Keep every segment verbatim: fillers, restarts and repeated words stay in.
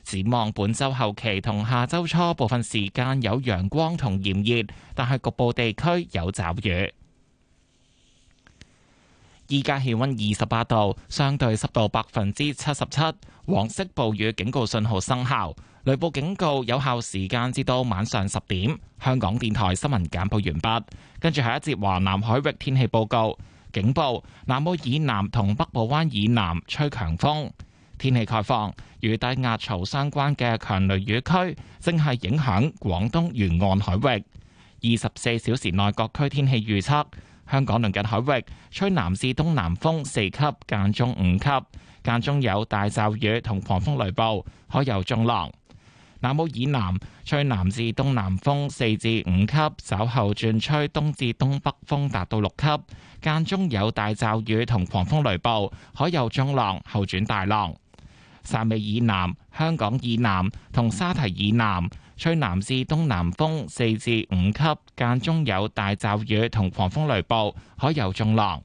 展望本週後期同下週初部分時間有陽光同炎熱，但係局部地區有驟雨。依家氣溫二十八度，相對濕度百分之七十七，黃色暴雨警告信號生效，雷暴警告有效時間至到晚上十點。香港電台新聞簡報完畢，跟住係一節華南海域天氣報告。警報：南澳以南同北部灣以南吹強風。天氣概況：與低壓槽相關嘅強雷雨區正係影響廣東沿岸海域。二十四小時內各區天氣預測。香港鄰近海域吹南至東南風四級，間中五級，間中有大驟雨同狂風雷暴，海有中浪。南澳以南吹南至東南風四至五級，稍後轉吹東至東北風達到六級，間中有大驟雨同狂風雷暴，海有中浪，後轉大浪。汕尾以南、香港以南同沙堤以南吹南至東南風四至五級，間中有大驟雨同狂風雷暴，海有中浪。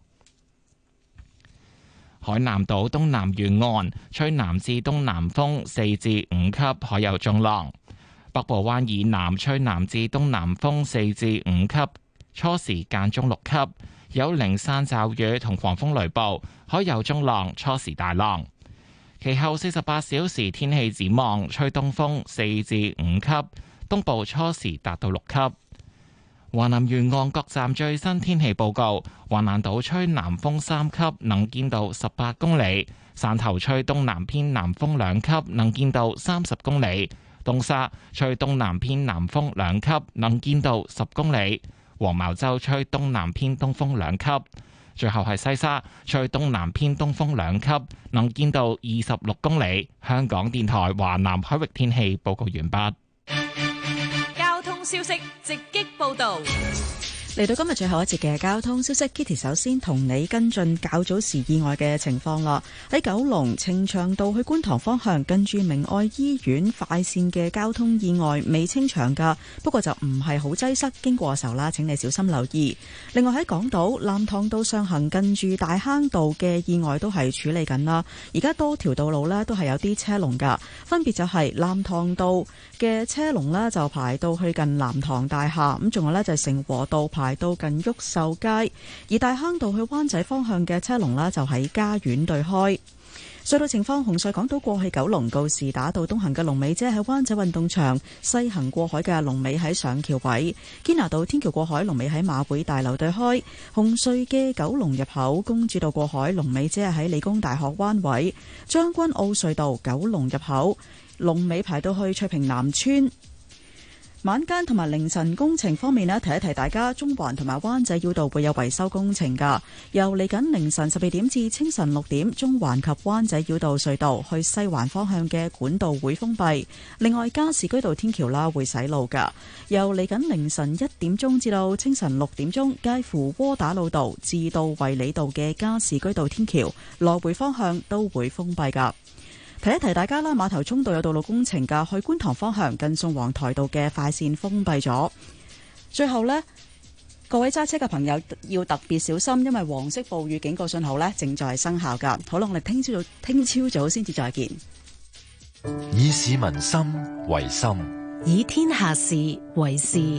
海南島東南沿岸吹南至東南風四至五級，海有中浪。北部灣以南吹南至東南風四至五級，初時間中六級，有零散驟雨同狂風雷暴，海有中浪，初時大浪。其後四十八小時天氣展望，吹東風四至五級，東部初時達到六級。華南沿岸各站最新天氣報告：橫瀾島吹南風三級，能見度十八公里；汕頭吹東南偏南風兩級，能見度三十公里；東沙吹東南偏南風兩級，能見度十公里；黃茅洲吹東南偏東風兩級。最後係西沙，吹東南偏東風兩級，能見度二十六公里。香港電台華南海域天氣報告完畢。 交通消息直擊報道。 嚟到今日最後一節嘅交通消息 ，Kitty 首先同你跟進較早時意外嘅情況啦。喺九龍呈祥道去觀塘方向，近住明愛醫院快線嘅交通意外未清場噶，不過就唔係好擠塞，經過嘅時候啦，請你小心留意。另外喺港島藍塘道上行近住大坑道嘅意外都係處理緊啦，而家多條道路呢都係有啲車龍噶，分別就係藍塘道嘅車龍呢就排到去近藍塘大廈，咁仲有呢就係成和道排到近毓秀街，而大坑道去灣仔方向嘅車龍呢就喺嘉苑對開。隧道情況：紅隧港島過去九龍告士打道東行嘅龍尾即係喺灣仔運動場，西行過海嘅龍尾喺上橋位；堅拿道天橋過海龍尾喺馬會大樓對開。紅隧嘅九龍入口公主道過海龍尾即係喺理工大學灣位。將軍澳隧道九龍入口龍尾排到去翠屏南村。晚間同埋凌晨工程方面呢，提一提大家，中環同埋灣仔繞道會有維修工程噶。由嚟緊凌晨十二點至清晨六點，中環及灣仔繞道隧道去西環方向嘅管道會封閉。另外，加士居道天橋啦會洗路噶。由嚟緊凌晨一點鐘至到清晨六點鐘，介乎窩打老道至到衛理道嘅加士居道天橋來回方向都會封閉噶。提一提大家啦，馬頭涌道有道路工程㗎，去觀塘方向近宋皇台道嘅快線封閉咗。最後呢，各位揸車嘅朋友要特別小心，因為黃色暴雨警告信號呢正在生效㗎。好啦，我哋聽朝早聽朝早先至再見。 以市民心為心， 以天下事為事。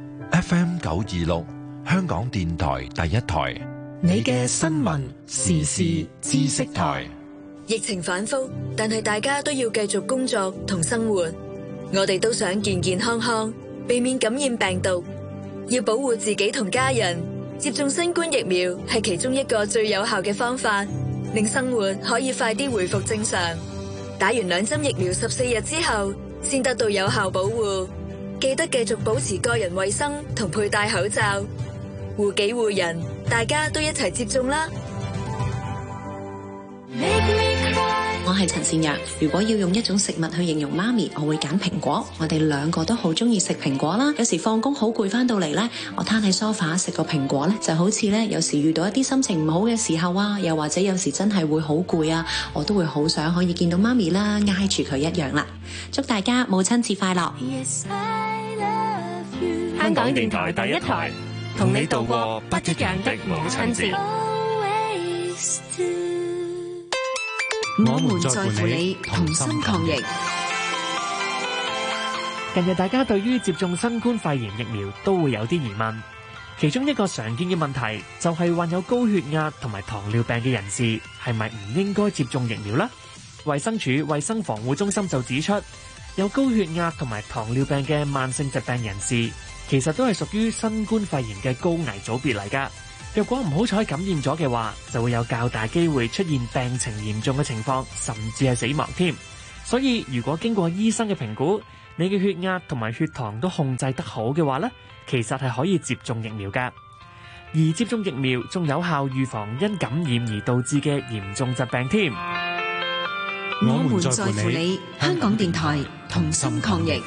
F M 九二六，香港電台第一台， 你嘅新聞時事知識台。 疫情反覆，但係大家都要繼續工作同生活。我哋都想健健康康，避免感染病毒。要保護自己同家人，接種新冠疫苗係其中一個最有效嘅方法，令生活可以快啲回復正常。打完兩針疫苗十四日之後，先得到有效保護。記得繼續保持個人衛生同佩戴口罩，護己護人，大家都一齊接種啦。 我係陳善若，如果要用一種食物去形容媽咪，我會揀蘋果。我哋兩個都好中意食蘋果啦。有時放工好攰翻到嚟呢，我攤喺梳化食個蘋果呢，就好似呢，有時遇到一啲心情唔好嘅時候啊，又或者有時真係會好攰啊，我都會好想可以見到媽咪啦，挨住佢一樣啦。祝大家母親節快樂！ Yes, I love you. 香港電台第一台，同你度過不一樣的母親節。 我們在乎你，同心抗疫。 近日大家對於接種新冠肺炎疫苗都會有啲疑問，其中一個常見嘅問題就係患有高血壓同埋糖尿病嘅人士係咪唔應該接種疫苗呢？衛生署衛生防護中心就指出，有高血壓同埋糖尿病嘅慢性疾病人士，其實都係屬於新冠肺炎嘅高危組別嚟㗎。若果唔好彩感染咗嘅話，就會有較大機會出現病情嚴重嘅情況，甚至係死亡添。所以如果經過醫生嘅評估，你嘅血壓同埋血糖都控制得好嘅話呢，其實係可以接種疫苗㗎。而接種疫苗仲有效預防因感染而導致嘅嚴重疾病添。 我們在乎你，香港電台同心抗疫。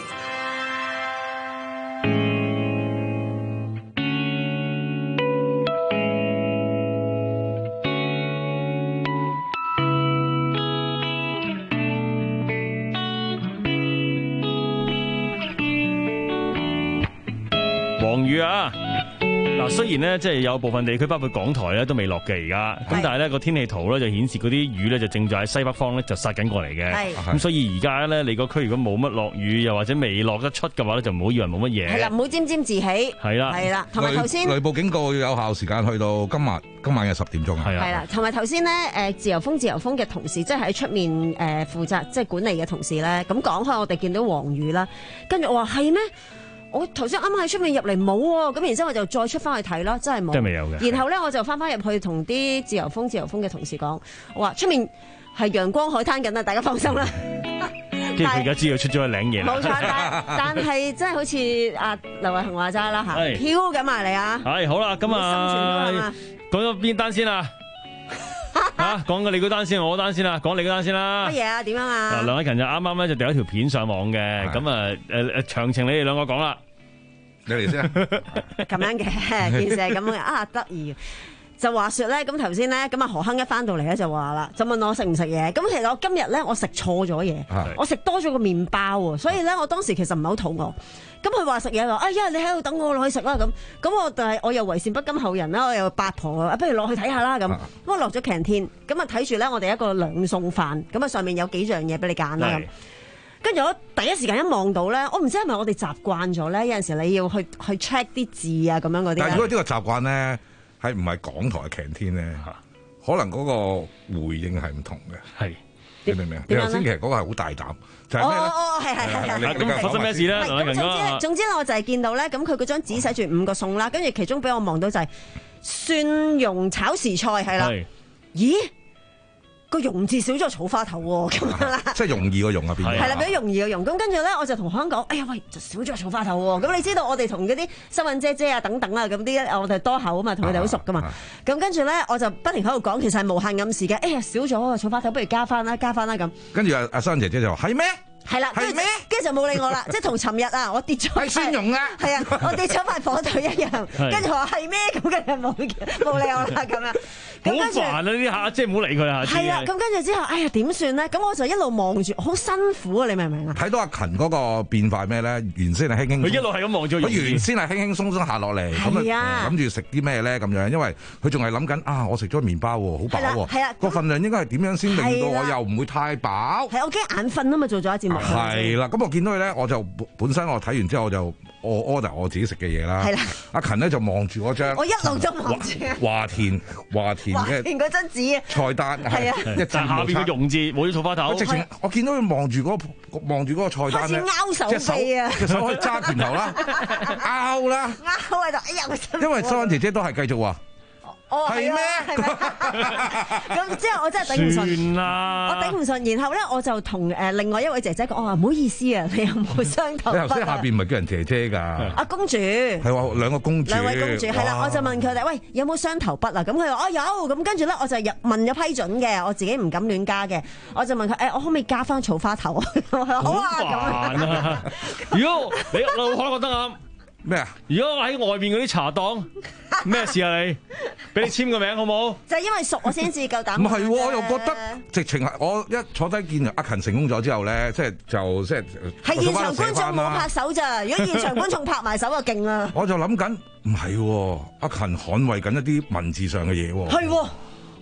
黃雨啊！嗱，雖然咧即係有部分地區包括港台咧都未落嘅而家，咁但係咧個天氣圖咧就顯示嗰啲雨咧就正在喺西北方咧就殺緊過嚟嘅。咁所以而家咧你個區如果冇乜落雨，又或者未落得出嘅話咧，就唔好以為冇乜嘢。 係啦，唔好沾沾自喜。係啦， 係啦，同埋頭先雷暴警告有效時間去到今晚今晚嘅十點鐘。 係啊， 係啦，同埋頭先咧誒自由風自由風嘅同事，即係喺出面誒負責即係管理嘅同事咧，咁講開我哋見到黃雨啦，跟住我話係咩？我頭先啱啱喺出面入嚟冇喎，咁然之後我就再出翻去睇啦，真係冇， 真係未有嘅。 然後咧我就翻翻入去同啲自由風自由風嘅同事講，我話出面係陽光海灘緊啦，大家放心啦。 即係佢而家知道出咗去領嘢啦。 冇錯，但但係真係好似阿劉慧恒話齋啦嚇，飄緊埋嚟啊！ 係好啦，咁啊講咗邊單先啊？嚇，講個你嗰單先，我嗰單先啦，講你嗰單先啦。乜嘢啊？點樣啊？ 嗱，梁偉勤就啱啱咧就掉一條片上網嘅，咁啊誒誒詳情你哋兩個講啦。 你嚟先。 咁樣嘅件事係咁嘅啊，得意。就話説咧，咁頭先咧，咁啊何亨一翻到嚟咧就話啦，就問我食唔食嘢。咁其實我今日咧我食錯咗嘢，我食多咗個麵包喎，所以咧我當時其實唔係好肚餓。咁佢話食嘢話，哎呀你喺度等我落去食啦咁。咁我但係我又為善不甘後人啦，我又八婆啊，不如落去睇下啦咁。咁我落咗 canteen，咁啊睇住咧我哋一個兩餸飯，咁啊上面有幾樣嘢俾你揀啦咁。跟住我第一時間一望到咧，我唔知係咪我哋習慣咗咧，有陣時你要去去 check 啲字啊咁樣嗰啲。 但係如果呢個習慣咧，係唔係港台嘅 canteen 咧？可能嗰個回應係唔同嘅。係，你明唔明啊？你頭先其實嗰個係好大膽，就係咩咧？ 哦哦，係係係係。 咁發生咩事咧？ 總之總之我就係見到咧，咁佢嗰張紙寫住五個餸啦，跟住其中俾我望到就係蒜蓉炒時菜係啦。咦？個蓉字少咗草花頭喎，咁樣啦， 即係容易個容啊，變咗係啦，比較容易個容。咁跟住咧，我就同香港講，哎呀喂，就少咗草花頭喎。咁你知道我哋同嗰啲新聞姐姐啊等等啊，咁啲我哋多口啊嘛，同佢哋好熟噶嘛。咁跟住咧，我就不停喺度講，其實係無限暗示嘅。哎呀，少咗草花頭，不如加翻啦，加翻啦咁。 跟住阿阿珊姐姐就話：係咩？ 係啦，跟住跟住就冇理我啦，即係同尋日啊，我跌咗係蒜蓉啊， 係啊，我跌咗塊火腿一樣，跟住話係咩咁，跟住冇冇理我啦咁樣。 好煩啊！呢啲下即係唔好理佢啊！ 係啊，咁跟住之後，哎呀點算咧？咁我就一路望住，好辛苦啊！你明唔明啊？ 睇到阿勤嗰個變化咩咧？原先係輕輕， 佢一路係咁望住， 佢原先係輕輕鬆鬆下落嚟，咁啊諗住食啲咩咧咁樣，因為佢仲係諗緊啊！我食咗麵包喎，好飽喎，係啊，個份量應該係點樣先令到我又唔會太飽？ 係我驚眼瞓啊嘛，做咗一節目。 係啦，咁我見到佢咧，我就本身我睇完之後我就我 order 我自己食嘅嘢啦。係啦，阿勤咧就望住嗰張， 我一路都望住華田華田嘅嗰張紙菜單係啊， 一但下邊個容字冇咗草花頭。 直情我見到佢望住嗰個望住嗰個菜單咧， 拗手臂啊， 隻手可以揸拳頭啦，拗啦， 拗喺度，哎呀！ 因為收銀姐姐都係繼續話。 哦，係咩？咁之後我真係頂唔順，我頂唔順。然後咧，我就同誒另外一位姐姐講：我話唔好意思啊，你有冇雙頭筆？ 你頭先下邊唔係叫人姐姐㗎？ 阿公主係話兩個公主， 兩位公主係啦。我就問佢哋：喂，有冇雙頭筆啊？咁佢話：哦有。咁跟住咧，我就入問咗批准嘅，我自己唔敢亂加嘅。我就問佢：誒，我可唔可以加翻草花頭啊？好啊，咁啊！如果你路開覺得啱。 咩啊？ 如果我喺外邊嗰啲茶檔，咩事啊你？俾你簽個名好冇？ 就係因為熟我先至夠膽。 唔係，我又覺得直情係我一坐低見阿勤成功咗之後咧，即係就即係係現場觀眾冇拍手咋？如果現場觀眾拍埋手就勁啦。 我就諗緊，唔係阿勤捍衞緊一啲文字上嘅嘢喎。 係喎。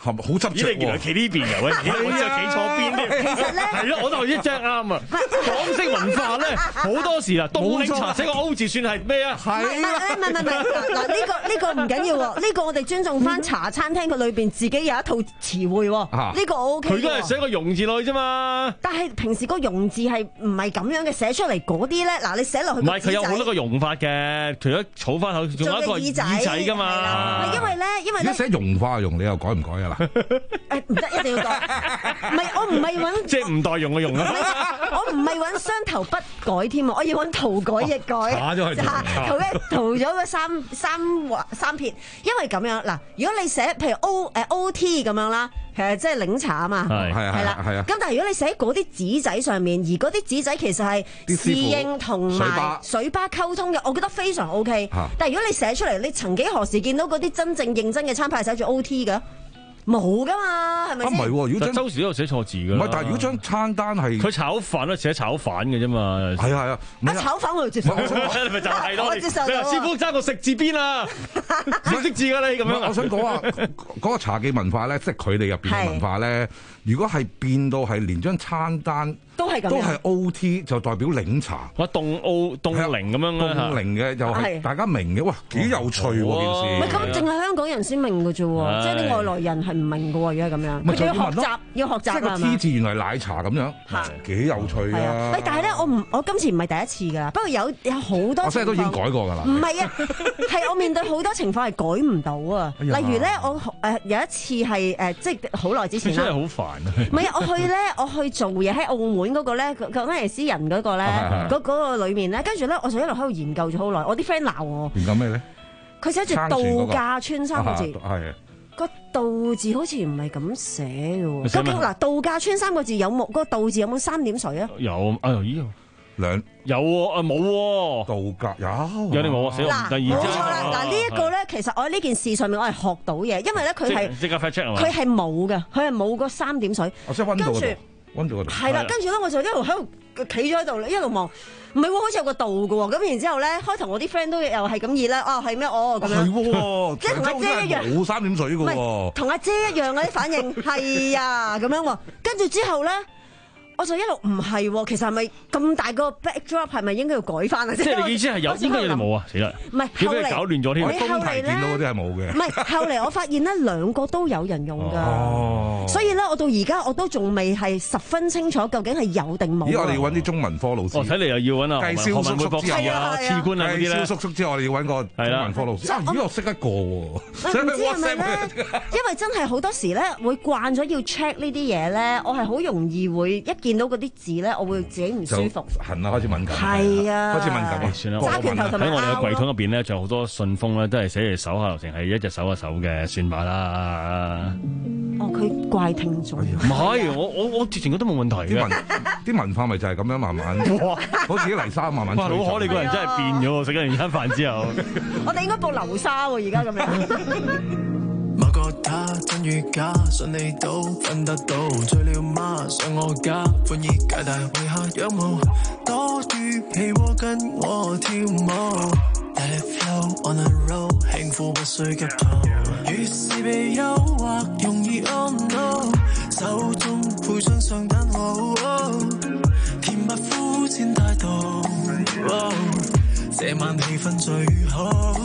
好執着喎。 你原來企呢邊嘅，喂，我真係企錯邊添。 其實咧， 係咯，我都頭先真係啱啊！港式文化咧，好多時啊，凍檸茶寫個 O 字算係咩啊？ 係唔係唔係唔係嗱呢個呢個唔緊要喎，呢個我哋尊重翻茶餐廳佢裏邊自己有一套詞彙喎，呢個 O K。 佢都係寫個容字落去啫嘛。 但係平時個容字係唔係咁樣嘅寫出嚟嗰啲咧？嗱，你寫落去唔係佢有好多個用法嘅，除咗儲翻口，仲有一個耳仔㗎嘛。 因為咧，因為咧， 寫融化用，你又改唔改啊？嗱， 誒唔得，一定要改。唔係，我唔係揾即係唔代用嘅用啊！ 我唔係揾雙頭筆改添啊，我要揾塗改液改。 打咗佢， 塗咧塗咗個三三三撇，因為咁樣嗱，如果你寫譬如 O 誒 O T 咁樣啦，其實即係檸茶啊嘛， 係係啦係啊。 咁但係如果你寫喺嗰啲紙仔上面，而嗰啲紙仔其實係侍應同埋水吧溝通嘅，我覺得非常 O K。但係如果你寫出嚟，你曾幾何時見到嗰啲真正認真嘅餐牌寫住 O T 嘅？冇噶嘛，係咪先？ 唔係喎，如果周時都有寫錯字㗎。 唔係，但係如果張餐單係佢炒飯都寫炒飯嘅啫嘛。 係啊係啊， 啊炒飯我就接受， 咪就係咯。 我接受到。 師傅爭個食字邊啊，識識字㗎你咁樣。 我想講啊，嗰個茶記文化咧，即係佢哋入邊嘅文化咧，如果係變到係連張餐單都係咁， 都係 O T 就代表檸茶。 哇，凍 O 凍檸咁樣凍檸嘅又係大家明嘅，哇幾有趣喎件事。 唔係咁，淨係香港人先明嘅啫喎，即係啲外來人係唔明嘅喎，如果係咁樣。佢要學習，要學習即係個 T 字原來奶茶咁樣，幾有趣啊！ 喂，但係咧，我唔，我今次唔係第一次㗎啦。不過有有好多， 我真係都已經改過㗎啦。 唔係啊，係我面對好多情況係改唔到啊。例如咧，我誒有一次係誒，即係好耐之前啦。 真係好煩啊！ 唔係啊，我去咧，我去做嘢喺澳門嗰個咧，個咩私人嗰個咧，嗰嗰個裏面咧，跟住咧，我就一路喺度研究咗好耐。我啲 friend 鬧我。 研究咩咧？ 佢寫住度假村三個字。 係。 個度字好似唔係咁寫嘅喎，咁嗱度假村三個字有冇？個度字有冇三點水啊？ 有，哎呦，兩有喎，啊冇喎， 度假有， 有定冇啊？ 嗱，冇錯啦，嗱呢一個咧，其實我喺呢件事上面我係學到嘢，因為咧佢係即刻 fact check 係嘛？ 佢係冇嘅，佢係冇個三點水， 我先溫度嗰度，溫度嗰度， 係啦，跟住咧我就一路喺度企咗喺度，一路望。唔係喎，好似有個度嘅喎，咁然之後咧，開頭我啲 friend 都又係咁熱啦，哦係咩？哦咁樣， 係喎， 即係同阿姐一樣， 冇三點水嘅喎， 同阿姐一樣嗰啲反應，係啊咁樣喎，跟住之後咧。我就一路唔係喎，其實係咪咁大個 backdrop 係咪應該要改翻啊？ 即係你意思係有，應該有定冇啊？死啦！ 唔係後嚟搞亂咗添， 後嚟見到嗰啲係冇嘅。 唔係後嚟我發現咧兩個都有人用㗎， 哦、 所以咧我到而家我都仲未係十分清楚究竟係有定冇。 咦！我哋要揾啲中文科老師。 哦，睇嚟又要揾啊， 計蕭叔叔之後啊，次官啊嗰啲咧。 計蕭叔叔之後，我哋要揾個中文科老師。啊，咦！我識一個喎。 唔知係咪咧？因為真係好多時咧會慣咗要 check 呢啲嘢咧，我係好容易會一見到嗰啲字咧，我會自己唔舒服， 痕啊，開始敏感， 係啊， 開始敏感啊， 算啦。 揸拳頭同埋喺我哋嘅櫃桶入邊咧，仲有好多信封咧，都係寫住手下留情，係一隻手一手嘅，算吧啦。 哦，佢怪聽眾，唔係我我我直情覺得冇問題嘅。 啲文化咪就係咁樣慢慢，好似啲泥沙慢慢。 哇，老可你個人真係變咗喎！食緊完餐飯之後， 我哋應該播流沙喎，而家咁樣。 某個他真與假，信你都分得到。醉了嗎？上我家，歡意解大為下仰慕，多於被窩跟我跳舞。Let it flow on a roll， 幸福不需急躁。越是被誘惑，容易 oh no， 手中配上上單號，甜蜜膚淺態度，這晚氣氛最好。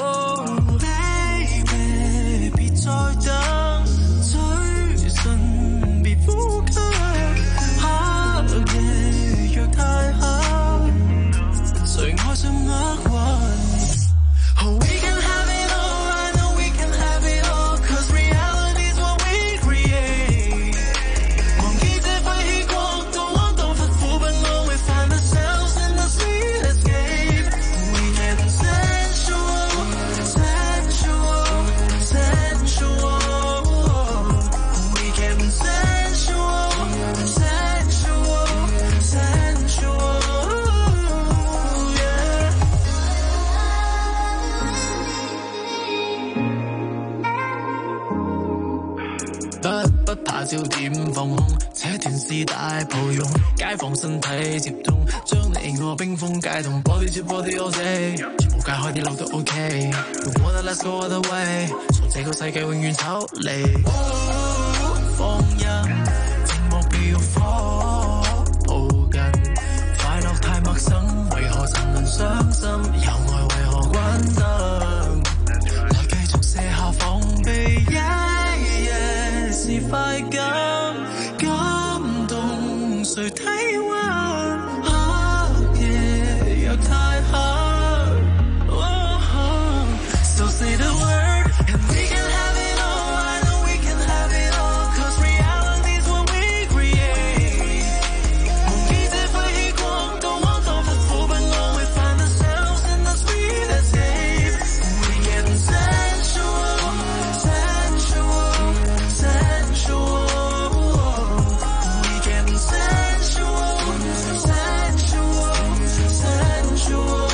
再等，最信別呼吸，黑夜若太黑，誰愛上厄運？ We can have it all, I know we can have it all, cause reality is what we create。 忘記這廢氣國度，安度乏苦不安，we find ourselves in the sweet escape。We can sensual。 焦點放空，這段是大抱擁，解放身體接通，將你我冰封解凍 ，body to body all day， 全部解開啲路都 OK。You wanna let's go all the way， 從這個世界永遠抽離。放任寂寞飆火抱緊，快樂太陌生，為何曾能傷心？有愛為何關燈？來繼續卸下防備。Yeah, yeah, 是快感，感動誰體溫？黑夜又太黑。Oh, so say the word and we can have it all. I know we can have it all, 'cause reality's what we create. 夢已這揮起光，到往後復苦不安 ，we find ourselves in the sweet escape. We getting sensual, sensual, sensual. We getting sensual, sensual, sensual.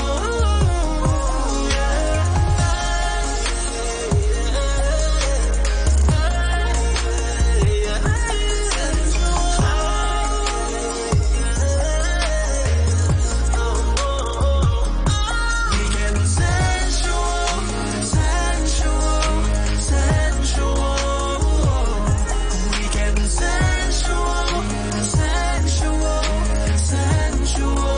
We getting sensual, sensual, sensual.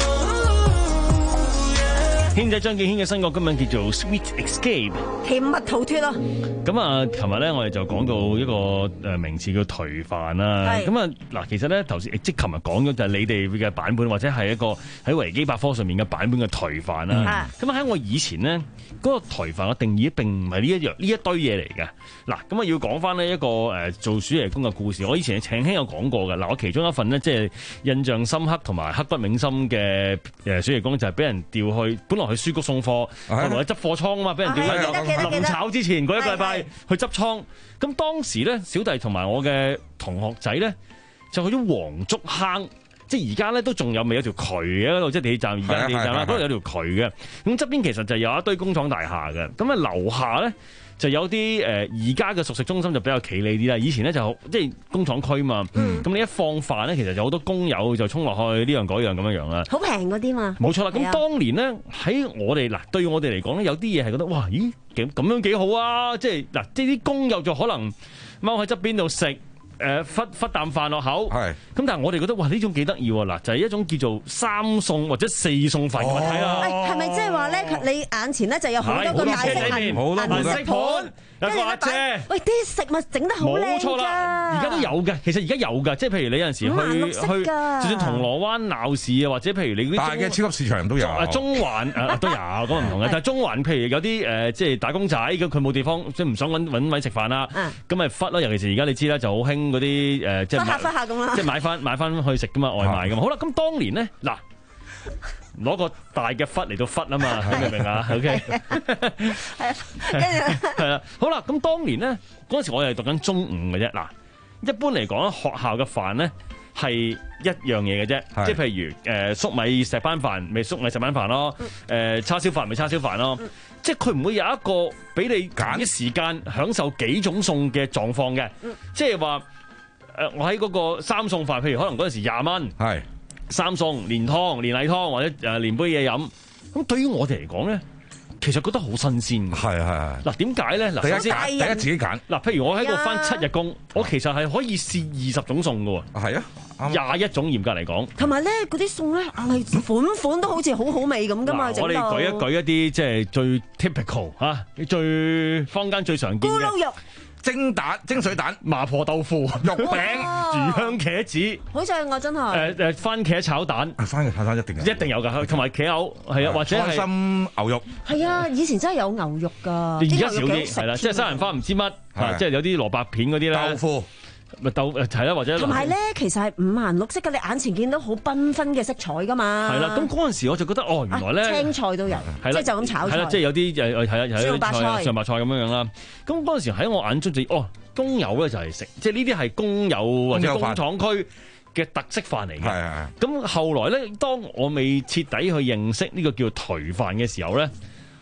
軒仔張敬軒嘅新歌今日叫做 Sweet Escape。 甜蜜逃脫咯。 咁啊，琴日咧我哋就講到一個誒名詞叫頹範啦。 係咁啊嗱，其實咧頭先即係琴日講咗就係你哋嘅版本，或者係一個喺維基百科上面嘅版本嘅頹範啦。咁喺、嗯、我以前咧嗰、嗰個頹範嘅定義並唔係呢一樣呢一堆嘢嚟嘅。嗱，咁啊要講翻呢一個誒做暑期工嘅故事。我以前請兄有講過嘅。嗱，我其中一份呢，即係印象深刻同埋刻骨銘心嘅誒暑期工就係俾人調去，本來去書局送貨，後來執貨倉啊嘛，俾人調去臨炒之前嗰一個禮拜去執倉。咁當時咧，小弟同埋我嘅同學仔咧，就去咗黃竹坑，即係而家咧都仲有未有條渠嘅嗰度，即係地鐵站而家地鐵站啦，嗰度有條渠嘅。咁側邊其實就有一堆工廠大廈嘅。咁啊樓下咧就有啲誒而家嘅熟食中心就比較企理啲啦。以前咧就即係工廠區嘛，咁、嗯、你一放飯咧，其實就好多工友就衝落去呢樣嗰樣咁樣樣啦。 好平嗰啲嘛。冇錯啦。咁當年咧喺我哋嗱，對我哋嚟講咧，有啲嘢係覺得哇，咦咁樣幾好啊！即係嗱，即係啲工友就可能踎喺側邊度食。誒忽忽啖飯落口，係咁，但係我哋覺得哇呢種幾得意喎！嗱，就係一種叫做三餸或者四餸飯嘅物體啦。 係咪即係話咧？你眼前咧就有好多個大食盤、銀色盤，有個阿姐，喂啲食物整得好靚㗎。冇錯啦，而家都有嘅。其實而家有㗎，即係譬如你有陣時去去，就算銅鑼灣鬧市啊，或者譬如你嗰啲大嘅超級市場都有。 啊，中環誒都有，咁唔同嘅。但係中環譬如有啲誒，即係打工仔咁，佢冇地方，即係唔想揾揾位食飯啦，咁咪忽咯。尤其是而家你知啦，就好興嗰啲誒，即係買即係買翻買翻去食噶嘛，外賣噶嘛。好啦，咁當年咧嗱，攞個大嘅忽嚟到忽啊嘛，你明唔明啊 ？OK， 係啊，係啊。好啦，咁當年咧嗰陣時我哋係讀緊中五嘅啫。嗱，一般嚟講咧，學校嘅飯咧係一樣嘢嘅啫，即係譬如誒粟米石斑飯，咪粟米石斑飯咯；誒叉燒飯咪叉燒飯咯。即係佢唔會有一個俾你揀一時間享受幾種餸嘅狀況嘅，即係話。誒，我喺嗰個三餸飯，譬如可能嗰陣時廿蚊，係三餸連湯、連例湯或者誒連杯嘢飲。咁對於我哋嚟講咧，其實覺得好新鮮嘅。係係嗱，點解咧？嗱， 第一揀，第一自己揀。 嗱，譬如我喺度返七日工，我其實係可以試二十種餸嘅喎。係啊，廿一種嚴格嚟講。同埋咧，嗰啲餸咧，係款款都好似好好味咁噶嘛。我哋舉一舉一啲即係最 typical 嚇，最坊間最常見嘅。咕嚕肉。 蒸蛋、蒸水蛋、 麻婆豆腐、肉餅、魚香茄子， 好正啊！真係。 誒誒，番茄炒蛋， 番茄炒蛋一定有， 一定有㗎，同埋茄藕，係啊，或者係菜心牛肉。係啊，以前真係有牛肉㗎， 而家少啲，係啦，即係西蘭花唔知乜，即係有啲蘿蔔片嗰啲咧。豆腐。咪豆誒係啦，或者同埋咧，其實係五顏六色嘅，你眼前見到好繽紛嘅色彩噶嘛。 係啦，咁嗰陣時我就覺得哦，原來咧、啊、青菜都有，即係就咁炒菜。係啦，即係有啲誒誒係啊，有啲菜上白菜咁樣樣啦。咁嗰陣時喺我眼中就哦，工友咧就係食，即係呢啲係工友或者工廠區嘅特色飯嚟嘅。係係。咁後來咧，當我未徹底去認識呢個叫頹飯嘅時候咧，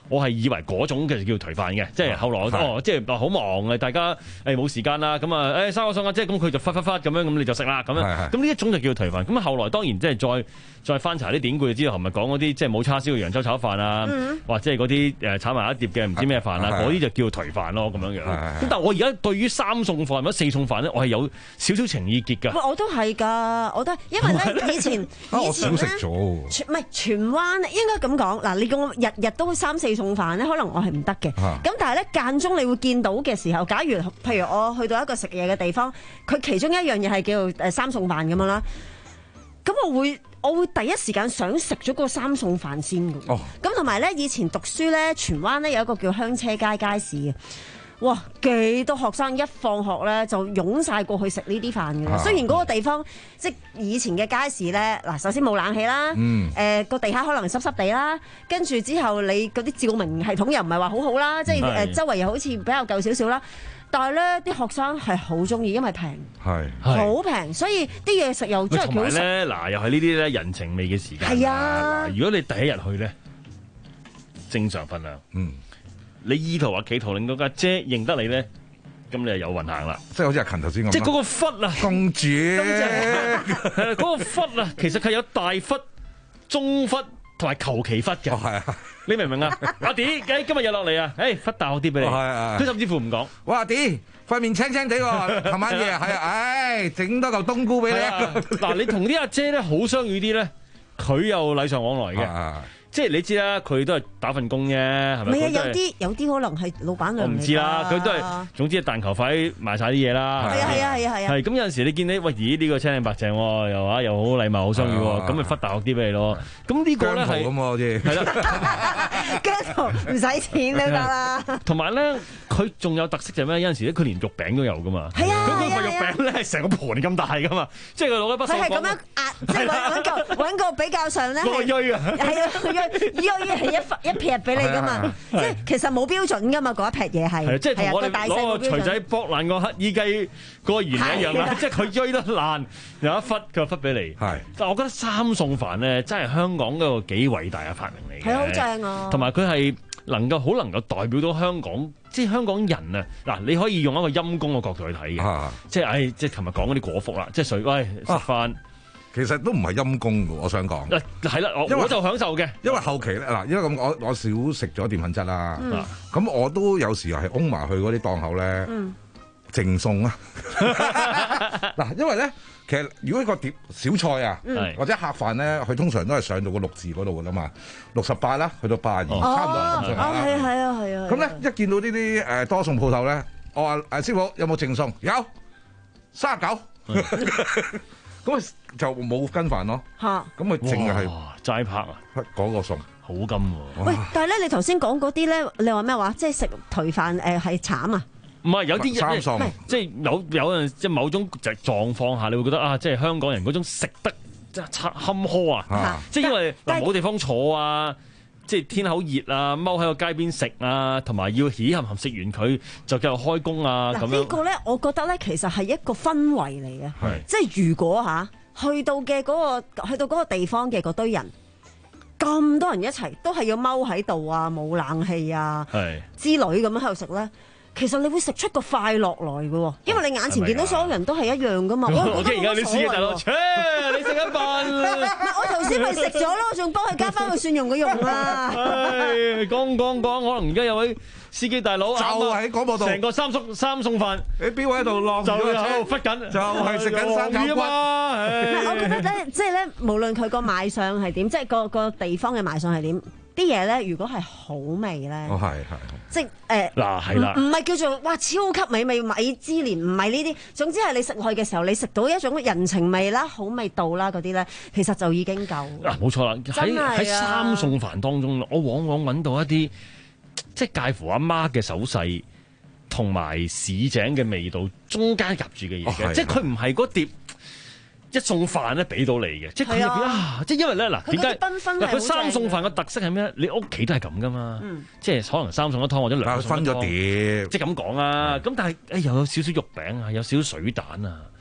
我係以為嗰種嘅叫頹飯嘅，即係後來哦，即係好忙啊，大家誒冇時間啦，咁啊誒生個餸啊，即係咁佢就忽忽忽咁樣，咁你就食啦咁樣，咁呢一種就叫頹飯。咁後來當然即係再再翻查啲典故就知道，係咪講嗰啲即係冇叉燒嘅揚州炒飯啊，嗯、或者係嗰啲誒炒埋一碟嘅唔知咩飯啊，嗰啲就叫頹飯咯咁樣樣。咁但係我而家對於三餸飯或者四餸飯咧，我係有少少情意結㗎。 我都係㗎，我都係因為咧以前以前咧，唔係荃灣應該咁講嗱，你叫我日日都三四餸飯咧，可能我係唔得嘅。咁、啊、但係咧間中你會見到嘅時候，假如譬如我去到一個食嘢嘅地方，佢其中一樣嘢係叫做誒三餸飯咁樣啦，咁我會我會第一時間想食咗個三餸飯先嘅。咁同埋咧，以前讀書咧，荃灣咧有一個叫香車街街市嘅。哇！幾多學生一放學咧就湧晒過去食呢啲飯嘅。雖然嗰個地方即係以前嘅街市咧，嗱首先冇冷氣啦，誒個、嗯呃、地下可能濕濕地啦，跟住之後你嗰啲照明系統又唔係話好好啦，即係誒、呃、周圍又好似比較舊少少啦。但係咧啲學生係好中意，因為平，係好平，所以啲嘢食又真係幾好食。 咧嗱，又係呢啲咧人情味嘅時間。係啊，如果你第一日去咧，正常份量，嗯。你意圖或企圖令到家姐認得你咧，咁你就有運行啦。即係好似阿勤頭先咁。即係嗰個忽啊，公主。嗰個忽啊，其實佢有大忽、中忽同埋求其忽嘅。哦，係啊。你明唔明啊？阿 D，今日又落嚟啊！誒，忽大學啲俾你。係啊。佢甚至乎唔講。哇，阿 D，塊面青青地喎，琴晚夜係啊，唉，整多嚿冬菇俾你。嗱，你同啲阿姐咧好相與啲咧，佢又禮尚往來嘅。即係你知啦，佢都係打份工啫，係咪？唔係啊，有啲有啲可能係老闆娘嚟㗎。我唔知啦，佢都係總之係但求快賣晒啲嘢啦。係啊係啊係啊係啊！係咁有陣時你見你喂咦呢個青靚白淨喎，又話又好禮貌好相與喎，咁咪忽大學啲俾你咯。咁呢個咧係咁喎，係啦， 姜濤唔使錢都得啦。同埋咧，佢仲有特色就係咩？有陣時咧，佢連肉餅都有㗎嘛。係啊，佢個肉餅咧係成個盤咁大㗎嘛，即係佢攞一筆。佢係咁樣壓，即係揾個揾個比較上咧係。個鋥啊！係啊。依個依係一一撇俾你噶嘛，即係其實冇標準噶嘛，嗰一撇嘢係，即係同我哋攞個錘仔剝爛個乞衣雞嗰個原理一樣啦，即係佢鋥得爛有一忽，佢就忽俾你。係，但係我覺得三餸飯咧真係香港嗰個幾偉大嘅發明嚟嘅，係好正啊！同埋佢係能夠好能夠代表到香港，即係香港人啊！嗱，你可以用一個陰公嘅角度去睇嘅，即係誒，即係琴日講嗰啲果腹啦，即係水喂食飯。其實都唔係陰公嘅，我想講。誒係啦，我我就享受嘅，因為後期咧嗱，因為咁我我少食咗澱粉質啦，咁、嗯、我都有時係擁埋去嗰啲檔口咧，淨餸啊。嗱，因為咧，其實如果一個碟小菜啊，嗯、或者客飯咧，佢通常都係上到個六字嗰度㗎啦嘛，六十八啦，去到八十二，差唔多咁上下。啊，係啊，係啊，係啊。咁咧一見到呢啲誒多餸鋪頭咧，我話誒師傅有冇淨餸？有，三十九。咁就冇跟飯咯，嚇！咁咪淨係齋拍啊，嗰個餸好金喎。喂， 但係咧，你頭先講嗰啲咧，你話咩話？即係食頹飯誒係慘啊？ 唔係有啲三餸，即係有有陣即係某種就狀況下，你會覺得啊，即係香港人嗰種食得即係坎坷啊，即係因為嗱冇地方坐啊，即係天口熱啊，踎喺個街邊食啊，同埋要起冚冚食完佢就繼續開工啊咁樣。 呢個咧，我覺得咧，其實係一個氛圍嚟嘅，即係如果嚇。去到嘅嗰、嗰個，去到嗰個地方嘅嗰堆人，咁多人一齊，都係要踎喺度啊，冇冷氣啊，之類咁樣喺度食咧。其實你會食出個快樂來嘅，因為你眼前見到所有人都係一樣噶嘛。 我即係而家你試大佬，切你食一飯。 唔係我頭先咪食咗咯，我仲幫佢加翻個蒜蓉嘅用啊。 講講講，可能而家有位司機大佬就喺廣播度，成個三餸三餸飯喺邊位喺度落，就喺度忽緊，就係食緊生餃骨啊嘛。 我覺得咧，即係咧，無論佢個賣相係點，即係個個地方嘅賣相係點。啲嘢咧，如果係好味咧，哦係係，即係誒嗱係啦，唔唔係叫做哇超級美味米芝蓮，唔係呢啲，總之係你食落去嘅時候，你食到一種人情味啦、好味道啦嗰啲咧，其實就已經夠。嗱冇錯啦，喺喺三餸飯當中，我往往揾到一啲即係介乎阿媽嘅手勢同埋市井嘅味道中間夾住嘅嘢嘅，即係佢唔係嗰碟。一餸飯咧俾到你嘅，即係佢入邊啊！即係因為咧嗱，點解嗱佢三餸飯嘅特色係咩？你屋企都係咁噶嘛，嗯、即係可能三餸一湯或者兩餸一湯分咗碟，即係咁講啊！咁、嗯、但係誒又有少少肉餅啊，有少少水蛋啊，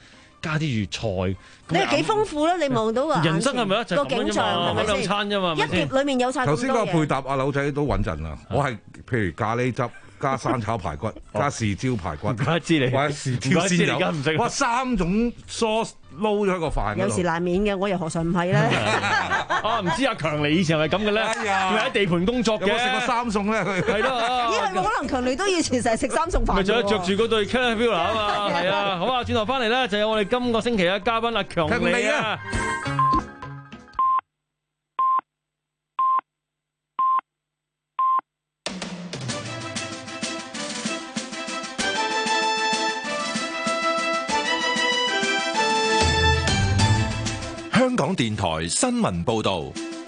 加啲粵菜。 你係幾豐富咧？你望到個人生係咪一就個景象係咪兩餐啫嘛？ 一碟裡面有晒咁多嘢。 頭先個配搭阿柳仔都穩陣啦，我係譬如咖喱汁。加生炒排骨，加豉椒排骨， 唔知你， 或者豉椒鮮魷， 唔識。 哇！三種 sauce 撈咗一個飯。 有時難免嘅，我又何嘗唔係咧？ 啊，唔知阿強你以前係咪咁嘅咧？係喺地盤工作嘅。有冇食過三餸咧？佢係咯。 咦，係可能強你都以前成日食三餸飯。 咪就係着住嗰對 Caterpillar 啊嘛，係啊。好啊，轉頭翻嚟咧，就有我哋今個星期嘅嘉賓阿強你啊。 香港電台新聞報道，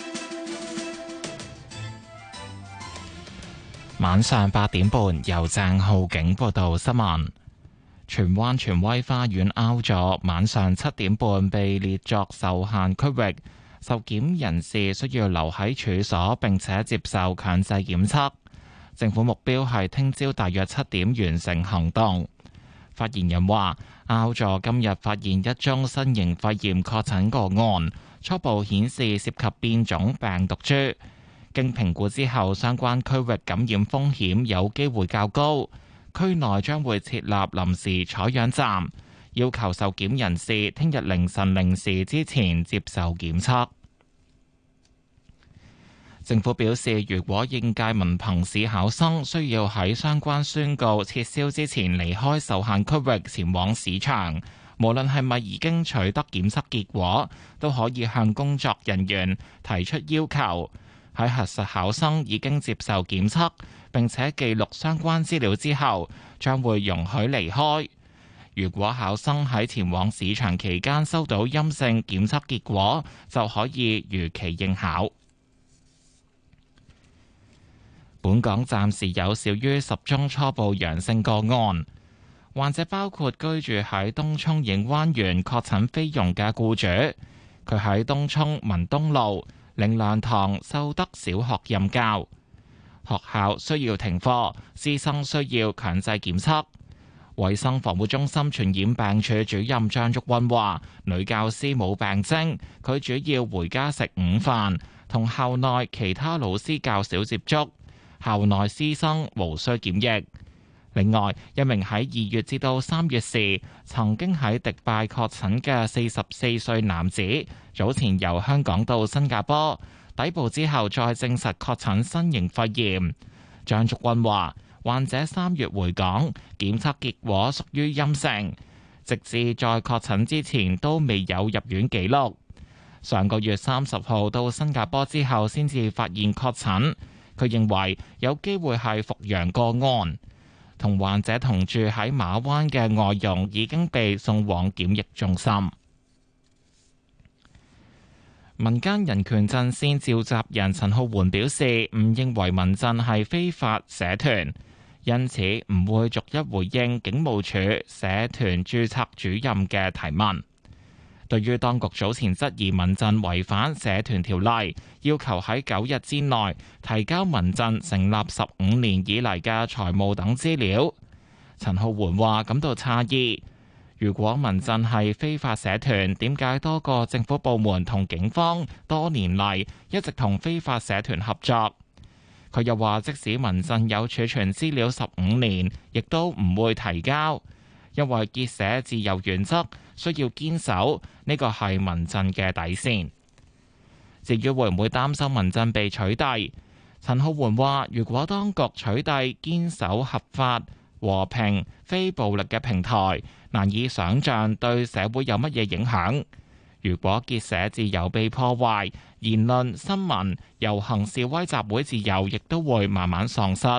晚上八點半由鄭浩景報道新聞。荃灣荃威花園 out 咗，晚上七點半被列作受限區域，受檢人士需要留喺處所，並且接受強制檢測。政府目標係聽朝大約七點完成行動。發言人話out咗今日發現一宗新型肺炎確診個案，初步顯示涉及變種病毒株。經評估之後，相關區域感染風險有機會較高，區內將會設立臨時採樣站，要求受檢人士聽日凌晨零時之前接受檢測。政府表示，如果應屆文憑試考生需要喺相關宣告撤銷之前離開受限區域前往試場，無論係咪已經取得檢測結果，都可以向工作人員提出要求。喺核實考生已經接受檢測並且記錄相關資料之後，將會容許離開。如果考生喺前往試場期間收到陰性檢測結果，就可以如期應考。本港暫時有少於十宗初步陽性個案，患者包括居住喺東涌映灣園確診菲傭嘅僱主，佢喺東涌文東路靈糧堂秀德小學任教，學校需要停課，師生需要強制檢測。衛生防護中心傳染病處主任張竹君話：女教師冇病徵，佢主要回家食午飯，同校內其他老師較少接觸。校內師生無需檢疫。另外，一名喺二月至到三月時曾經喺迪拜確診嘅四十四歲男子，早前由香港到新加坡抵埗之後，再證實確診新型肺炎。張竹君話：患者三月回港，檢測結果屬於陰性，直至在確診之前都未有入院記錄。上個月三十號到新加坡之後，先至發現確診。佢認為有機會係復陽個案，同患者同住喺馬灣嘅外傭已經被送往檢疫中心。民間人權陣線召集人陳浩桓表示，唔認為民陣係非法社團，因此唔會逐一回應警務處社團註冊主任嘅提問。對於當局早前質疑民陣違反社團條例，要求喺九日之內提交民陣成立十五年以嚟嘅財務等資料，陳浩桓話感到詫異。如果民陣係非法社團，點解多個政府部門同警方多年嚟一直同非法社團合作？佢又話，即使民陣有儲存資料十五年，亦都唔會提交，因為結社自由原則需要堅守，呢個係民陣嘅底線。至於會唔會擔心民陣被取締，陳浩桓話：如果當局取締堅守合法、和平、非暴力嘅平台，難以想像對社會有乜嘢影響。如果結社自由被破壞，言論、新聞、遊行、示威、集會自由亦都會慢慢喪失。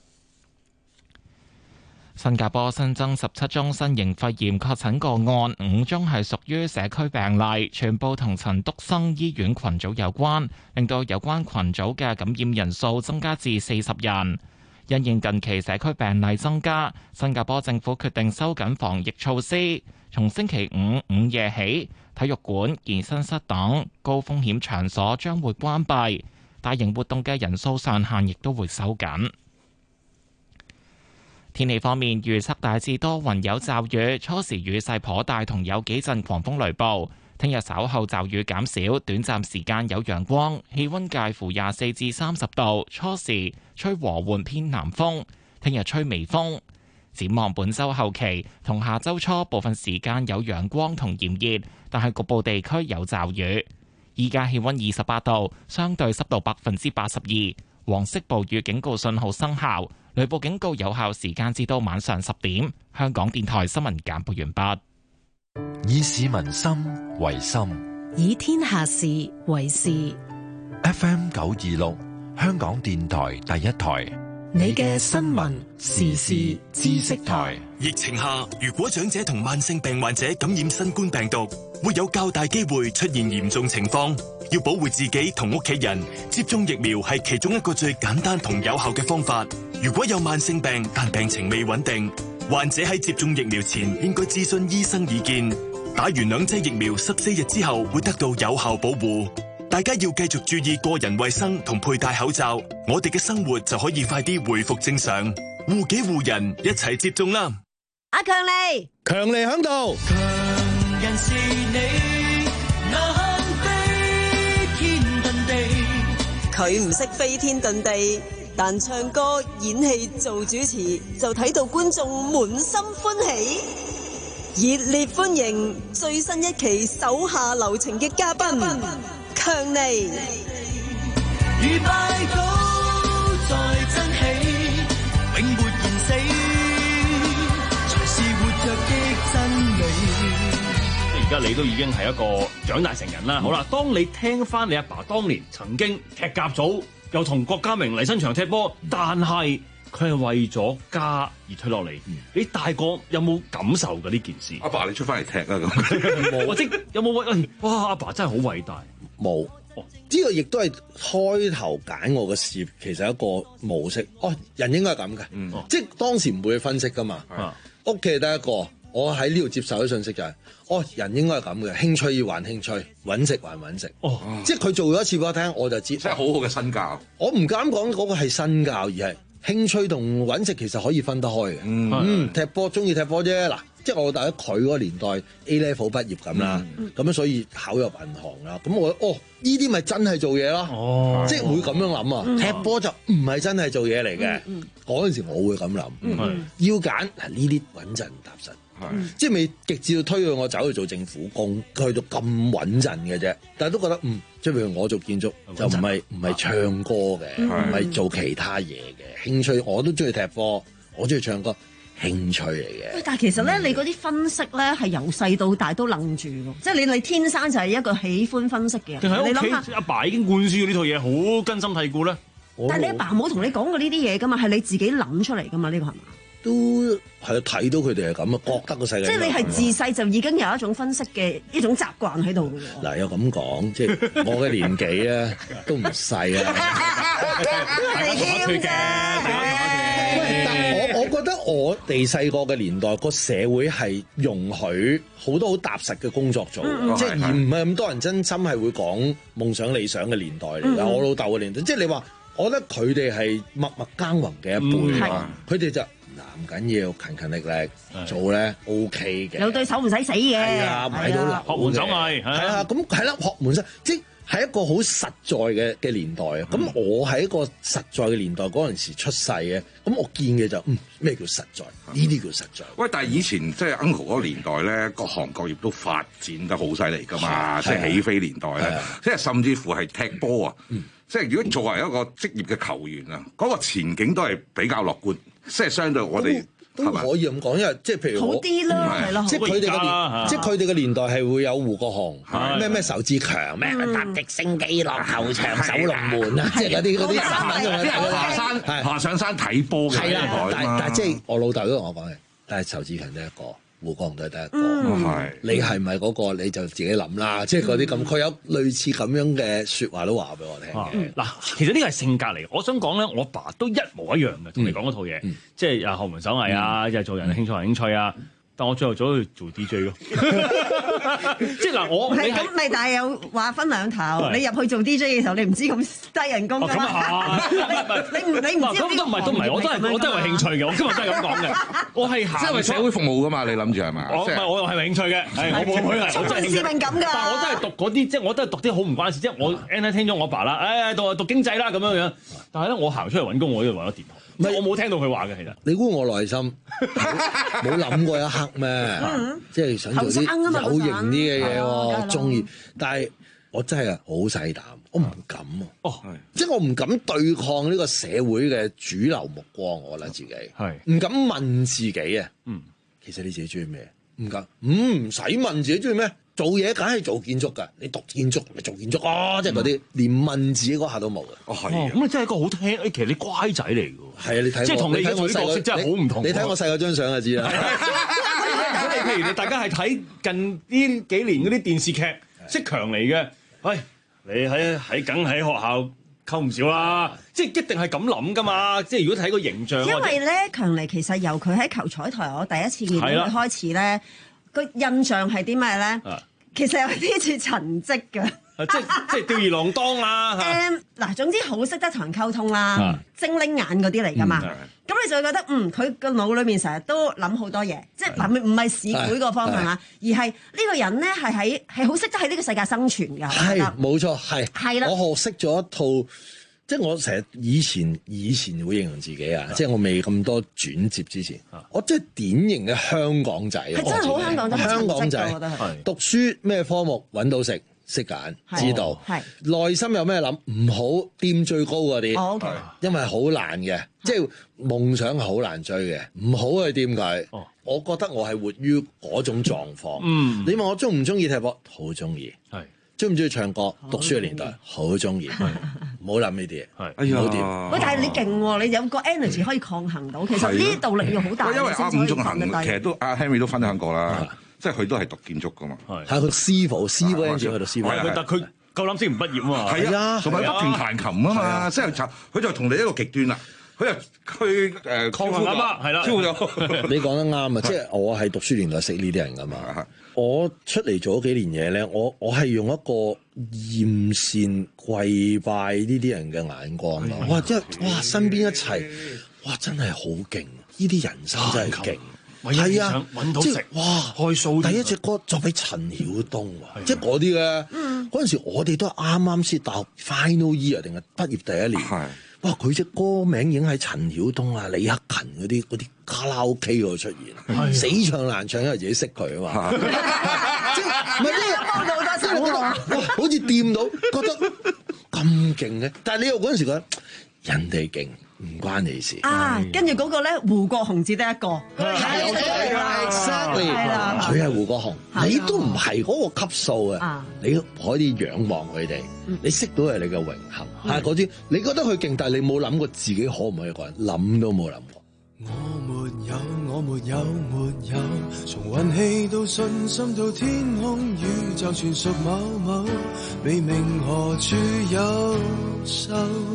新加坡新增十七宗新型肺炎確診個案，五宗係屬於社區病例，全部同陳篤生醫院群組有關，令到有關群組嘅感染人數增加至四十人。因應近期社區病例增加，新加坡政府決定收緊防疫措施，從星期五午夜起，體育館、健身室等高風險場所將會關閉，大型活動嘅人數上限亦都會收緊。 天氣方面，預測大致多雲有驟雨，初時雨勢頗大，同有幾陣狂風雷暴。聽日稍後驟雨減少，短暫時間有陽光，氣溫介乎廿四至三十度，初時吹和緩偏南風。聽日吹微風。展望本週後期同下週初部分時間有陽光同炎熱，但係局部地區有驟雨。依家氣溫二十八度，相對濕度百分之八十二。黃色暴雨警告信號生效，雷暴警告有效時間至到晚上十點。香港電台新聞簡報完畢。 以市民心為心， 以天下事為事。 F M 九二六，香港電台第一台， 你嘅新聞時事知識台。 疫情下，如果長者同慢性病患者感染新冠病毒，會有較大機會出現嚴重情況。要保護自己同屋企人，接種疫苗係其中一個最簡單同有效嘅方法。如果有慢性病但病情未穩定，患者喺接種疫苗前應該諮詢醫生意見。打完兩劑疫苗十四日之後會得到有效保護。大家要繼續注意個人衛生同佩戴口罩，我哋嘅生活就可以快啲回復正常。護己護人，一齊接種啦！ 阿強利， 強利響度， 強人是你，那飛天遁地。 佢唔識飛天遁地，但唱歌、演戲、做主持就睇到觀眾滿心歡喜。熱烈歡迎最新一期手下留情嘅嘉賓強尼。 如拜倒在真氣，永沒言死，才是活着的真理。 而家你都已經係一個長大成人啦。嗯、好啦，當你聽翻你阿爸，爸當年曾經踢甲組，又同郭家明嚟新場踢波，但係佢係為咗家而退落嚟。嗯、你大個有冇感受嘅呢件事？ 阿爸，爸，你出翻嚟踢啊咁， 冇。或者有冇喂？哇！阿爸，爸真係好偉大。 冇。呢個亦都係開頭揀我嘅事業，其實一個模式。哦，人應該係咁嘅，嗯、即係當時唔會去分析噶嘛。屋企得一個，我喺呢度接受啲信息就係、是，哦，人應該係咁嘅，興趣要還興趣，揾食還揾食。哦，即係佢做咗一次俾我聽，我就知。 即係好好嘅身教。我唔敢講嗰個係身教，而係興趣同揾食其實可以分得開嘅。嗯，嗯，踢波中意踢波啫嗱。即係我大家佢嗰個年代 A level 畢業咁啦，咁樣、嗯、所以考入銀行啦。咁我哦呢啲咪真係做嘢咯，哦、即係會咁樣諗啊。嗯、踢波就唔係真係做嘢嚟嘅。嗰陣、嗯、時我會咁諗，嗯、要揀嗱呢啲穩陣踏實，嗯、即係未極致到推到我走去做政府工，去到咁穩陣嘅啫。但係都覺得嗯，即係譬如我做建築就唔係唔係唱歌嘅，唔係、嗯、做其他嘢嘅興趣，我都中意踢波，我中意唱歌。興趣嚟嘅， 但係其實咧，嗯、你嗰啲分析咧係由細到大都愣住喎，即係你你天生就係一個喜歡分析嘅人。 你諗下，阿爸已經灌輸呢套嘢，好根深蒂固咧。 但係你阿爸冇同你講過呢啲嘢噶嘛，係你自己諗出嚟噶嘛？呢、呢個係嘛？ 都係睇到佢哋係咁啊，覺得個世界。 即係你係自細就已經有一種分析嘅一種習慣喺度嘅喎。 嗱，有咁講，即係我嘅年紀咧都唔細啊。 都係謙啫。 我我覺得我哋細個嘅年代，個社會係容許好多好踏實嘅工作做，嗯、即係而唔係咁多人真心係會講夢想理想嘅年代嚟㗎。嗯、我老豆嘅年代，即係你話，我覺得佢哋係默默耕耘嘅一輩，佢哋、嗯、就嗱唔緊要，勤勤力力做咧 OK 嘅， 有對手唔使死嘅， 係啊，買到樓， 學門手藝，係啊，咁係啦，學門手即係一個好實在嘅嘅年代啊！咁、嗯、我喺一個實在嘅年代嗰陣時出世嘅，咁我見嘅就嗯咩叫實在？呢啲叫實在。喂， 但係以前即係 Uncle 嗰個年代咧，各行各業都發展得好犀利㗎嘛，即係起飛年代咧，即係甚至乎係踢波啊！嗯、即係如果作為一個職業嘅球員啊，嗰、嗰個前景都係比較樂觀，即係相對我哋。 都可以咁講，因為即係譬如好啲啦，係咯， 即係佢哋嘅年，即係佢哋嘅年代係會有胡國雄，咩咩仇志強，咩搭直升機落後場守龍門啊，即係嗰啲嗰啲新聞仲有下山爬上山睇波嘅年代。 但但即係我老豆都同我講嘅，但係仇志強都係一個。胡國雄都係得一個，嗯、你係咪嗰個你就自己諗啦，即係嗰啲咁，佢、嗯、有類似咁樣嘅説話都話俾我聽嘅。 嗱、啊，其實呢個係性格嚟，我想講咧，我爸都一模一樣嘅，同你講嗰套嘢，嗯、即係啊學門手藝啊，即係、嗯、做人興趣係興趣啊。 但我最後走去做 D J 咯。即係嗱，我係咁咪，但係有話分兩頭。你入去做 D J 嘅時候，你唔知咁低人工㗎嘛？你唔你唔知咁都唔係都唔係，我都係我都係為興趣嘅。我今日都係咁講嘅。我係行即係為社會服務㗎嘛？你諗住係嘛？ 我唔係，我又係為興趣嘅。係我冇佢係，我真係興趣。 使命感㗎。 但係我都係讀嗰啲，即係我都係讀啲好唔關事。即係我 entertain 咗我爸啦，誒讀讀經濟啦咁樣樣。但係咧，我行出嚟揾工，我都揾咗電台。唔係，我冇聽到佢話嘅，其實。 你估我內心冇諗過一刻咩？即係想做啲有型啲嘅嘢喎，中意。但係我真係好細膽，我唔敢啊。哦，即係我唔敢對抗呢個社會嘅主流目光，我覺得自己係唔敢問自己啊。嗯，其實你自己中意咩？唔敢，唔使問自己中意咩？做嘢梗係做建築㗎，你讀建築咪做建築啊！即係嗰啲連問自己嗰下都冇嘅。哦，係。 咁你真係一個好聽，誒，其實你乖仔嚟㗎喎。 係啊，你睇即係同你嘅角色真係好唔同。 你睇我細嗰張相就知啦。 咁你譬如你大家係睇近呢幾年嗰啲電視劇，識強嚟嘅，喂，你喺喺梗喺學校溝唔少啦，即係一定係咁諗㗎嘛。即係如果睇個形象， 因為咧強嚟其實由佢喺球彩台我第一次見到佢開始咧，個印象係啲咩咧？其實有啲似陳積㗎， 即即係吊兒郎當啦。 誒嗱，總之好識得同人溝通啦，精靈眼嗰啲嚟㗎嘛。咁你就會覺得嗯，佢個腦裏面成日都諗好多嘢，即係嗱唔係市儈個方向啊，而係呢個人咧係喺係好識得喺呢個世界生存㗎。 係冇錯，係係啦， 我學識咗一套。即係我成日以前以前會形容自己啊，即係我未咁多轉接之前，我即係典型嘅香港仔。係真係好香港仔，香港仔。我覺得係讀書咩科目揾到食，識揀，知道。係內心有咩諗，唔好掂最高嗰啲。哦 OK，因為好難嘅，即係夢想係好難追嘅，唔好去掂佢。哦，我覺得我係活於嗰種狀況。嗯，你問我中唔中意踢波？好中意。係。中唔中意唱歌？讀書嘅年代好中意，唔好諗呢啲嘢，係，唔好掂。 喂，但係你勁喎，你有個 energy 可以抗衡到，其實呢啲動力要好大。 因為阿伍仲衡其實都阿 Henry 都分享過啦，即係佢都係讀建築噶嘛， 係佢師傅，師傅跟住去到師傅， 但佢夠膽先唔畢業啊嘛， 係啊，同埋不斷彈琴啊嘛，即係就佢就同你一個極端啦。佢又佢誒抗衡啊嘛，係啦， 你講得啱啊！即係我係讀書年代識呢啲人噶嘛。我出嚟做咗幾年嘢咧，我我係用一個艷羨跪拜呢啲人嘅眼光啊！哇！即係哇，身邊一齊哇，真係好勁！呢啲人生真係勁，係啊！ 揾到食哇，開數第一隻歌作俾陳曉東喎，即係嗰啲咧。嗰陣時我哋都啱啱先大學 final year 定係畢業第一年。哇！佢隻歌名已經喺陳曉東啊、李克勤嗰啲嗰啲卡拉 OK 嗰度出現，死唱爛唱，因為自己識佢啊嘛。即係唔係呢？幫到好多手喎！哇！好似掂到，覺得咁勁嘅。但係你又嗰陣時覺得人哋勁，唔關你事啊！跟住嗰個咧，胡國雄只得一個， 係啦，佢係胡國雄，你都唔係嗰個級數啊！你可以仰望佢哋，你識到係你嘅榮幸，係嗰啲你覺得佢勁，但係你冇諗過自己可唔可以一個人，諗都冇諗過。 我沒有，我沒有，沒有，從運氣到信心到天空宇宙，全屬某某，未明何處有手。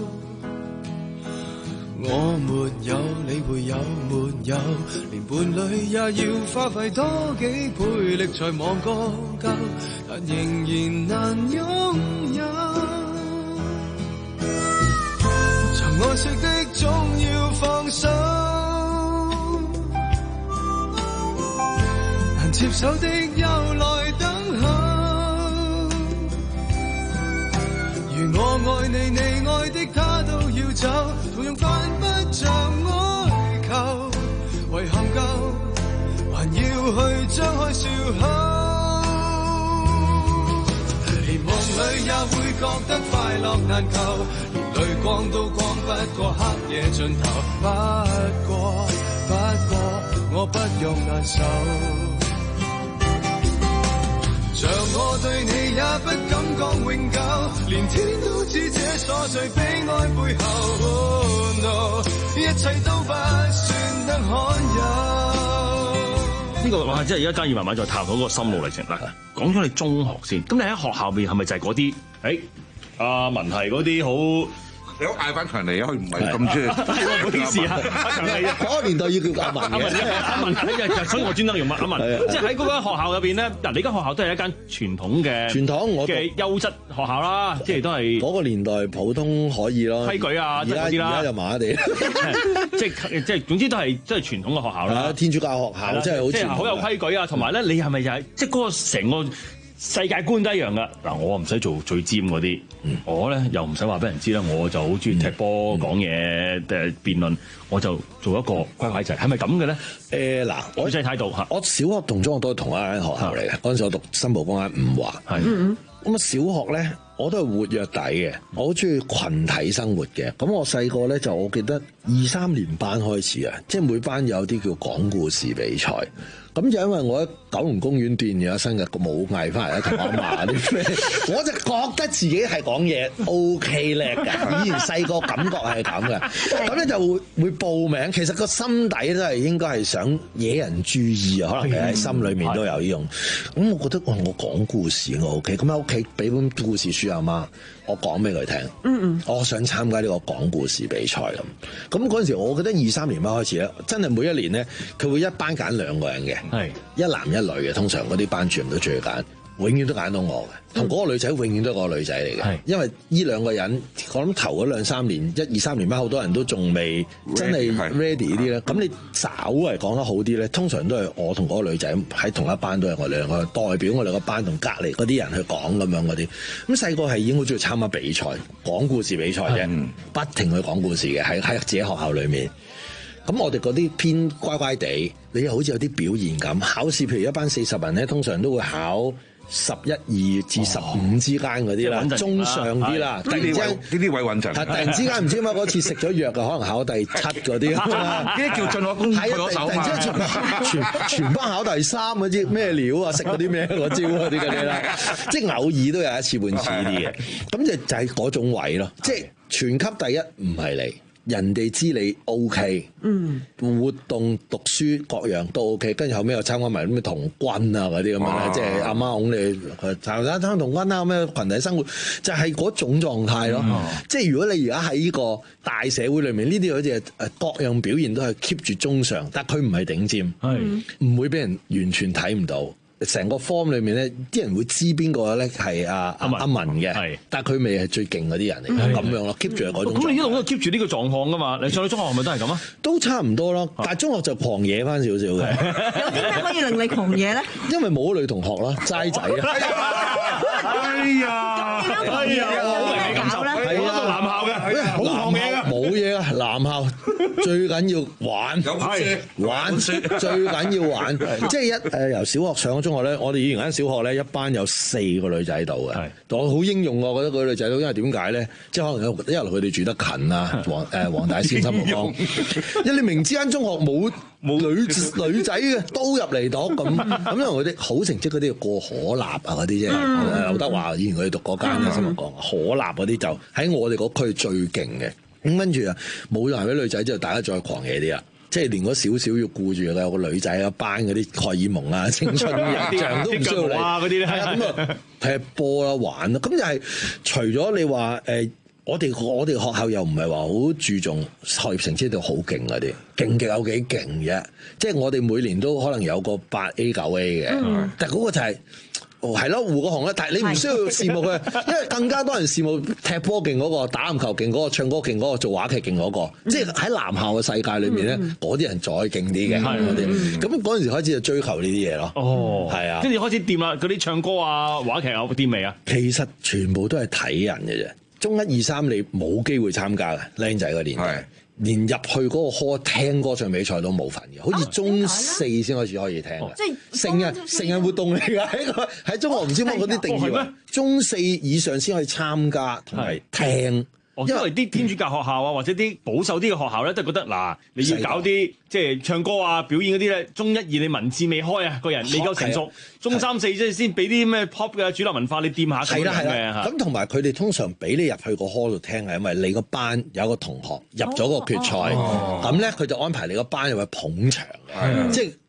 我沒有，你會有沒有？連伴侶也要花費多幾倍力才望個夠，但仍然難擁有。曾愛惜的總要放手，難接受的又來等候。如我愛你，你愛的他都要走，同樣犯不着哀求，遺憾夠，還要去張開笑口。連夢裏也會覺得快樂難求，連淚光都光不過黑夜盡頭。不過，不過，我不用難受。像我對你也不敢講永久，連天都知這瑣碎悲哀背後， oh, no, 一切都不算得罕有。 呢個哇，即係而家加爾慢慢再探討嗰個心路歷程啦。講咗你中學先，咁你喺學校邊係咪就係嗰啲？誒、欸，阿文係嗰啲好你好嗌翻強尼啊，佢唔係咁中意。 係喎，唔好意思啊，阿強尼啊， 嗰個年代要叫阿文阿文阿文，所以我專登用阿文。即係喺嗰間學校入邊咧，嗱，你間學校都係一間傳統嘅傳統我嘅優質學校啦，即係都係嗰個年代普通可以咯， 規矩啊， 而家而家就麻麻地， 即係即係總之都係即係傳統嘅學校啦。 天主教學校即係好即係好有規矩啊，同埋咧，你係咪就係即係嗰個成個世界觀都一樣噶？嗱，我唔使做最尖嗰啲，嗯、我咧又唔使話俾人知啦，我就好中意踢波、講嘢、誒辯論，我就做一個乖乖仔，係咪咁嘅咧？ 誒嗱、呃，我仔態度嚇， 我小學同中學都係同一間學校嚟嘅，嗰陣時我讀新蒲崗喺五華，係咁啊，小學咧我都係活躍底嘅，我好中意群體生活嘅。咁我細個咧就我記得二三年班開始啊，即係每班有啲叫講故事比賽。咁就因為我喺九龍公園鍛咗一身嘅武藝翻嚟咧，同我阿嫲啲咩，我就覺得自己係講嘢 OK 叻㗎。以前細個感覺係咁嘅，咁咧就會會報名。其實個心底都係應該係想惹人注意啊，可能喺心裏面都有呢種。咁我覺得哦，我講故事我 OK。咁喺屋企俾本故事書阿媽，我講俾佢聽。嗯嗯，我想參加呢個講故事比賽咁。咁嗰陣時，我覺得二三年班開始咧，真係每一年咧，佢會一班揀兩個人嘅。係一男一女嘅，通常嗰啲班主任都中意揀，永遠都揀到我嘅。同嗰個女仔永遠都係嗰個女仔嚟嘅。係因為呢兩個人，我諗頭嗰兩三年，一二三年班好多人都仲未真係 ready 呢啲咧。咁你稍為講得好啲咧，通常都係我同嗰個女仔喺同一班，都係我哋兩個代表我哋個班同隔離嗰啲人去講咁樣嗰啲。咁細個係已經好中意參加比賽，講故事比賽啫，不停去講故事嘅，喺喺自己學校裏面。咁我哋嗰啲偏乖乖地，你又好似有啲表現咁。考試譬如一班四十人咧，通常都會考十一二至十五之間嗰啲啦，哦、中上啲啦。突然之間呢啲位穩陣。 突然之間唔知點解嗰次食咗藥嘅，可能考第七嗰啲。 呢啲叫進可攻退可守嘛。 全全班考第三嗰啲咩料啊？食嗰啲咩嗰招嗰啲嗰啲啦，即係偶爾都有一次半次啲嘅。咁就就係嗰種位咯，即係全級第一唔係你。人哋知你 OK，嗯，活動讀書各樣都 OK，跟住後尾又參加埋啲咩童軍啊嗰啲咁樣咧，即係阿媽哄你參加參童軍啊，咩群體生活，就係、是、嗰種狀態咯。嗯、即係如果你而家喺呢個大社會裏面，呢啲好似誒各樣表現都係 keep 住中上，但係佢唔係頂尖，係唔、嗯、會俾人完全睇唔到。成個 form 裏面咧，啲人會知邊個咧係阿阿阿文嘅，係，但係佢未係最勁嗰啲人嚟，咁樣咯，keep 住係嗰種。 咁你一路都 keep 住呢個狀況噶嘛？你上到中學係咪都係咁啊？ 都差唔多咯，但係中學就狂野翻少少嘅。 有啲咩可以令你狂野咧？ 因為冇女同學啦，齋仔啊！ 哎呀， 哎呀，我明你感受咧，係啊，男校嘅，好狂野㗎， 冇嘢啊，男校最緊要玩，係玩，最緊要玩，即係一誒由小學上咗中學咧，我哋以前間小學咧一班有四個女仔度嘅，我好英勇我覺得嗰啲女仔都，因為點解咧？即係可能一來佢哋住得近啊，黃誒黃大仙新蒲崗，因為你明知間中學冇冇女女仔嘅都入嚟讀咁，咁因為嗰啲好成績嗰啲要過可立啊嗰啲啫，劉德華以前佢哋讀嗰間嘅新蒲崗，可立嗰啲就喺我哋嗰區最勁嘅。咁跟住啊，冇男俾女仔之後，大家再狂野啲啦。即係連嗰少少要顧住嘅，有個女仔一班嗰啲荷爾蒙啊、青春印象都唔需要你。 啊嗰啲咧， 係啊，咁啊踢波啦、玩啦，咁就係除咗你話誒、呃，我哋我哋學校又唔係話好注重學業成績度好勁嗰啲，勁極有幾勁啫。即係我哋每年都可能有個八 A 九 A 嘅，嗯、但係嗰個就係、是。哦，係咯，護個行咧，但係你唔需要羨慕佢，因為更加多人羨慕踢波勁嗰個、打籃球勁嗰個、唱歌勁嗰個、做話劇勁嗰個，嗯、即係喺男校嘅世界裏面咧，嗰啲、嗯、人再勁啲嘅，嗰啲咁嗰陣時開始就追求呢啲嘢咯。哦，係啊， 跟住開始掂啦，嗰啲唱歌啊、話劇有冇掂未啊？ 其實全部都係睇人嘅啫，中一二三你冇機會參加嘅，僆仔嗰年代。連入去嗰個科聽歌唱比賽都冇份嘅，好似中四先開始可以聽嘅，即係成日成日活動嚟㗎。喺個喺中學唔知乜嗰啲定義咩？中四以上先可以參加同埋聽。 因為啲天主教學校啊，或者啲保守啲嘅學校咧，都覺得嗱，你要搞啲即係唱歌啊、表演嗰啲咧，中一二你文字未開啊，個人未夠成熟，中三四即係先俾啲咩 pop 嘅主流文化你掂下咁樣嘅嚇。 咁同埋佢哋通常俾你入去個 hall 度聽係因為你個班有個同學入咗個決賽，咁咧佢就安排你個班入去捧場嘅，即係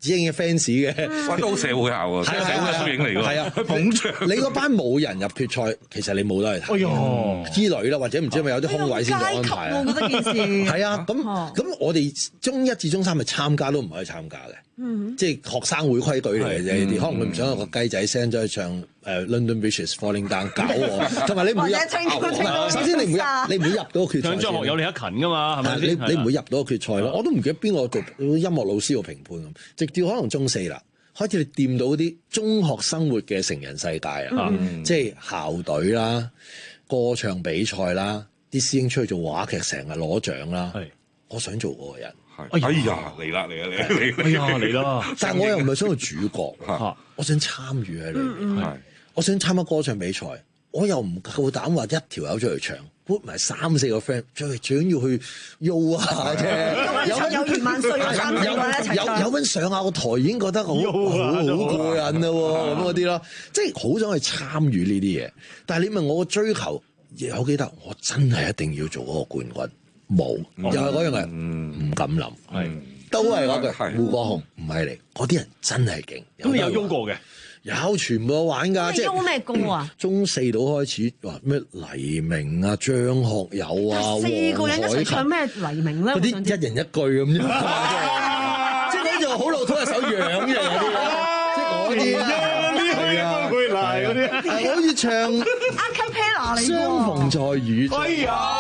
只係嘅 fans 嘅， 哇都好社會效喎，社會嘅縮影嚟㗎。 係啊， 佢捧場。 你嗰班冇人入決賽，其實你冇得去睇。 哎呀， 之類啦，或者唔知係咪有啲空位先做安排啊？ 我覺得件事係啊，咁咁我哋中一至中三咪參加都唔可以參加嘅。嗯、即係學生會規矩嚟嘅啫，呢啲可能佢唔想有個雞仔 send 咗去唱誒 London Bridge is Falling Down 搞我，同埋你唔會入，首先你唔會入，你唔會入到個決賽。唱張學友李克勤㗎嘛，係咪？你你唔會入到個決賽咯。我都唔記得邊個做音樂老師個評判咁，直至可能中四啦，開始你掂到啲中學生活嘅成人世界啊，嗯、即係校隊啦、歌唱比賽啦，啲師兄出去做話劇成日攞獎啦。我想做嗰個人。 哎呀，嚟啦嚟啦嚟啦嚟！ 哎呀嚟啦！ 但係我又唔係想做主角，我想參與喺裏面。我想參加歌唱比賽，我又唔夠膽話一條友出去唱 ，put 埋三四個 friend，最最緊要去喐下啫。 有有二萬歲嘅三四個一齊唱， 有有份上下個台已經覺得好好好過癮啦喎，咁嗰啲咯，即係好想去參與呢啲嘢。但係你問我個追求，我記得我真係一定要做嗰個冠軍。冇，又係嗰樣嘅，唔敢諗，係都係嗰句。胡國雄唔係嚟，嗰啲人真係勁。 咁你有喐過嘅？ 有，全部有玩㗎。 即係喐咩歌啊？ 中四度開始話咩黎明啊、張學友啊， 四個人一齊唱咩黎明咧？ 嗰啲一人一句咁啫。即係嗰啲好老土嘅手樣嘅嗰啲，即係嗰啲係啊，會嚟嗰啲，好似唱 acapella 嚟㗎。 相逢在雨中。 哎呀！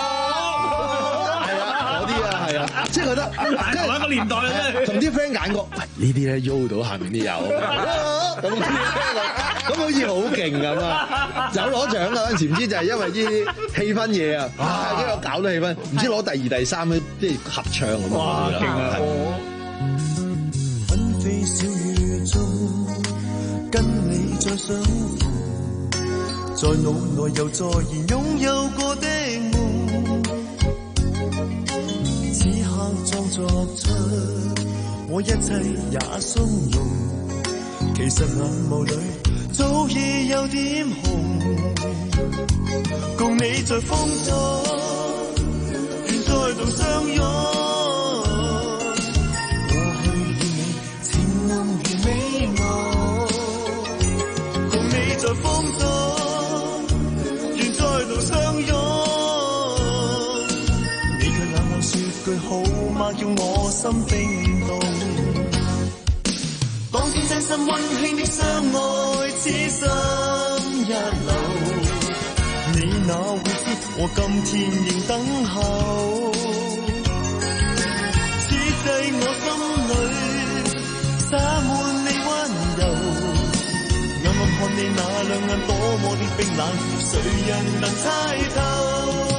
係啊，即係覺得同一個年代咧， 同啲 friend 揀過，喂呢啲咧喐到下面啲友，咁咁好似好勁咁啊！有攞獎啊！嗰陣時唔知就係因為呢啲氣氛嘢啊，啊，因為我搞到氣氛，唔知攞第二、第三咧，即係合唱咁啊！勁啊！ 紛飛小雨中，跟你再相逢，在腦內又再現擁有過的夢。此刻裝作出我一切也鬆容，其實眼眸裏早已有點紅。共你在風中，願再度相擁。過去與你情濃如美夢，共你在風中，願再度相擁。句好嗎？叫我心冰凍。當天真心溫馨的相愛，此心一流。你哪會知我今天仍等候？此際我心裏灑滿你溫柔，暗暗看你那兩眼多麼的冰冷，誰人能猜透？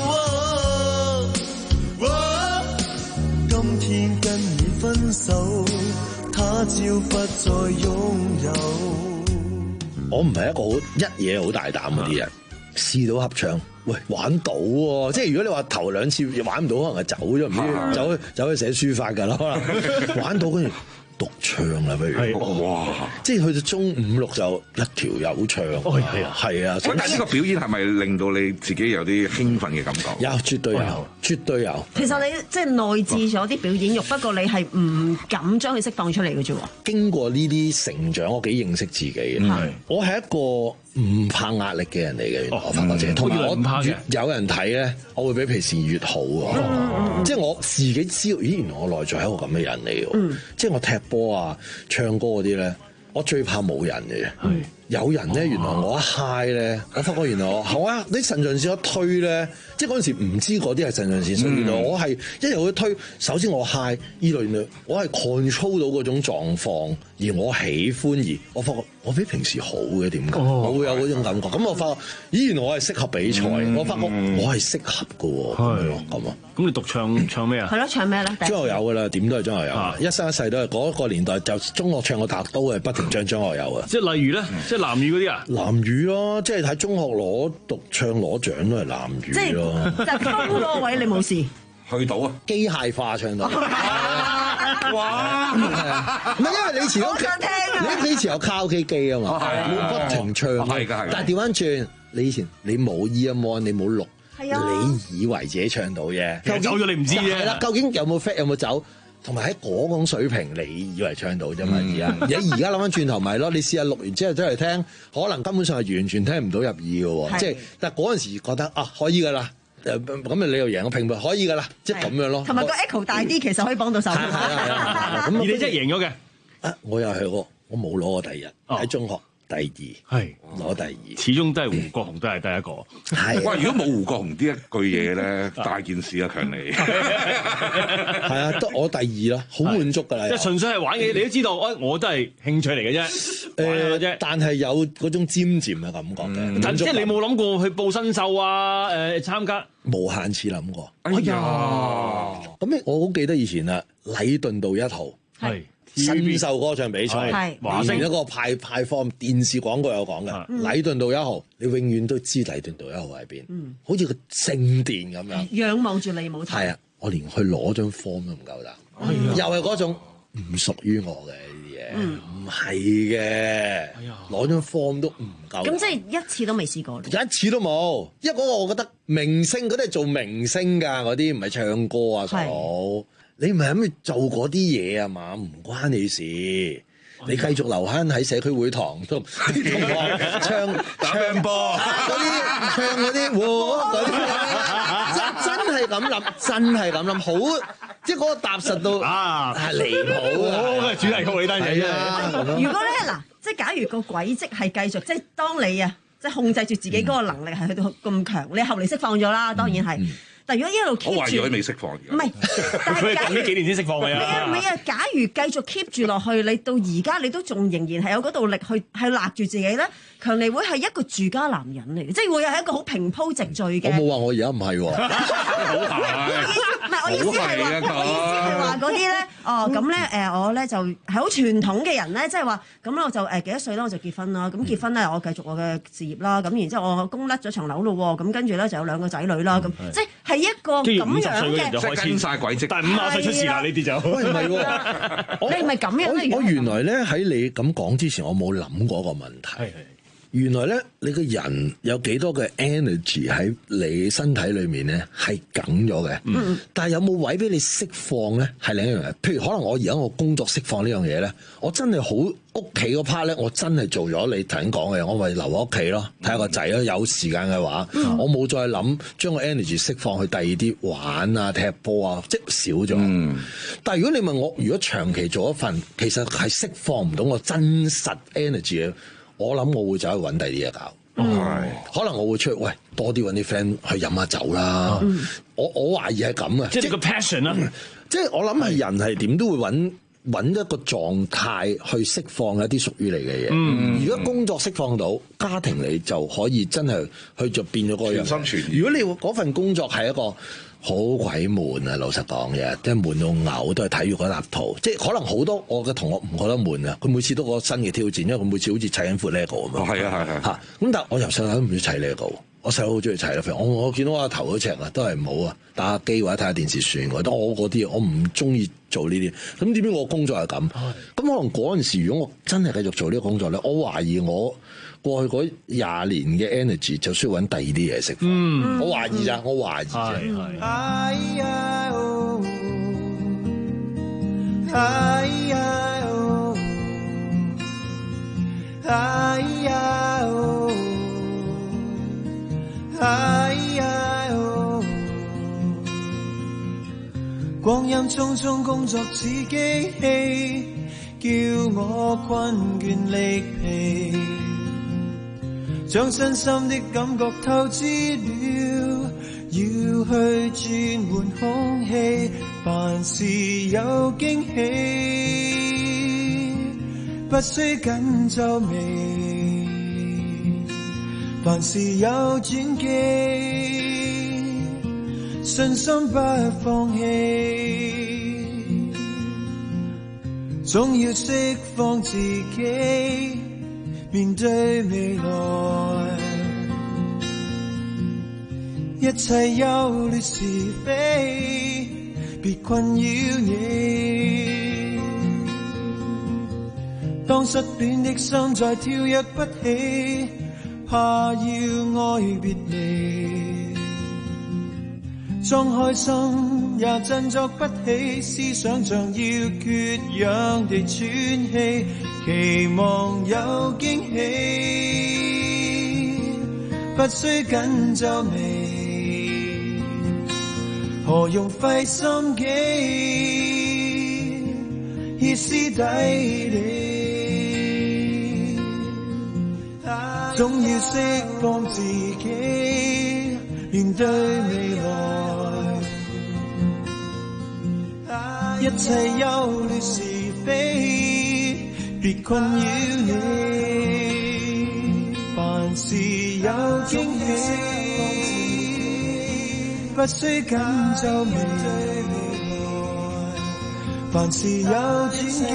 今天跟你分手，他朝不再擁有。 我唔係一個好一嘢好大膽嗰啲人，試到合唱，喂玩到喎、啊！即係如果你話頭兩次玩唔到，可能係走咗，唔知走走去寫書法㗎啦，可能玩到跟住。獨唱啦，不如哇！即係去到中五六就一條友唱，係啊，係啊。 但係呢個表演係咪令到你自己有啲興奮嘅感覺？ 有，絕對有，絕對有。 其實你即係內置咗啲表演欲，不過你係唔敢將佢釋放出嚟嘅啫喎。 經過呢啲成長，我幾認識自己嘅。係，我係一個唔怕壓力嘅人嚟嘅。我發覺啫，同埋我越有人睇咧，我會比平時越好喎。即係我自己知道，咦，原來我內在係一個咁嘅人嚟嘅。即係我踢波啊、唱歌嗰啲咧，我最怕冇人嘅。嗯、有人咧，原來我一 high 咧，我發覺原來我好啊！啲腎上腺一推咧，即係嗰陣時唔知嗰啲係腎上腺素，原來我係一路去推。首先我 high，二來原來我係 control 到嗰種狀況，而我喜歡，而我發覺我比平時好嘅點解？哦、我會有嗰種感覺。咁我發覺，咦，原來我係適合比賽。嗯、我發覺我係適合嘅喎。係咁啊！ 咁你獨唱唱咩啊？ 係咯，唱咩咧？ 張學友噶啦，點都係張學友。啊、一生一世都係嗰個年代，就中學唱個大都係不停唱張學友啊！ 即係例如咧，嗯、即係藍雨嗰啲啊？ 藍雨咯，即係喺中學攞獨唱攞獎都係藍雨咯。 即係高嗰個位你冇事。 去到啊！ 機械化唱到。哇！唔係因為你以前我想聽啊！ 你以前有卡拉 OK 機啊嘛，會不停唱。係㗎係。但係調翻轉，你以前你冇 earphone，你冇錄。係啊！你以為自己唱到啫， 走咗你唔知啫。 係啦，究竟有冇 fat 有冇走？ 同埋喺嗰種水平，你以為唱到啫嘛？而家而家而家諗翻轉頭咪咯，你試下錄完之後真係聽，可能根本上係完全聽唔到入耳嘅喎。即係但係嗰陣時覺得啊，可以㗎啦。咁啊，你又贏個評判，可以㗎啦，即係咁樣咯。 同埋個 echo 大啲，其實可以幫到手。 係係係。 咁你真係贏咗嘅。 啊，我又係我，我冇攞過第一，喺中學第二，係攞第二。 始終都係胡國雄都係第一個。 係。 哇！如果冇胡國雄呢一句嘢咧，大件事啊，強尼。 係啊，得我第二咯，好滿足㗎啦。 即係純粹係玩嘅，你都知道，我我都係興趣嚟嘅啫。 誒啫，但係有嗰種尖尖嘅感覺嘅。 但即係你冇諗過去報新秀啊？誒，參加無限次諗過。 哎呀！ 咁我好記得以前啊，禮頓道一號係新秀歌唱比賽，華星一個派派放電視廣告有講嘅。禮頓道一號，你永遠都知禮頓道一號喺邊，好似個聖殿咁樣， 仰望住利舞台。 係啊，我連去攞張 form 都唔夠膽，又係嗰種唔屬於我嘅呢啲嘢，唔係嘅，攞張 form 都唔夠。 咁即係一次都未試過， 一次都冇。因為嗰個我覺得明星嗰啲係做明星㗎，嗰啲唔係唱歌啊，大佬。你唔係咁去做嗰啲嘢啊嘛，唔關你事。你繼續留喺喺社區會堂同啲同學唱唱波嗰啲，唱嗰啲嗰啲，真真係咁諗，真係咁諗，好即係嗰個踏實到啊離譜啊！ 主題曲呢單嘢啊！ 如果咧嗱，即係假如個軌跡係繼續，即係當你啊，即係控制住自己嗰個能力係去到咁強，你後嚟釋放咗啦，當然係。但如果一路 keep 住， 我懷疑佢未釋放。唔係， 佢係近呢幾年先釋放嘅。 唔係啊，唔係啊，假如繼續 keep 住落去，你到而家你都仲仍然係有嗰度力去係勒住自己咧，強尼會係一個住家男人嚟嘅，即係會係一個好平鋪直敍嘅。 我冇話我而家唔係喎。 唔係我意思係話，我意思係話嗰啲咧，哦咁咧誒，我咧就係好傳統嘅人咧，即係話咁咧我就誒幾多歲咧我就結婚啦，咁結婚咧我繼續我嘅事業啦，咁然之後我供甩咗層樓咯喎，咁跟住咧就有兩個仔女啦，咁即係。係一個咁樣嘅， 即係跟曬軌跡， 但係五十歲出事啦，呢啲就喂唔係喎， 你係咪咁樣咧？ 我原來咧喺你咁講之前，我冇諗過個問題。原來咧，你個人有幾多嘅 energy 喺你身體裏面咧係梗咗嘅，嗯、但係有冇位俾你釋放咧係另一樣嘢。譬如可能我而家我工作釋放呢樣嘢咧，我真係好屋企嗰 part 咧，我真係做咗你頭先講嘅嘢，我咪留喺屋企咯，睇下個仔咯。有時間嘅話，嗯、我冇再諗將個 energy 釋放去第二啲玩啊、踢波啊，即係少咗。嗯、但係如果你問我，如果長期做一份，其實係釋放唔到我真實 energy 嘅。我諗我會走去揾第二啲嘢搞，嗯、可能我會出去喂多啲揾啲 friend 去飲下酒啦。嗯、我我懷疑係咁嘅， 即係個 passion 啦。 即係我諗係人係點都會揾揾一個狀態去釋放一啲屬於你嘅嘢。嗯、如果工作釋放到，家庭你就可以真係去就變咗嗰樣。全心全意。如果你嗰份工作係一個好鬼悶啊！老實講嘅，即係悶到嘔，都係睇住嗰沓圖。即係可能好多我嘅同學唔覺得悶啊，佢每次都個新嘅挑戰，因為佢每次好似砌緊副 lego 咁樣。係啊係係嚇。咁但係我由細佬都唔中意砌 lego，我細佬好中意砌啦。我我見到我頭嗰赤啊，都係唔好啊，打下機或者睇下電視算。我覺得我嗰啲我唔中意做呢啲。咁點解我工作係咁？咁可能嗰陣時，如果我真係繼續做呢個工作咧，我懷疑我過去嗰廿年嘅 energy 就需要揾第二啲嘢釋放。嗯、我懷疑咋，我懷疑咋。係光陰匆匆，工作似機器，叫我困倦力疲。將身心的感覺透支了，要去轉換空氣，凡事有驚喜，不需緊皺眉，凡事有轉機，信心不放棄，總要釋放自己，面對未來，一切憂慮是非，別困擾你。當失戀的心再跳躍不起，怕要愛別離， 裝開心也振作不起，思想像要缺氧地喘氣，期望有驚喜，不需緊皺眉，何用費心機，歇斯底里，總要釋放自己，面對未來，一切憂慮是非，別困擾你，凡事有驚喜，不需緊皺眉，凡事有轉機，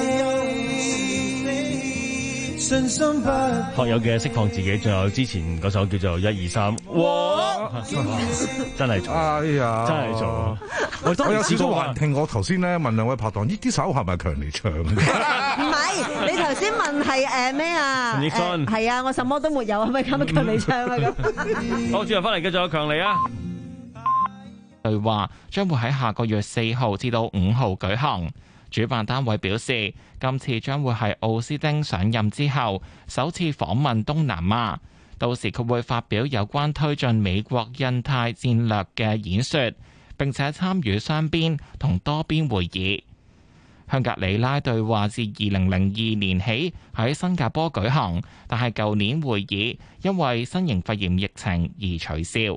信心不學友嘅釋放自己，仲有之前嗰首叫做一二三，哇！真係做， 哎呀， 真係做。 我有少少幻聽，我頭先咧問兩位拍檔，呢啲首係咪強尼唱嘅？ 唔係，你頭先問係誒咩啊？ 陳奕迅係啊，我什麼都沒有，係咪咁強尼唱啊？咁好，轉頭翻嚟繼續有強尼啊！ 對話將會喺下個月四號至到五號舉行。主辦單位表示，今次將會係奧斯汀上任之後首次訪問東南亞，到時佢會發表有關推進美國印太戰略嘅演說，並且參與雙邊同多邊會議。香格里拉對話自二零零二年起喺新加坡舉行，但係舊年會議因為新型肺炎疫情而取消。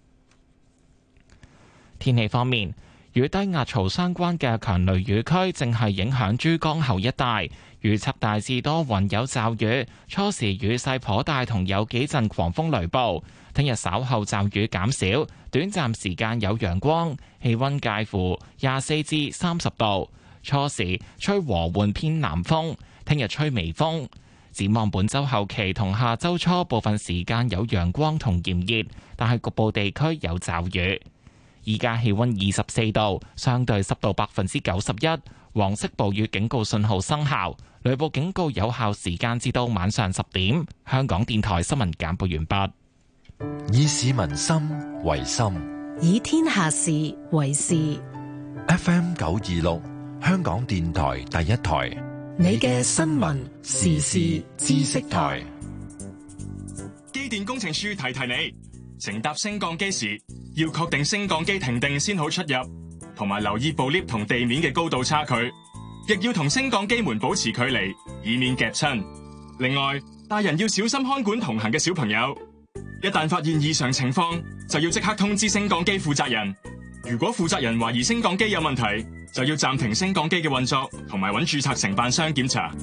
天氣方面，與低壓槽相關嘅強雷雨區正係影響珠江口一帶，預測大致多雲有驟雨，初時雨勢頗大，同有幾陣狂風雷暴。聽日稍後驟雨減少，短暫時間有陽光，氣溫介乎廿四至三十度。初時吹和緩偏南風，聽日吹微風。展望本週後期同下週初部分時間有陽光同炎熱，但係局部地區有驟雨。依家氣溫二十四度，相對濕度百分之九十一，黃色暴雨警告信號生效，雷暴警告有效時間至到晚上十點。香港電台新聞簡報完畢。 以市民心為心， 以天下事為事。 F M 九二六，香港電台第一台， 你嘅新聞時事知識台。 機電工程署提提你，乘搭升降機時要確定升降機停定先好出入，同埋留意部 lift 同地面嘅高度差距，亦要同升降機門保持距離，以免夾親。另外，大人要小心看管同行嘅小朋友，一旦發現異常情況，就要即刻通知升降機負責人。如果負責人懷疑升降機有問題，就要暫停升降機嘅運作，同埋揾註冊承辦商檢查。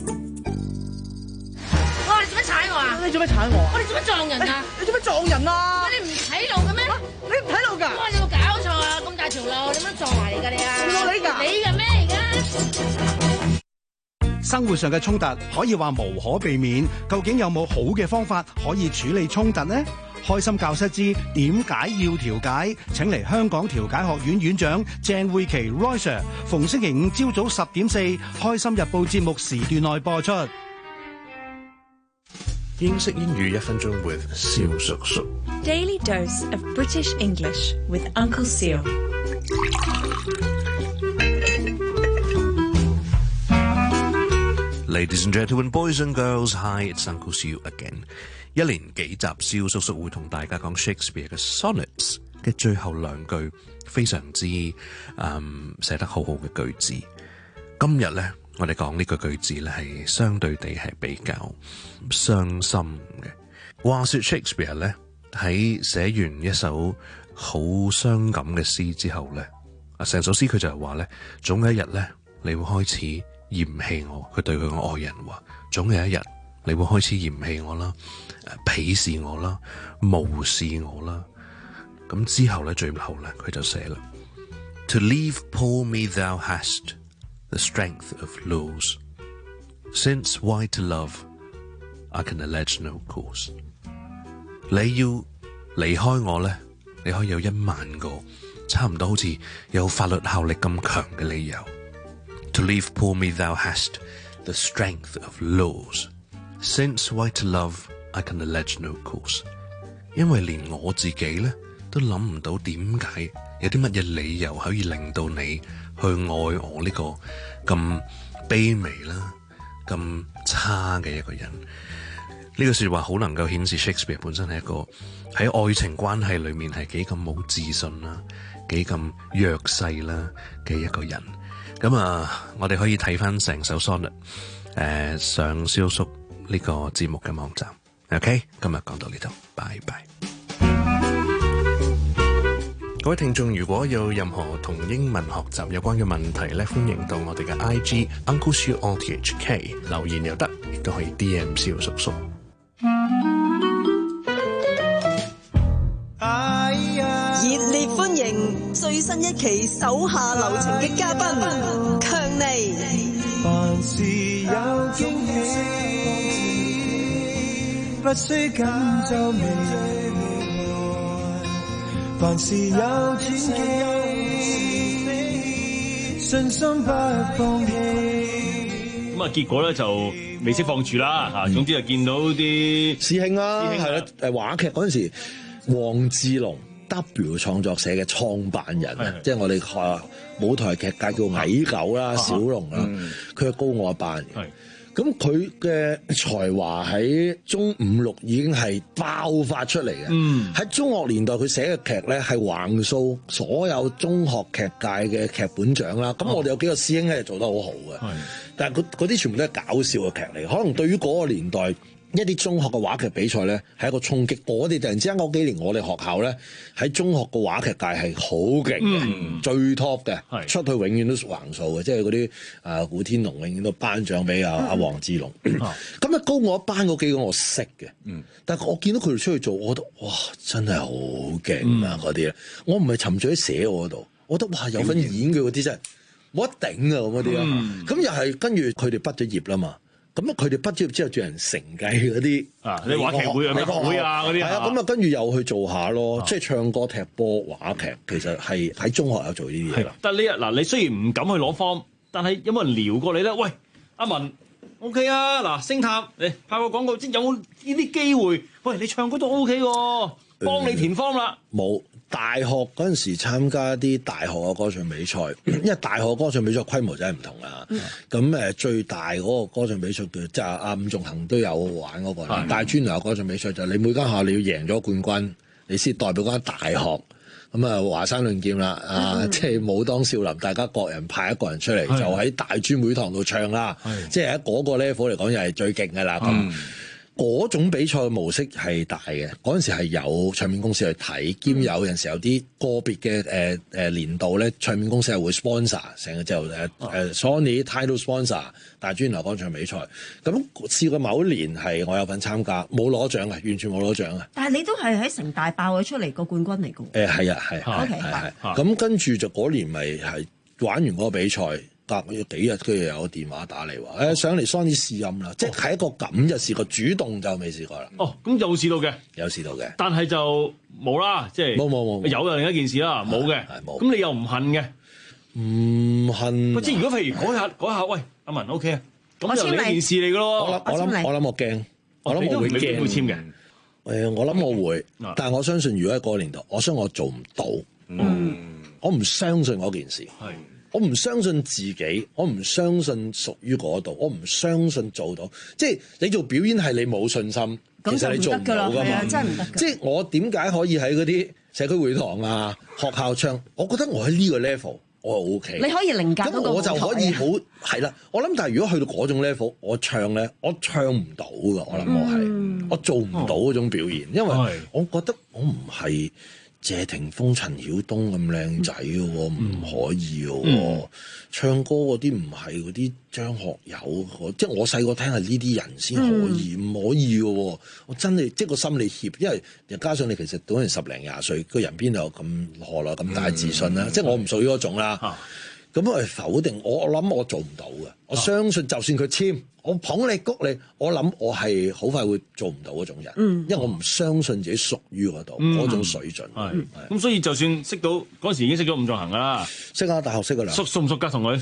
哇！你做乜踩我啊？ 你做乜踩我？ 我哋做乜撞人啊？ 你做乜撞人啊？ 你唔睇路嘅咩？ 你唔睇路㗎？ 哇！你有冇搞錯啊？咁大條路，你乜撞埋嚟㗎你啊？ 撞你㗎？ 你嘅咩而家？ 生活上嘅衝突可以話無可避免，究竟有冇好嘅方法可以處理衝突呢？開心教室之點解要調解？請嚟香港調解學院院長鄭慧琪 Roy Sir， 逢星期五朝早十點四，開心日報節目時段內播出。 英式英語一分鐘 with 蕭叔叔。 Daily dose of British English with Uncle Seal。 Ladies and gentlemen, boys and girls, hi, it's Uncle Seal again。一連幾集，蕭叔叔會同大家講 Shakespeare 嘅 Sonnets 嘅最後兩句，非常之嗯寫得好好嘅句子。今日咧，我哋講呢個句子咧係相對地係比較傷心嘅。話說 Shakespeare 咧喺寫完一首好傷感嘅詩之後咧，啊成首詩佢就係話咧，總有一日咧，你會開始嫌棄我。佢對佢嘅愛人話，總有一日你會開始嫌棄我啦，鄙視我啦，無視我啦。咁之後咧，最後咧，佢就寫啦 To leave poor me thou hast the strength of laws, since why to love I can allege no cause。 你要離開我咧，你可以有一萬個差唔多好似有法律效力咁強嘅理由。To leave poor me thou hast the strength of laws, since why to love I can allege no cause。 因為連我自己咧都諗唔到點解有啲乜嘢理由可以令到你去愛我呢個咁卑微啦、咁差嘅一個人。呢個說話好能夠顯示 Shakespeare 本身係一個喺愛情關係裏面係幾咁冇自信啦、幾咁弱勢啦嘅一個人。咁啊，我哋可以睇翻成首 sonnet， 誒、呃、上蕭叔呢個節目嘅網站。OK， 今日講到呢度，拜拜。各位聽眾，如果有任何同英文學習有關嘅問題咧，歡迎到我哋嘅 I G Uncle Siu O T H K 留言又得，亦都可以 D M 蕭叔叔。 熱烈歡迎最新一期手下留情嘅嘉賓強尼。 凡事有驚喜，不需緊皺眉。凡事有轉機，信心不放棄。 咁啊，結果咧就未釋放住啦嚇。總之就見到啲師兄啦，係啦，誒話劇嗰陣時，黃志龍 W 創作社嘅創辦人啊，即係我哋學舞台劇界叫矮狗啦、小龍啦，佢係高我一班嘅。咁佢嘅才華喺中五六已經係爆發出嚟嘅。喺、嗯、中學年代佢寫嘅劇咧係橫掃所有中學劇界嘅劇本獎啦。咁、哦、我哋有幾個師兄咧做得好好嘅，但係嗰啲全部都係搞笑嘅劇嚟。可能對於嗰個年代一啲中學嘅話劇比賽咧係一個衝擊。我哋突然之間嗰幾年，我哋學校咧喺中學嘅話劇界係好勁嘅，嗯、最 top 嘅，出去永遠都橫掃嘅，即係嗰啲啊古天農永遠都頒獎俾阿阿黃志龍。咁啊、嗯、高我一班嗰幾個我識嘅，嗯、但係我見到佢哋出去做，我覺得哇真係好勁啊嗰啲咧，我唔係沉醉喺寫我嗰度，我覺得哇有份演嘅嗰啲真係冇得頂啊咁嗰啲啊，咁、嗯、又係跟住佢哋畢咗業啦嘛。咁啊！佢哋畢咗業之後做人承繼嗰啲啊，你話劇會啊、美國會啊嗰啲啊，咁啊跟住又去做下咯，即係唱歌、踢波、話劇，其實係喺中學有做呢啲嘢。 但係你啊嗱，你雖然唔敢去攞方，但係有冇人撩過你咧？喂，阿文 ，OK 啊，嗱，星探，你拍個廣告，即有冇呢啲機會？喂，你唱歌都 OK 喎，幫你填方啦。 冇、嗯。大學嗰陣時參加啲大學嘅歌唱比賽，因為大學嘅歌唱比賽規模真係唔同啦。咁誒、嗯、最大嗰個歌唱比賽叫即係阿伍仲衡都有玩嗰、嗰個，嗯、大專有歌唱比賽就係、你每間學校你要贏咗冠軍，你先代表間大學。咁啊華山論劍啦，嗯、啊即係武當少林，大家各人派一個人出嚟，嗯、就喺大專會堂度唱啦。嗯、即係喺嗰個 level 嚟講，又係最勁㗎啦。咁、嗯嗰種比賽模式係大嘅，嗰陣時係有唱片公司去睇，兼有陣時有啲個別嘅誒誒年度咧，唱片公司係會 sponsor 成日就誒誒、uh, Sony title sponsor 大專流歌唱比賽。咁試過某一年係我有份參加，冇攞獎嘅，完全冇攞獎嘅。 但係你都係喺城大爆咗出嚟個冠軍嚟嘅。誒係啊係，係係係。咁跟住就嗰年咪係玩完嗰個比賽。隔咗幾日，佢又有個電話打嚟話，誒、欸、上嚟 Sony 試音啦，哦、即係一個咁就試過，主動就未試過啦。 哦，咁有試到嘅， 有試到嘅， 但係就冇啦，即係冇冇冇，有就另一件事啦，冇嘅，冇。咁你又唔恨嘅？唔恨。即係如果譬如嗰下嗰下，喂阿文 OK 啊，咁就另一件事嚟嘅咯。 我諗我諗我諗我驚，我諗我會驚會簽嘅。誒，我諗我會，嗯、但係我相信，如果喺嗰個年代，我相信我做唔到。嗯，我唔相信嗰件事。係。我唔相信自己，我唔相信屬於嗰度，我唔相信做到。即係你做表演係你冇信心，其實你做唔到㗎嘛。真係唔得。即係我點解可以喺嗰啲社區會堂啊、學校唱？我覺得我喺呢個 level，我係 OK。 你可以凌駕嗰個舞台。咁我就可以好係啦。我諗，但係如果去到嗰種 level，我唱咧，我唱唔到㗎。我諗我係，嗯、我做唔到嗰種表演，因為我覺得我唔係謝霆鋒、陳曉東咁靚仔嘅喎，唔、嗯、可以嘅喎。嗯、唱歌嗰啲唔係嗰啲張學友，即係我細個聽係呢啲人先可以，唔、嗯、可以嘅喎。我真係即係個心理怯，因為又加上你其實嗰陣十零廿歲，個人邊度有咁何來咁大自信啦？嗯、即係我唔屬於嗰種啦。啊咁我係否定，我我諗我做唔到嘅。我相信就算佢簽，我捧你谷你，我諗我係好快會做唔到嗰種人。嗯，因為我唔相信自己屬於嗰度嗰種水準。係，咁所以就算識到嗰陣時已經識咗伍仲衡㗎啦，識啊，大學識㗎啦。熟熟唔熟㗎同佢？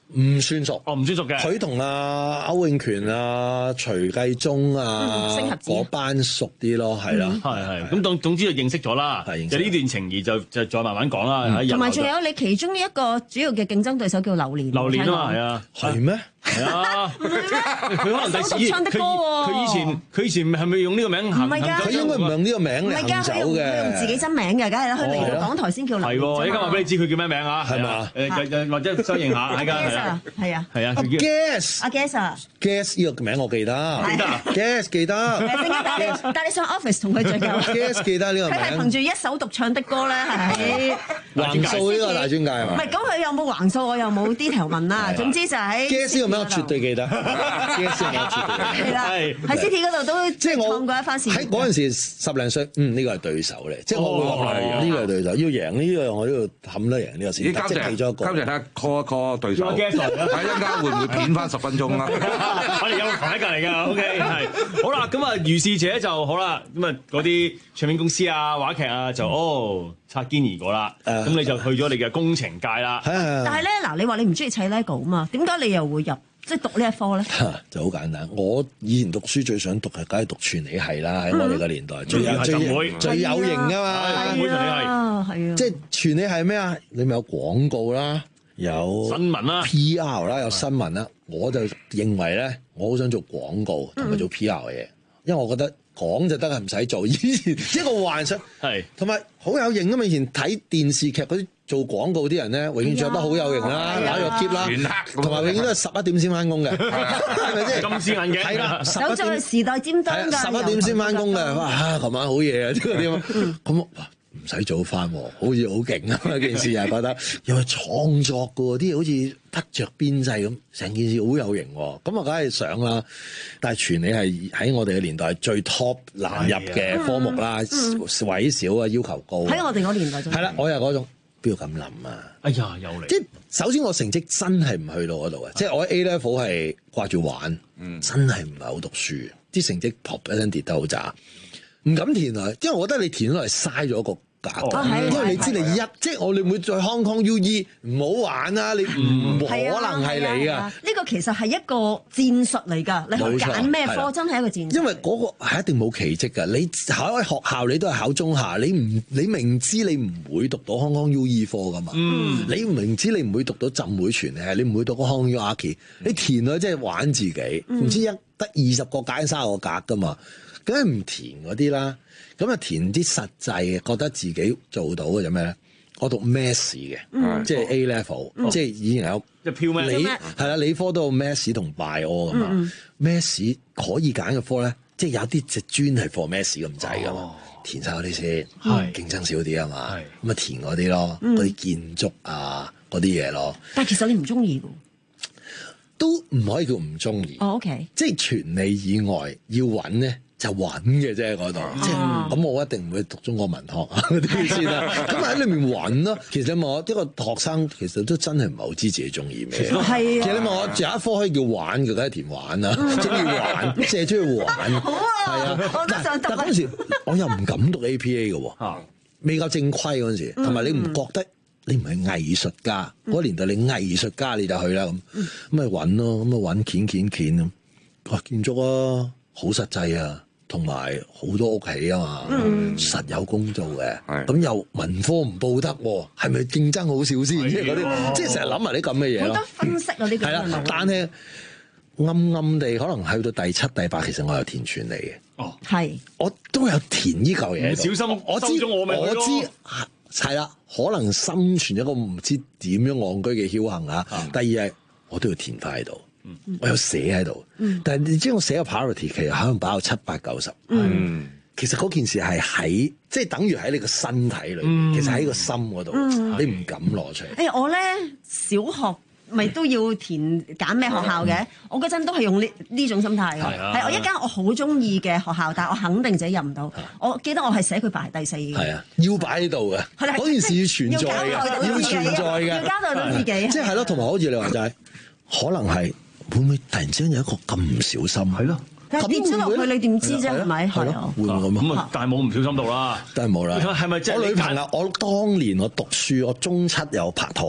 唔算熟， 哦唔算熟嘅。 佢同阿歐永權啊、徐繼忠啊嗰班熟啲咯，係啦， 係係。咁總總之就認識咗啦。就呢段情誼就就再慢慢講啦。 同埋仲有你其中一個主要嘅競爭對手叫榴蓮。 榴蓮啊嘛，係啊， 係咩？ 係啊，佢可能第時唱的歌喎。 佢以前佢以前係咪用呢個名行？ 唔係㗎， 佢應該唔用呢個名嚟行走嘅。 佢用自己真名嘅，梗係啦。佢嚟到港台先叫榴蓮。 係喎，依家話俾你知佢叫咩名啊？係嘛？誒或者收認下，係㗎，係啊， 係啊， 係啊。 阿 Guess， 阿 Guess 啊 ，Guess 呢個名我記得，記得，Guess 記得。 但係你但係你上 office 同佢最舊。 Guess 記得呢個名。 佢係憑住一手獨唱的歌咧，係橫掃呢個大專界係嘛？ 唔係，咁佢有冇橫掃我又冇 detail 問啦。總之就喺 Guess 呢個名我絕對記得。Guess 呢個名我絕對記得。 係啦，喺 City 嗰度都即係我創過一番事。 喺嗰陣時十零歲，嗯呢個係對手嚟，即係我會話呢個係對手，要贏呢個我都要冚得贏呢個先。 咦，交謝， 其中一個。 交謝睇下 call 一 call 對手。睇一陣間會唔會片翻十分鐘啦？ 我哋有個台隔離㗎 ，OK 係。好啦，咁啊如是者就好啦，咁啊嗰啲唱片公司啊、話劇啊就哦擦肩而過啦。咁你就去咗你嘅工程界啦。 但係咧嗱，你話你唔中意砌 LEGO 啊嘛？點解你又會入即係讀呢一科咧？ 就好簡單，我以前讀書最想讀嘅梗係讀傳理系啦，喺我哋個年代最有最最有型㗎嘛。 係啊，係啊， 即係傳理系咩啊？你咪有廣告啦。有新聞啦 ，P R 啦，有新聞啦，我就認為咧，我好想做廣告同埋做 P R 嘅嘢，因為我覺得講就得，係唔使做。以前一個幻想係，同埋好有型啊嘛！以前睇電視劇嗰啲做廣告啲人咧，永遠着得好有型啦，打藥貼啦，同埋永遠都係十一點先翻工嘅，係咪先？ 金絲眼鏡係啦， 有在時代尖端㗎， 十一點先翻工嘅，哇！琴晚好嘢啊，呢個點咁唔使早翻喎，好似好勁啊！件事又覺得又係創作嘅喎，啲嘢好似不着邊際咁，成件事好有型喎。咁啊，梗係想啦。但係傳理係喺我哋嘅年代最 top 難入嘅科目啦，位少啊，要求高。 喺我哋嗰年代就係啦，我又嗰種邊度咁諗啊？ 哎呀，有嚟！ 即係首先我成績真係唔去到嗰度啊！即係我 A level 係掛住玩，嗯、真係唔係好讀書，啲成績 pop 一聲跌得好渣，唔敢填啊！因為我覺得你填落嚟嘥咗個格， 哦、 因為你知你一即係我哋會再 Hong Kong U E 唔好玩啊！你唔可能係你啊！ 呢個其實係一個戰術嚟㗎，你去揀咩科真係一個戰術。 因為嗰個係一定冇奇蹟㗎，你考喺學校你都係考中下，你唔你明知你唔會讀到 Hong Kong U E 科㗎嘛？嗯、你明知你唔會讀到浸會傳理，你唔會讀到 Hong Kong U Archi，你填咗即係玩自己，唔、嗯、知一得二十個揀三個格㗎嘛，梗係唔填嗰啲啦。咁啊填啲實際嘅，覺得自己做到嘅就咩咧？我讀 Maths 嘅，嗯、即係 A level，、嗯、即係以前有即係漂咩？ 理係啦，理科都有 Maths 同 Bio 噶嘛。嗯、Maths 可以揀嘅科咧，即係有啲就專係 for Maths 咁滯噶嘛。哦、填晒嗰啲先，係競爭少啲啊嘛。咁啊填嗰啲咯，嗰啲、嗯、建築啊嗰啲嘢咯。 但係其實你唔中意㗎， 都唔可以叫唔中意。 哦 OK， 即係傳理以外要揾咧。就揾嘅啫嗰度，即係咁我一定唔會讀中國文學啊嗰啲先啦。咁喺裏面揾咯。其實你問我一個學生，其實都真係唔係好知自己中意咩。 係啊。 其實你問我有一科可以叫玩嘅，梗係填玩啦，中意玩，即係中意玩。 好啊。係啊。我都想讀。 但嗰陣時我又唔敢讀 A P A 嘅喎，未夠正規嗰陣時，同埋你唔覺得你唔係藝術家嗰年代，你藝術家你就去啦咁，咁咪揾咯，咁啊揾鉗鉗鉗咁。哇，建築啊，好實際啊！同埋好多屋企啊嘛，嗯、實有工做嘅，咁又的文科唔報得，係咪競爭好少先？即係嗰啲，即係成日諗埋啲咁嘅嘢咯。 好多分析啊，呢個係啦， 但係暗暗地可能去到第七、第八，其實我有填傳理嘅。 哦， 係， 我都有填呢嚿嘢。 小心， 我知咗我咪我知係啦，可能心存一個唔知點樣戇居嘅僥倖啊。嗯、第二係我都要填翻喺度。嗯、我有寫喺度，嗯、但係你知我寫個 priority 其實可能擺到七八九十。嗯，其實嗰件事係喺即係等於喺你個身體裏面，嗯、其實喺個心嗰度，嗯、你唔敢攞出嚟。 誒，我咧小學咪都要填揀咩學校嘅，嗯、我嗰陣都係用呢呢種心態嘅。係、啊、我一間我好中意嘅學校，但係我肯定自己入唔到。啊、我記得我係寫佢排第四嘅。係啊， 要擺喺度嘅。嗰件事要存在嘅，要存在嘅， 要交代到自己。 即係係咯，同埋好似你話齋，可能係。會唔會突然之間有一個咁唔小心？係咯， 咁跌咗落去，你點知啫？係咪？係咯， 會唔會咁啊？但係冇唔小心到啦， 都係冇啦。 係咪即係我女朋友？我當年我讀書，我中七有拍拖嘅，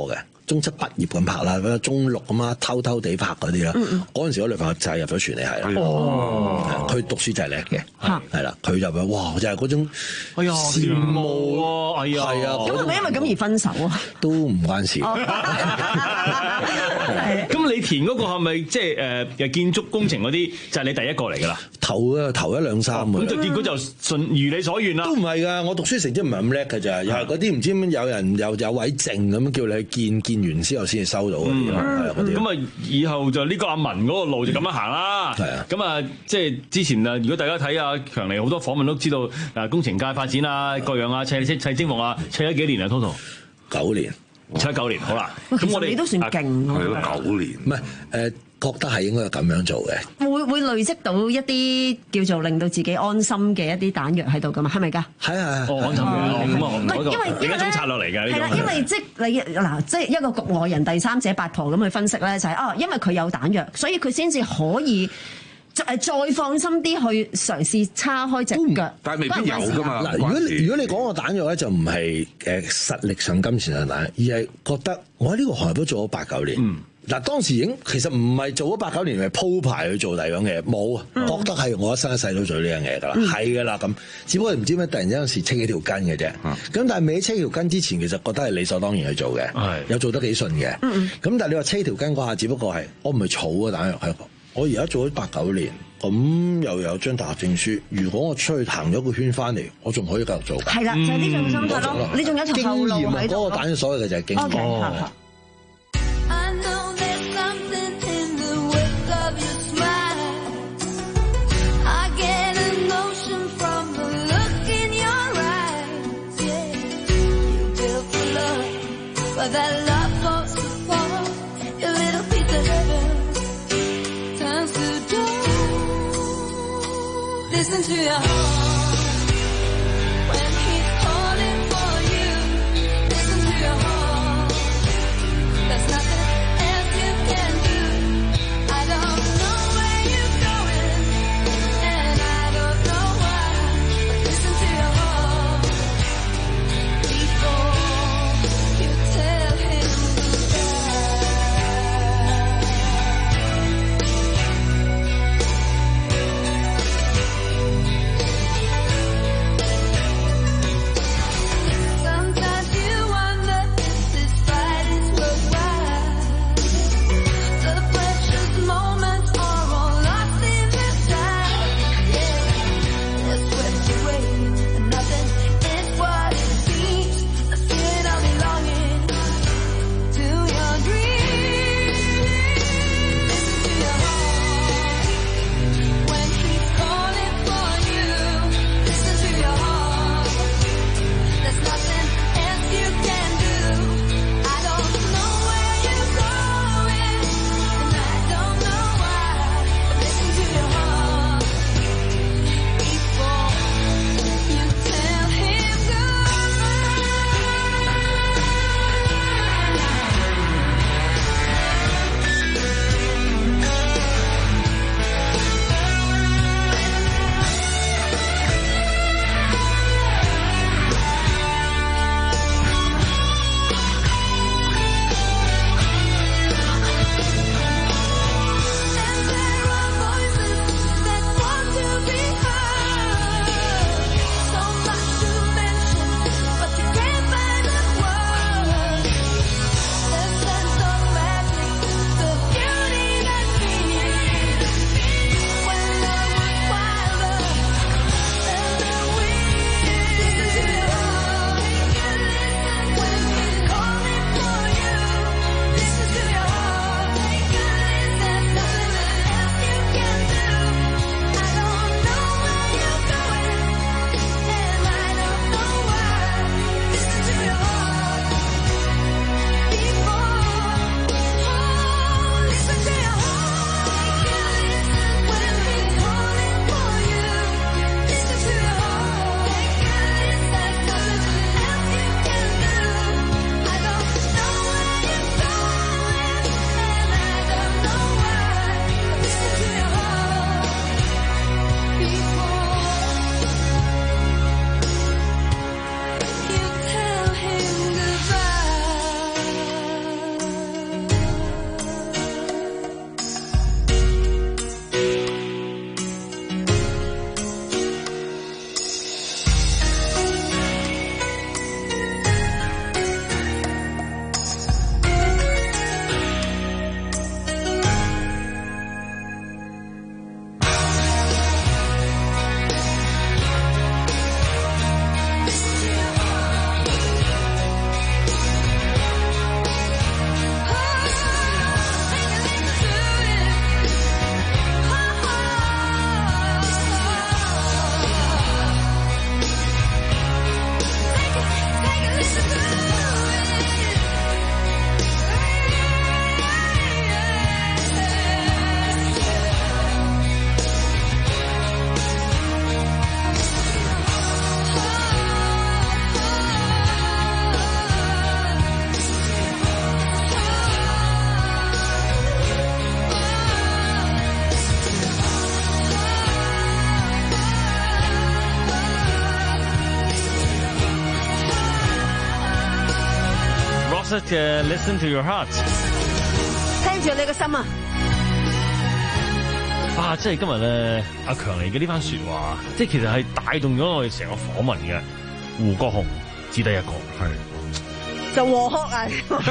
中七畢業咁拍啦，中六咁啊偷偷地拍嗰啲啦。嗰陣時我女朋友就係入咗傳理系啦。哦，佢讀書就係叻嘅，係啦，佢就話哇，就係嗰種羨慕， 哎呀， 係啊。 咁係咪因為咁而分手啊？ 都唔關事。 咁你填嗰個係咪即係誒建築工程嗰啲就係你第一個嚟㗎啦？ 頭啊頭一兩三啊， 咁就結果就順如你所願啦。 都唔係㗎，我讀書成績唔係咁叻㗎咋，又係嗰啲唔知有人有有位證咁叫你去見見完之後先至收到嗰啲咯，係啊嗰啲。 咁啊，以後就呢個阿文嗰個路就咁樣行啦。係啊。咁啊，即係之前啊，如果大家睇阿強尼好多訪問都知道，嗱工程界發展啊，各樣啊，砌砌砌積木啊，砌咗幾年啊 total？ 九年。 砌九年，好啦。咁我哋你都算勁喎。 係咯，九年。 唔係誒，覺得係應該咁樣做嘅。 會會累積到一啲叫做令到自己安心嘅一啲彈藥喺度噶嘛？係咪㗎？ 係啊， 哦，安心嘅。咁啊， 唔係因為另一種策略嚟嘅。 係啦，因為即你嗱，即係一個局外人、第三者八婆咁去分析咧，就係啊，因為佢有彈藥，所以佢先至可以。就係再放心啲去嘗試叉開隻腳， 但係未必有㗎嘛。 嗱，如果如果你講個彈藥咧，就唔係誒實力上金錢上彈，而係覺得我喺呢個行業都做咗八九年。嗱、嗯，當時已經其實唔係做咗八九年係鋪排去做第二樣嘢，冇啊，嗯、覺得係我一生一世都做呢樣嘢㗎啦，係㗎啦咁。只不過唔知咩突然之間有時扯幾條筋嘅啫。咁、嗯、但係未扯條筋之前，其實覺得係理所當然去做嘅，有做得幾順嘅。咁、嗯、但係你話扯條筋嗰下，只不過係我唔係儲啊彈藥係。我而家做咗八九年，咁又有張大學證書。如果我出去行咗個圈翻嚟，我仲可以繼續做。 係啦，就係呢種心態咯。你仲有條後路喺度。 嗰個彈所謂嘅就係經驗。 Okay, ，Listen to your heart when he's calling for you. Listen to your heart. There's nothing else you can do. I don't know where you're going, and I don't know why. But listen to your heart before you tell him goodbye. Beatles 嘅 Listen to Your Heart。 聽住你個心啊！ 啊，即係今日咧，阿強嚟嘅呢番説話，即係其實係帶動咗我哋成個訪問嘅。胡國雄只得一個，係就和哭啊！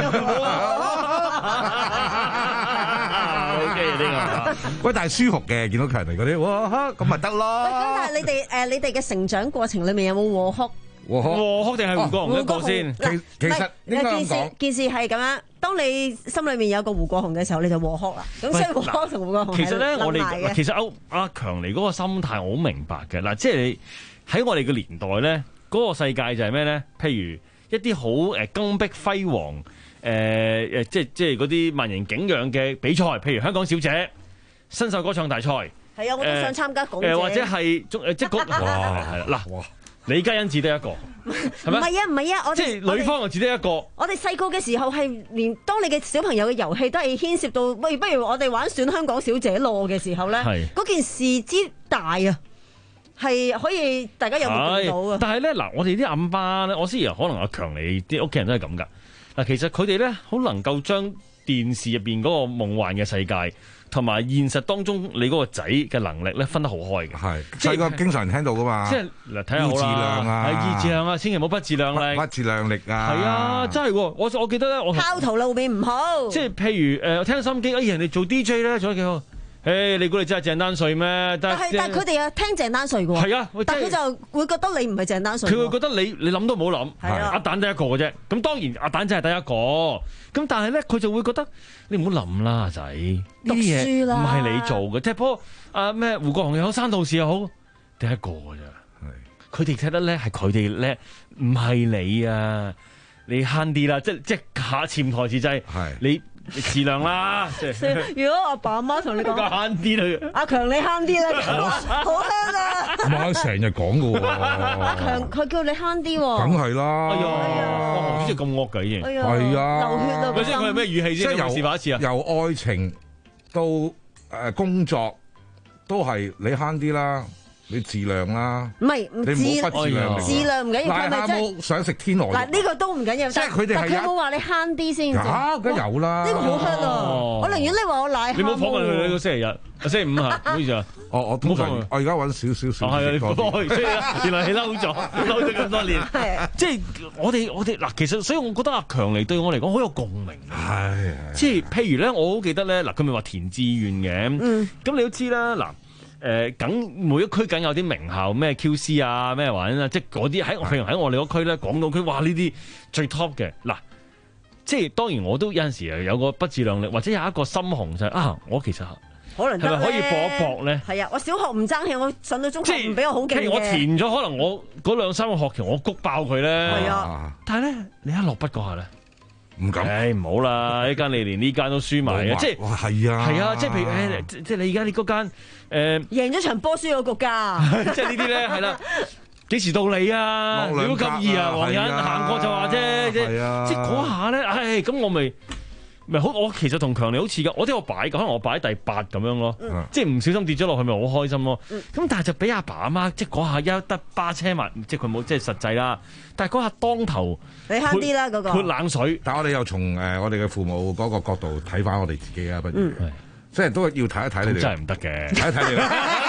O K 呢個，喂，但係舒服嘅，見到強尼嗰啲，哇，咁咪得咯。 喂，咁但係你哋誒，你哋嘅成長過程裏面有冇和哭？ 和哭， 和哭定係胡國雄一個先？ 嗱， 其實應該咁件事講， 件事係咁樣。當你心裏面有個胡國雄嘅時候，你就和哭啦。咁所以和哭同胡國雄其實咧，我哋哋其實阿阿強尼嗰個心態我好明白嘅。嗱，即係你喺我哋嘅年代咧，嗰個世界就係咩咧？譬如一啲好誒金碧輝煌。誒誒、呃，即係即係嗰啲萬人景仰嘅比賽，譬如香港小姐新秀歌唱大賽，係啊，我都想參加港姐。 誒、呃、或者係中誒即係嗰哇係啦嗱，李嘉欣只得一個，係咪？ 唔係啊，唔係啊，我即係女方就只得一個。 我哋細個嘅時候係連當你嘅小朋友嘅遊戲都係牽涉到，喂，不如我哋玩選香港小姐咯嘅時候咧，嗰件事之大啊！係可以大家有冇見到啊？ 但係咧嗱，我哋啲阿媽咧，我雖然可能阿強你啲屋企人都係咁㗎。嗱，其實佢哋咧好能夠將電視入邊嗰個夢幻嘅世界，同埋現實當中你嗰個仔嘅能力咧分得好開嘅。 係細個經常聽到噶嘛。 即係嗱，睇下好啦。 自量啊， 係意志量啊，千祈唔好不自量力。 不自量力啊。 係啊，真係我我記得咧，我拋頭露面唔好。 即係譬如誒、呃，聽心機，哎人哋做 D J 咧做得幾好。誒、hey，你估你真係鄭丹瑞咩？ 但係但係佢哋又聽鄭丹瑞嘅喎。係啊，但係佢就會覺得你唔係鄭丹瑞。 佢會覺得你你諗都唔好諗。係啊，阿蛋得一個嘅啫。咁當然阿蛋真係得一個。咁但係咧，佢就會覺得你唔好諗啦，阿仔。 讀書啦， 唔係你做嘅。即係不過阿咩胡國雄又好，山道士又好，得一個嘅啫。係。佢哋睇得叻係佢哋叻，唔係你啊！你慳啲啦，即即下潛台詞就係你。你自量啦！ 如果阿爸阿媽同你講慳啲啦， 阿強你慳啲啦，好香啊！ 唔係成日講嘅喎。 阿強佢叫你慳啲喎。 梗係啦。 哎呀，何主席咁惡嘅已經。 係啊。 流血啊！ 佢先佢係咩語氣先？ 即係由示範一次啊！ 由愛情到誒工作都係你慳啲啦。你自量啦， 唔係唔自你唔好不自量力。 自量唔緊要， 癩蝦蟆想食天鵝肉。 嗱呢個都唔緊要， 即係佢哋係佢冇話你慳啲先。 嚇，梗有啦。 呢個好 hurt 啊！我寧願你話我癩蝦蟆。 你冇訪問佢呢個星期日、星期五啊？唔好意思啊。 我我通常我而家揾少少少。 係啊，你所以原來你嬲咗，嬲咗咁多年。係，即係我哋我哋嗱，其實所以我覺得阿強尼對我嚟講好有共鳴。 係， 即係譬如咧，我好記得咧，嗱，佢咪話填志願嘅。嗯。咁你都知啦，嗱。誒，梗、呃、每一區梗有啲名校，咩 Q C 啊，咩玩啊，即係嗰啲喺譬如喺我哋嗰區咧，港島區，哇呢啲最 top 嘅。嗱，即係當然我都有陣時有個不自量力，或者有一個心紅就係、是、啊，我其實可能係咪可以搏一搏咧？係啊，我小學唔爭氣，我上到中學唔俾我好勁嘅。 譬如我填咗，可能我嗰兩三個學期我谷爆佢咧。係啊，但係咧，你一落筆嗰下咧。 唔敢， 唉唔好啦！呢間你連呢間都輸埋嘅，即係係啊， 係啊，即係譬如誒，即係你而家你嗰間誒贏咗場波輸咗個家， 即係呢啲咧係啦。幾時到你啊？如果咁易啊，黃人行過就話啫，即係即係嗰下咧，唉咁我咪咪好，我其實同強尼好似噶，我都有擺，可能我擺第八咁樣咯，即係唔小心跌咗落去咪好開心咯。咁但係就俾阿爸阿媽即係嗰下一得巴車埋，即係佢冇即係實際啦。但係嗰下當頭。 你慳啲啦嗰個潑冷水，但係我哋又從誒我哋嘅父母嗰個角度睇翻我哋自己啊，不如，即係都要睇一睇你哋， 真係唔得嘅， 睇一睇你哋。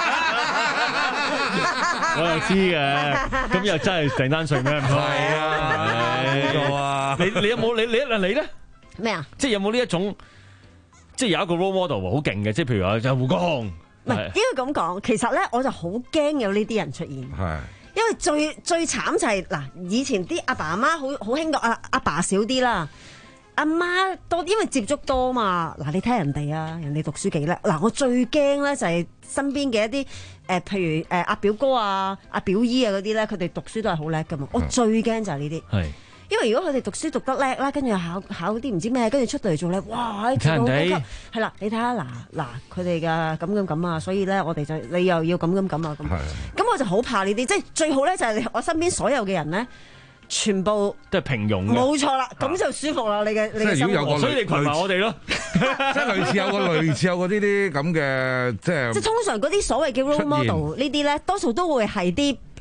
我又知嘅，咁又真係鄭丹瑞咩？ 係啊， 你你有冇你你你咧咩啊？ 即係有冇呢一種，即係有一個 role model 好勁嘅，即係譬如話就胡國雄。 唔係應該咁講，其實咧我就好驚有呢啲人出現。 係。 因為最最慘就係、是、嗱，以前啲阿爸阿媽好好興過阿阿爸少啲啦，阿媽多，因為接觸多嘛。嗱，你睇人哋啊，人哋讀書幾叻。嗱，我最驚咧就係身邊嘅一啲誒、呃，譬如誒阿、呃、表哥啊、阿表姨啊嗰啲咧，佢哋讀書都係好叻噶嘛。我最驚就係呢啲。係。因為如果佢哋讀書讀得叻啦，跟住考考啲唔知咩，跟住出到嚟做咧，哇！做到好級，係啦，你睇下嗱嗱佢哋嘅咁咁咁啊，所以咧我哋就你又要咁咁咁啊咁，咁我就好怕呢啲，即係最好咧就係我身邊所有嘅人咧，全部都係平庸嘅， 冇錯啦，咁就舒服啦，你嘅你嘅生活， 所以你群埋我哋咯， 即係類似有個類似有個呢啲咁嘅即係， 即係通常嗰啲所謂嘅 role model 呢啲咧，多數都會係啲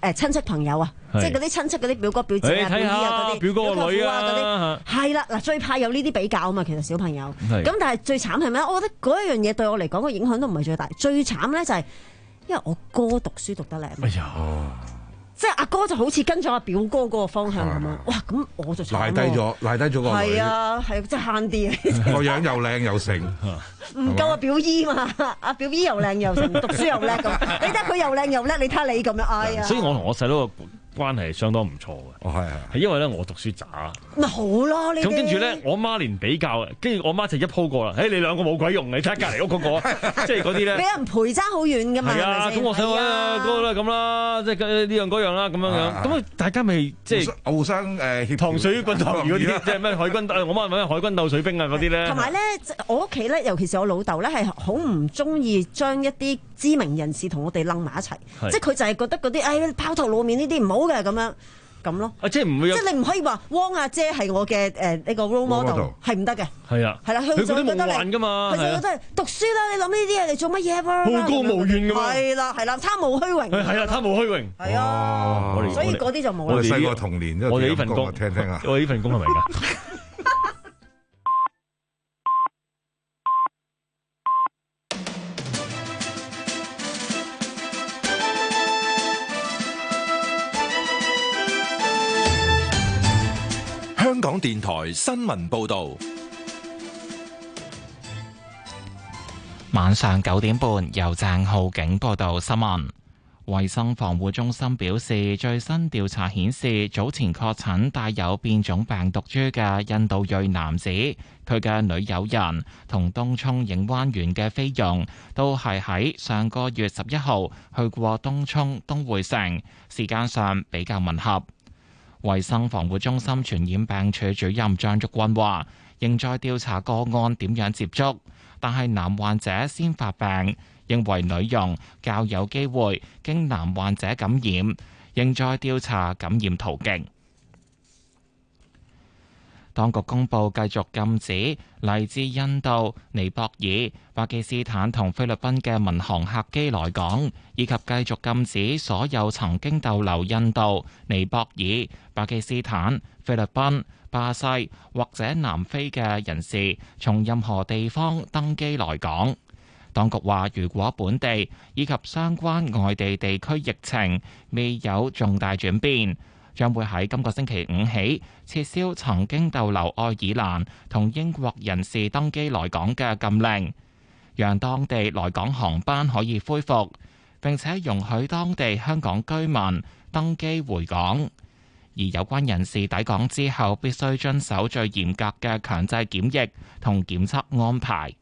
誒親戚朋友啊，即係嗰啲親戚嗰啲表哥表姐啊、表姨啊嗰啲， 表哥個女啊嗰啲，係啦嗱，最怕有呢啲比較啊嘛。其實小朋友咁，但係最慘係咩？我覺得嗰一樣嘢對我嚟講個影響都唔係最大，最慘咧就係因為我哥讀書讀得叻。 哎呀！ 即係阿哥就好似跟咗阿表哥嗰個方向咁樣，哇！咁我就賴低咗，賴低咗個女。 係啊，係真係慳啲啊！ 個樣又靚又成， 唔夠阿表姨嘛？阿表姨又靚又成，讀書又叻咁。你睇佢又靚又叻，你睇你咁樣，哎呀！ 所以我同我細佬個關係係相當唔錯嘅。 哦，係係因為咧我讀書渣。 咪好咯，呢啲。 咁跟住咧，我媽連比較，跟住我媽就一鋪過啦。誒，你兩個冇鬼用，你睇下隔離屋嗰個，即係嗰啲咧。 俾人陪爭好遠㗎嘛。 係啊，咁我細佬啊，嗰個咧咁啦，即係呢樣嗰樣啦，咁樣樣。咁啊，大家咪即係互相誒糖水滾糖魚嗰啲，即係咩海軍？我媽咪海軍鬥水兵啊嗰啲咧。 同埋咧，我屋企咧，尤其是我老豆咧，係好唔中意將一啲知名人士同我哋擸埋一齊。即係佢就係覺得嗰啲誒拋頭露面呢啲唔好嘅咁樣。咁咯， 啊，即係唔會有， 即係你唔可以話汪阿姐係我嘅誒呢個 role model 係唔得嘅， 係啊， 係啦， 佢嗰啲夢幻㗎嘛， 佢就覺得讀書啦，你諗呢啲嘢嚟做乜嘢啊？ 好高騖遠㗎嘛， 係啦係啦，貪慕虛榮， 係啊，貪慕虛榮， 係啊，所以嗰啲就冇啦。 我哋細個童年， 我哋呢份工， 聽聽啊， 我哋呢份工係咪㗎？ 香港電台新聞報導， 晚上九點半由鄭浩景報道新聞。衛生防護中心表示，最新調查顯示，早前確診帶有變種病毒株嘅印度裔男子，佢嘅女友人同東涌影灣園嘅菲傭都係喺上個月十一號去過東涌東匯城，時間上比較吻合。衛生防護中心傳染病處主任張竹君話，仍在調查個案點樣接觸，但係男患者先發病，認為女傭較有機會經男患者感染，仍在調查感染途徑。當局公布繼續禁止嚟自印度、尼泊爾、巴基斯坦同菲律賓嘅民航客機來港，以及繼續禁止所有曾經逗留印度、尼泊爾、巴基斯坦、菲律賓、巴西或者南非嘅人士從任何地方登機來港。當局話，如果本地以及相關外地地區疫情未有重大轉變，將會喺今個星期五起撤銷曾經逗留愛爾蘭同英國人士登機來港嘅禁令，讓當地來港航班可以恢復，並且容許當地香港居民登機回港。而有關人士抵港之後，必須遵守最嚴格嘅強制檢疫同檢測安排。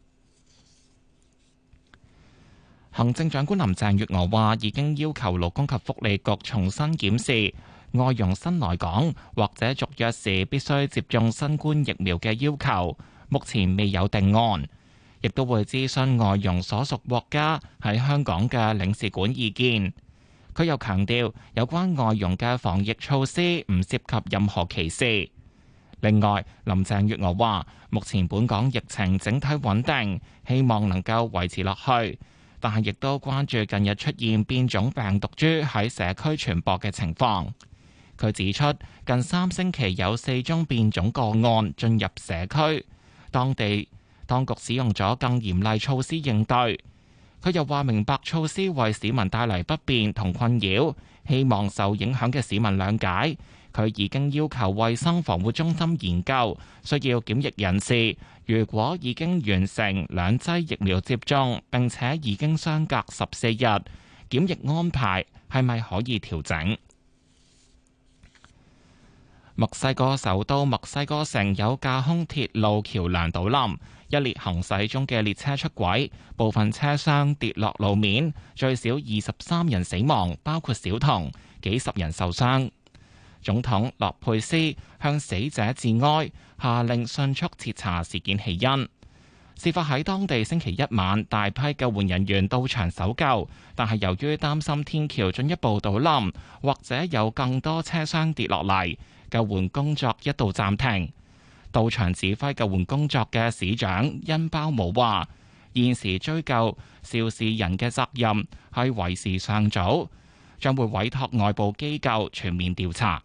行政長官林鄭月娥話，已經要求勞工及福利局重新檢視外傭新來港或者續約時必須接種新冠疫苗嘅要求，目前未有定案，亦都會諮詢外傭所屬國家喺香港嘅領事館意見。佢又強調，有關外傭嘅防疫措施唔涉及任何歧視。另外，林鄭月娥話，目前本港疫情整體穩定，希望能夠維持落去，但係亦都關注近日出現變種病毒株喺社區傳播嘅情況。佢指出，近三星期有四宗變種個案進入社區，當地當局使用咗更嚴厲措施應對。佢又話，明白措施為市民帶嚟不便同困擾，希望受影響嘅市民諒解。佢已經要求衛生防護中心研究，需要檢疫人士如果已經完成兩劑疫苗接種，並且已經相隔十四日，檢疫安排係咪可以調整？墨西哥首都墨西哥城有架空鐵路橋梁倒冧，一列行駛中嘅列車出軌，部分車廂跌落路面，最少二十三人死亡，包括小童，幾十人受傷。總統洛佩斯向死者致哀，下令迅速徹查事件起因。事發喺當地星期一晚，大批救援人員到場搜救，但係由於擔心天橋進一步倒冧，或者有更多車廂跌落嚟，救援工作一度暫停。到場指揮救援工作嘅市長恩包姆話，現時追究肇事人嘅責任係為時尚早， 將會委託外部機構全面調查。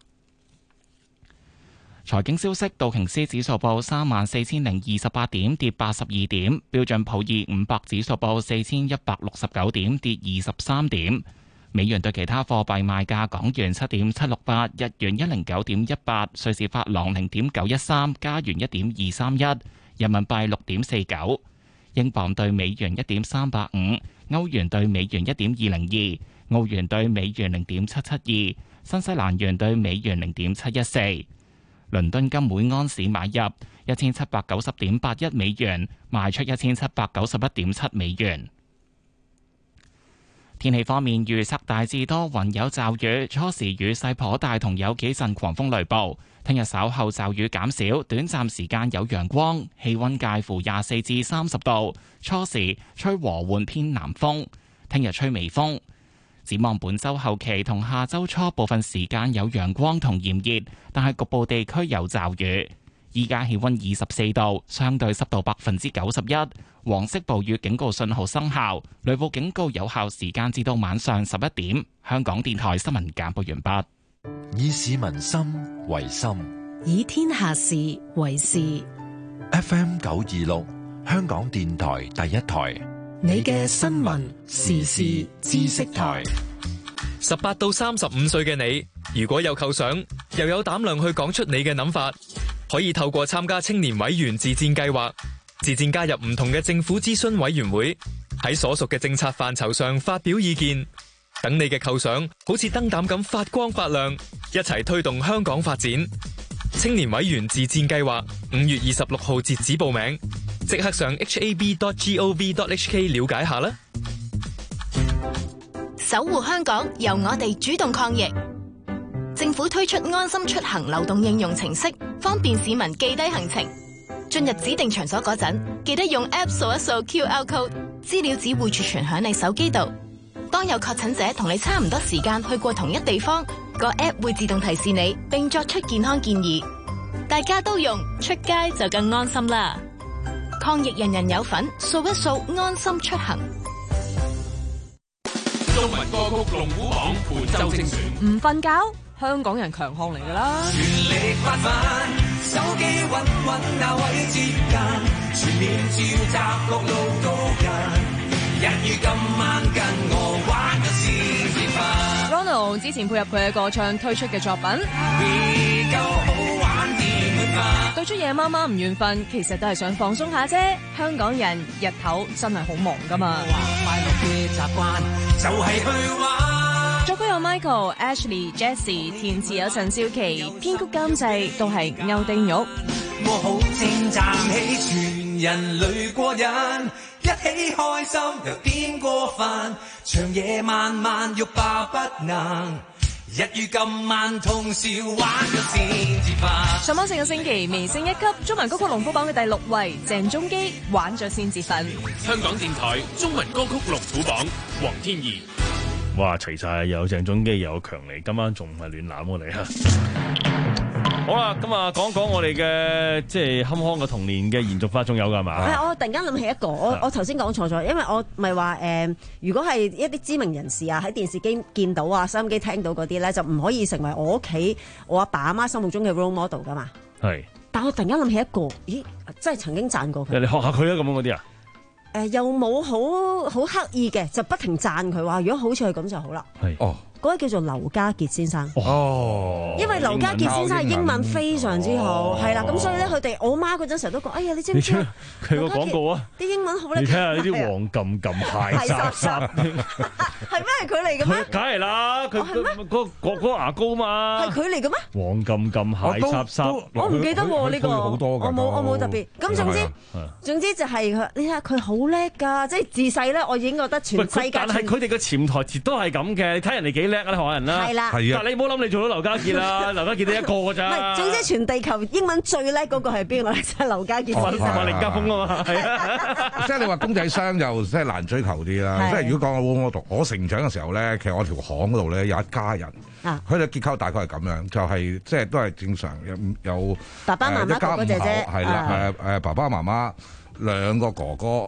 財經消息，道瓊斯指數報三萬四千零二十八點，跌八十二點；標準普爾五百指數報四千一百六十九點，跌二十三點。美元對其他貨幣賣價：港元七點七六八，日元一零九點一八，瑞士法郎零點九一三，加元一點二三一，人民幣六點四九，英鎊對美元一點三八五，歐元對美元一點二零二，澳元對美元零點七七二，新西蘭元對美元零點七一四。倫敦金每安士買入一千七百九十點八一美元，賣出一千七百九十一點七美元。天氣方面，預測大致多雲有驟雨，初時雨勢頗大，同有幾陣狂風雷暴。聽日稍後驟雨減少，短暫時間有陽光，氣溫介乎廿四至三十度。初時吹和緩偏南風，聽日吹微風。展望本周後期同下周初部分時間有陽光同炎熱，但係局部地區有驟雨。依家氣溫二十四度，相對濕度百分之九十一，黃色暴雨警告信號生效，雷暴警告有效時間至到晚上十一點。香港電台新聞簡報完畢。 以市民心為心， 以天下事為事。 F M 九二六，香港電台第一台。 你嘅新聞時事知識台。 十八到三十五歲嘅你，如果有構想，又有膽量去講出你嘅諗法，可以透過參加青年委員自薦計劃，自薦加入唔同嘅政府諮詢委員會，喺所屬嘅政策範疇上發表意見，等你嘅構想好似燈膽咁發光發亮，一齊推動香港發展。青年委員自薦計劃五月二十六號截止報名，即刻上 h a b dot gov dot h k 了解下啦。 守護香港，由我哋主動抗疫。政府推出安心出行流動應用程式，方便市民記低行程。進入指定場所嗰陣，記得用 App 掃一掃 Q R code， 資料只會儲存響你手機度。當有確診者同你差唔多時間去過同一地方，個 App 會自動提示你，並作出健康建議。大家都用，出街就更安心啦！抗疫人人有份，掃一掃安心出行。 中文歌曲龍虎榜本周精選。 唔瞓覺，香港人強項嚟㗎啦！ 全力發奮，手機揾揾那位接近，全面召集各路高人，一於今晚跟我玩個先至瞓。 Ronald 之前配合佢嘅歌唱推出嘅作品， 未夠好玩點會瞓？ 對出夜媽媽唔願瞓，其實都係想放鬆下啫。香港人日頭真係好忙㗎嘛。 快樂嘅習慣就係去玩。 作曲有 Michael、Ashley、Jessie， 填詞有陳少琪，編曲監製都係歐丁玉。 我好正站起，全人類過癮，一起開心又點過分，長夜漫漫欲罷不能，一於今晚通宵玩咗先至瞓。 上網成個星期微升一級，中文歌曲龍虎榜嘅第六位，鄭中基玩咗先至瞓。 香港電台中文歌曲龍虎榜，黃天怡。 哇，齊晒，有鄭中基，有強尼，今晚仲唔係亂攬我哋啊！好啦，咁啊，講講我哋嘅即係坎坷嘅童年嘅延續法，仲有噶係嘛？ 我突然間諗起一個，我我頭先講錯咗，因為我咪話誒，如果係一啲知名人士啊，喺電視機見到啊，收音機聽到嗰啲咧，就唔可以成為我屋企我阿爸阿媽心目中嘅 role model 噶嘛。係。但我突然間諗起一個，咦，真係曾經讚過佢。 你學下佢啊，咁樣嗰啲啊？ 誒、呃、又冇好好刻意嘅，就不停讚佢話，如果好似係咁就好啦。係哦，嗰位叫做劉家傑先生。哦，因為劉家傑先生係英文非常之好，係啦，咁所以咧佢哋我媽嗰陣時候都講，哎呀，你知唔知佢個廣告啊？ 啲英文好叻。 你睇下呢啲黃撳撳蟹雜雜， 係咩？係佢嚟嘅咩？ 梗係啦，佢嗰嗰嗰個牙膏嘛。 係佢嚟嘅咩？ 黃撳撳蟹雜雜， 我唔記得喎呢個。 好多㗎。 我冇我冇特別。咁總之總之就係佢，你睇下佢好叻㗎，即係自細咧，我已經覺得全世界。 但係佢哋嘅潛台詞都係咁嘅，你睇人哋幾叻啊！你學人啦。係啦。係啊。但係你唔好諗你做到劉家傑啦，劉家傑得一個㗎咋。唔係， 總之全地球英文最叻嗰個係邊個咧？就係劉家傑先生。 馬凌家風啊嘛。係啊。 即係你話公仔箱就即係難追求啲啦。即係如果講我我讀我成長嘅時候咧，其實我條巷嗰度咧有一家人，佢哋結構大概係咁樣，就係即係都係正常有有爸爸媽媽哥哥姐姐， 係啦，誒誒爸爸媽媽兩個哥哥。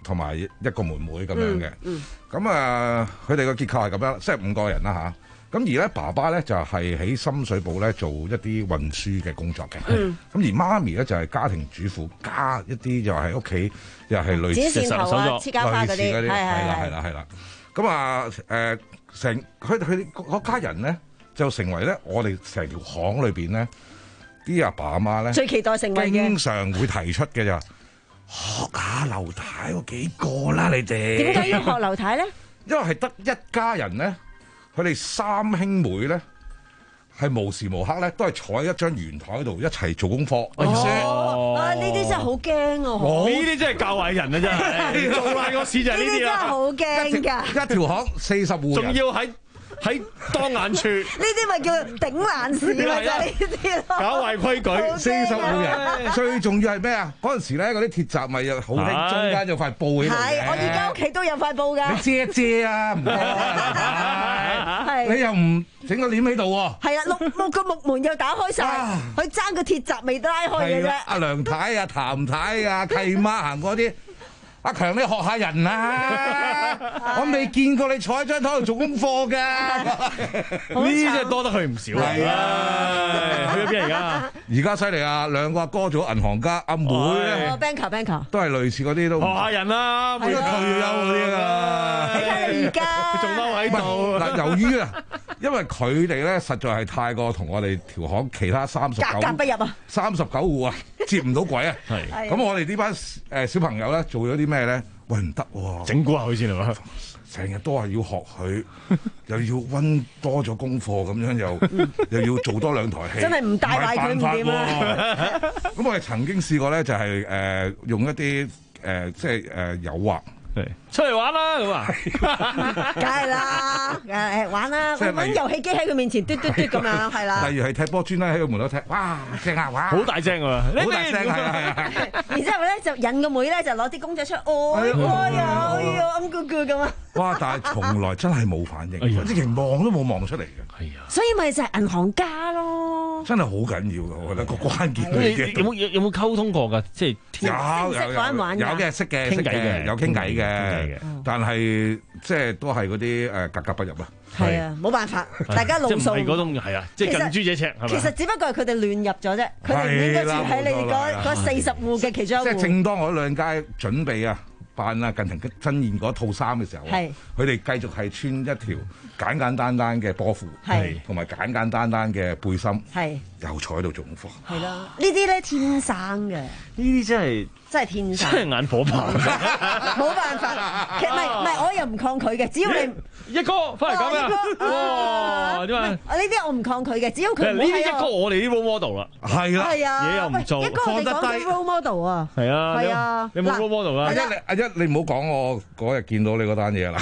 同埋一個妹妹咁樣嘅。咁、 嗯嗯、啊，佢哋個結構係咁樣，即係五個人啦吓。咁而咧，爸爸咧就係喺深水埗咧做一啲運輸嘅工作嘅。咁、嗯、而媽咪咧就係家庭主婦，加一啲就喺屋企又係類似剪線頭啊、黐膠花嗰啲，係係啦係啦係啦。咁啊誒，成佢佢嗰家人咧就成為咧我哋成條巷裏邊咧啲阿爸阿媽咧最期待成為嘅， 經常會提出嘅就學下劉太嗰幾個啦，你哋點解要學劉太咧？ 因為係得一家人咧。佢哋三兄妹咧，係無時無刻咧都係坐喺一張圓台度一齊做功課。 哦，啊呢啲真係好驚啊！ 呢啲真係教壞人啊！真係做壞個事就係呢啲啦。呢啲真係好驚㗎！ 一條巷四十戶人， 仲要喺喺當眼處。 呢啲咪叫頂爛事咪就係呢啲咯。 搞壞規矩， 四十戶人。最重要係咩啊？嗰陣時咧，嗰啲鐵閘咪又好興，中間有塊布喺度嘅。 係，我而家屋企都有塊布㗎。 你遮一遮啊！唔該，你又唔整個簾喺度喎？ 係啊，六六個木門又打開晒，佢爭個鐵閘未拉開嘅啫。 阿梁太啊、譚太啊、契媽行過啲。阿強，你學下人啊！我未見過你坐喺張台度做功課㗎， 呢啲真係多得佢唔少。係啊，去咗邊而家？ 而家犀利啊！兩個阿哥做銀行家，阿妹咧 ，banker banker 都係類似嗰啲都。 學下人啦， 退休嗰啲啊！ 睇下你而家仲踎喺度。 嗱，由於啊，因為佢哋咧實在係太過同我哋條巷其他三十九格格不入啊， 三十九戶啊，接唔到軌啊。 係。 咁我哋呢班誒小朋友咧做咗啲咩咧？喂，唔得喎， 整蠱下佢先係嘛？ 成日都係要學佢，又要温多咗功課咁樣，又又要做多兩台戲， 真係唔帶壞佢唔掂啊！ 咁我哋曾經試過咧，就係誒用一啲誒即係誒誘惑。 出嚟玩啦咁啊！ 梗係啦，誒玩啦，揾遊戲機喺佢面前嘟嘟嘟咁樣，係啦。 例如係踢波磚咧，喺個門口踢，哇正啊哇！ 好大聲啊！ 好大聲係啊係啊！ 然之後咧就引個妹咧就攞啲公仔出，哦哎呀哎呀暗咕咕咁啊！ 哇！但係從來真係冇反應，直情望都冇望出嚟嘅。係啊， 所以咪就係銀行家咯。 真係好緊要嘅，我覺得個關鍵嘅。有冇有冇溝通過㗎？即係有有有有嘅識嘅識嘅有傾偈嘅，但係即係都係嗰啲誒格格不入啦。 係啊，冇辦法，大家路數。 即係唔係嗰種係啊，即係近朱者赤係咪？ 其實只不過係佢哋亂入咗啫，佢哋唔應該住喺你哋嗰嗰四十戶嘅其中一戶。 即係正當我兩街準備啊扮啊近藤真彥嗰套衫嘅時候，佢哋繼續係穿一條簡簡單單嘅波褲，同埋簡簡單單嘅背心，又坐喺度做功課。係啦，呢啲咧天生嘅，呢啲真係真係天生， 真係眼火爆， 冇辦法。其實唔係唔係，我又唔抗拒嘅，只要你一哥翻嚟講咩？哇！點啊？ 呢啲我唔抗拒嘅，只要佢唔呢啲一哥我哋啲 role model 啦， 係啦， 嘢又唔做， 一哥我哋講緊 role model 啊， 係啊， 係啊， 你冇 role model 啦。 阿一你阿一你唔好講我嗰日見到你嗰單嘢啦。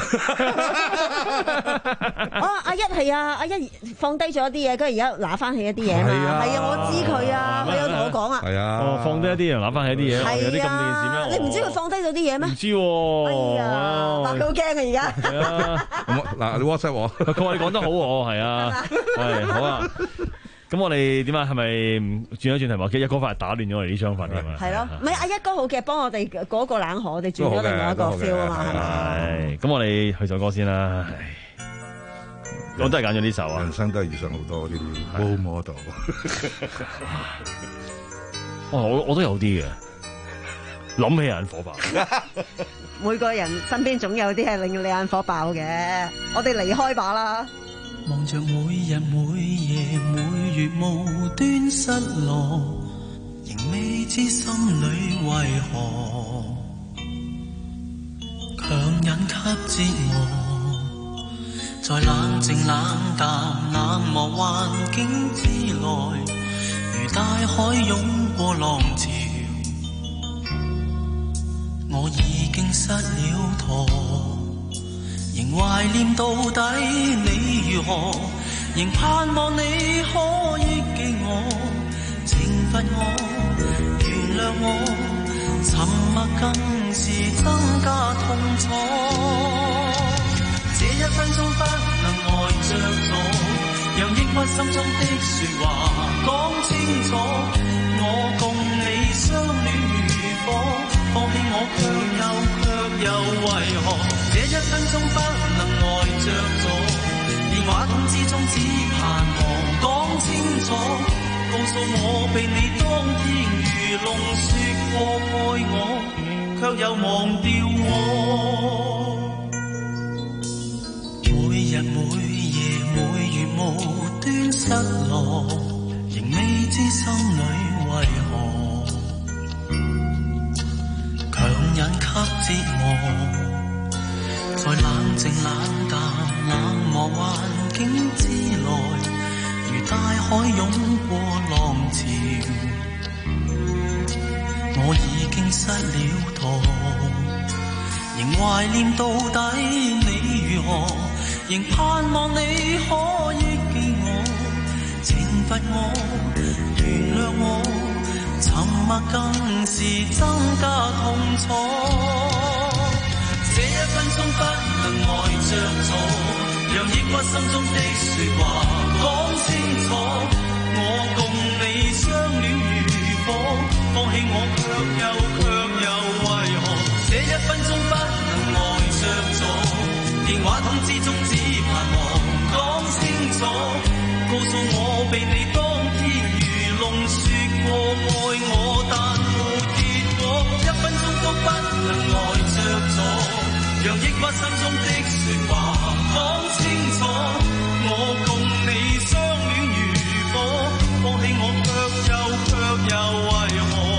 哦，阿一係啊，阿一放低咗一啲嘢，跟住而家拿翻起一啲嘢嘛，係啊，我知佢啊，佢有同我講啊， 係啊， 哦，放低一啲嘢，拿翻起一啲嘢，有啲咁嘅事咩？ 你唔知佢放低咗啲嘢咩？ 唔知喎， 哎呀，嗱佢好驚啊而家。 係啊， 嗱你 WhatsApp 我， 佢話你講得好喎，係啊，係好啊。咁我哋點啊？係咪轉一轉題目？一哥翻嚟打亂咗我哋呢張份啊嘛。 係咯，唔係阿一哥好嘅，幫我哋嗰個冷河，我哋轉咗另外一個 feel 啊嘛。 係，咁我哋去首歌先啦。我都係揀咗呢首啊。 人生都係遇上好多呢啲 role model。 我我都有啲嘅，諗起眼火爆。 每個人身邊總有啲係令你眼火爆嘅，我哋離開吧啦。 望着每日每夜每月無端失落，仍未知心裏為何強忍給折磨，在冷靜冷淡冷漠環境之內，如大海湧過浪潮，我已經失了舵，仍懷念到底你如何，仍盼望你可憶記我，懲罰我，原諒我，沉默更是增加痛楚。這一分鐘不能呆着坐，讓抑鬱心中的說話講清楚。我共你相戀如火，放棄我卻又卻為何這一分鐘不能呆着坐？電話筒之中只盼望講清楚，告訴我被你當天如龍說過愛我，卻又忘掉我。每日每夜每月無端失落，仍未知心裏為何強忍給折磨，在冷靜冷淡冷漠環境之內，如大海湧過浪潮，我已經失了舵，仍懷念到底你如何，仍盼望你可憶記我，懲罰我，原諒我，沉默更是增加痛楚。這一分鐘不能呆着坐，讓抑鬱心中的説話講清楚。我共你相戀如火，放棄我卻又卻又為何？這一分鐘不能呆着坐，電話筒之中只盼望講清楚，告訴我被你當天如龍説過愛我，但沒結果。一分鐘都不能呆着坐，讓抑鬱心中的説話講清楚。我共你相戀如火，放棄我卻又卻又為何？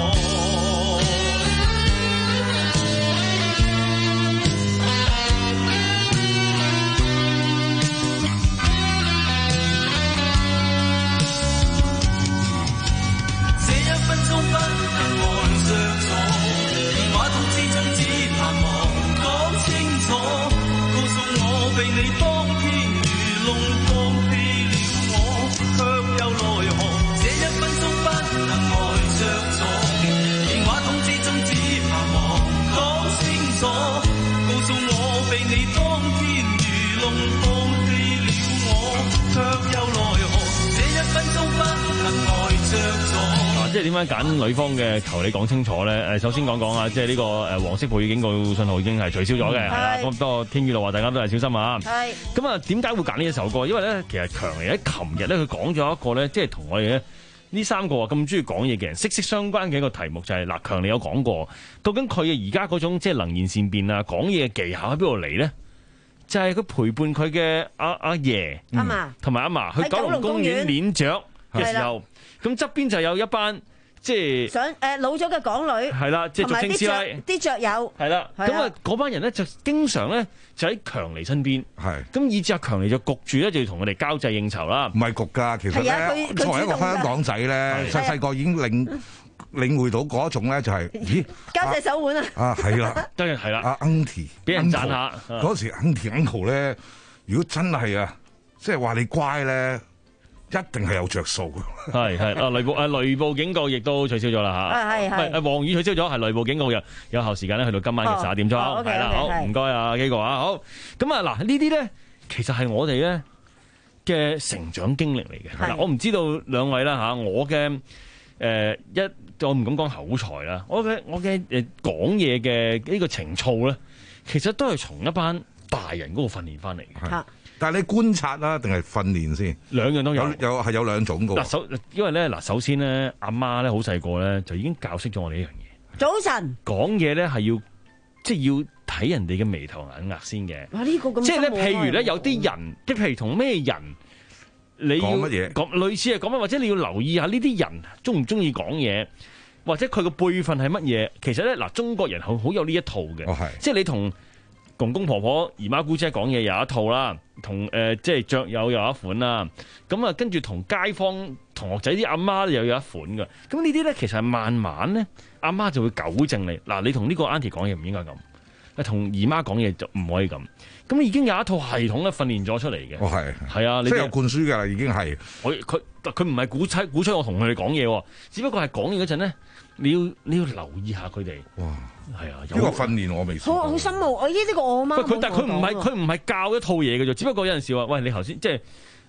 這一分鐘不能呆着坐，電話筒之中只盼望講清楚，告訴我被你當天如龍放棄了我，卻又奈何？這一分鐘不能呆着坐，電話筒之中只盼望講清楚，告訴我被你當天如龍放棄了我，卻又奈何？這一分鐘不能呆着坐。 即係點樣揀女方嘅求你講清楚咧？誒，首先講講啊，即係呢個誒黃色暴雨警告信號已經係取消咗嘅，係啦。咁不過天雨路話大家都係小心啊。係。咁啊，點解會揀呢一首歌？因為咧，其實強尼喺琴日咧，佢講咗一個咧，即係同我哋咧呢三個啊咁中意講嘢嘅人息息相關嘅一個題目，就係、是、嗱，強尼有講過，究竟佢嘅而家嗰種即係能言善辯啊，講嘢嘅技巧喺邊度嚟咧？就係、是、佢陪伴佢嘅阿阿爺阿嫲同埋阿嫲去九龍公園練雀嘅時候。咁側邊就有一班即係想誒老咗嘅港女， 係啦，即係俗稱師奶啲雀友， 係啦。咁啊嗰班人咧就經常咧就喺強尼身邊， 係咁以至阿強尼就焗住咧就要同佢哋交際應酬啦。 唔係焗㗎，其實咧作為一個香港仔咧，細細個已經領領會到嗰一種咧就係，咦交際手腕啊！ 啊係啦， 當然係啦。 阿 Auntie 俾人讚下嗰時 Auntie Uncle 咧，如果真係啊，即係話你乖咧。一定係有着數嘅， 係係啊雷暴啊雷暴警告亦都取消咗啦嚇， 係係係黃雨取消咗，係雷暴警告嘅有效時間咧去到今晚嘅十一點鐘，係啦，好唔該啊基哥啊，好咁啊嗱呢啲咧其實係我哋咧嘅成長經歷嚟嘅，嗱我唔知道兩位啦嚇，我嘅誒一我唔敢講口才啦，我嘅我嘅誒講嘢嘅呢個情操咧，其實都係從一班大人嗰個訓練翻嚟嘅。 但係你觀察啦，定係訓練先？ 兩樣都有， 有係有兩種嘅。 嗱，首因為咧，嗱，首先咧，阿媽咧好細個咧就已經教識咗我哋呢樣嘢。 早晨講嘢咧係要即係要睇人哋嘅眉頭眼額先嘅。 哇！呢個咁即係咧，譬如咧有啲人，即係譬如同咩人，你要講乜嘢？ 講類似係講乜，或者你要留意下呢啲人中唔中意講嘢，或者佢個輩分係乜嘢。其實咧，嗱，中國人好好有呢一套嘅， 哦、 即係你同公公婆婆、姨媽姑姐講嘢有一套啦，同誒、呃、即係雀友有一款啦，咁啊跟住同街坊同學仔啲阿媽又有一款嘅，咁呢啲咧其實係慢慢咧，阿媽就會糾正你，嗱你同呢個 auntie 講嘢唔應該咁，同姨媽講嘢就唔可以咁，咁已經有一套系統咧訓練咗出嚟嘅。 哦係， 係啊，你即係有灌輸㗎啦，已經係。 我佢佢唔係鼓吹鼓吹我同佢哋講嘢，只不過係講嘢嗰陣咧，你要你要留意下佢哋。 哇！ 係啊， 呢個訓練我未試過。 好好深奧，我呢啲個我媽。 佢但係佢唔係佢唔係教一套嘢嘅啫，只不過有陣時話，喂你頭先即係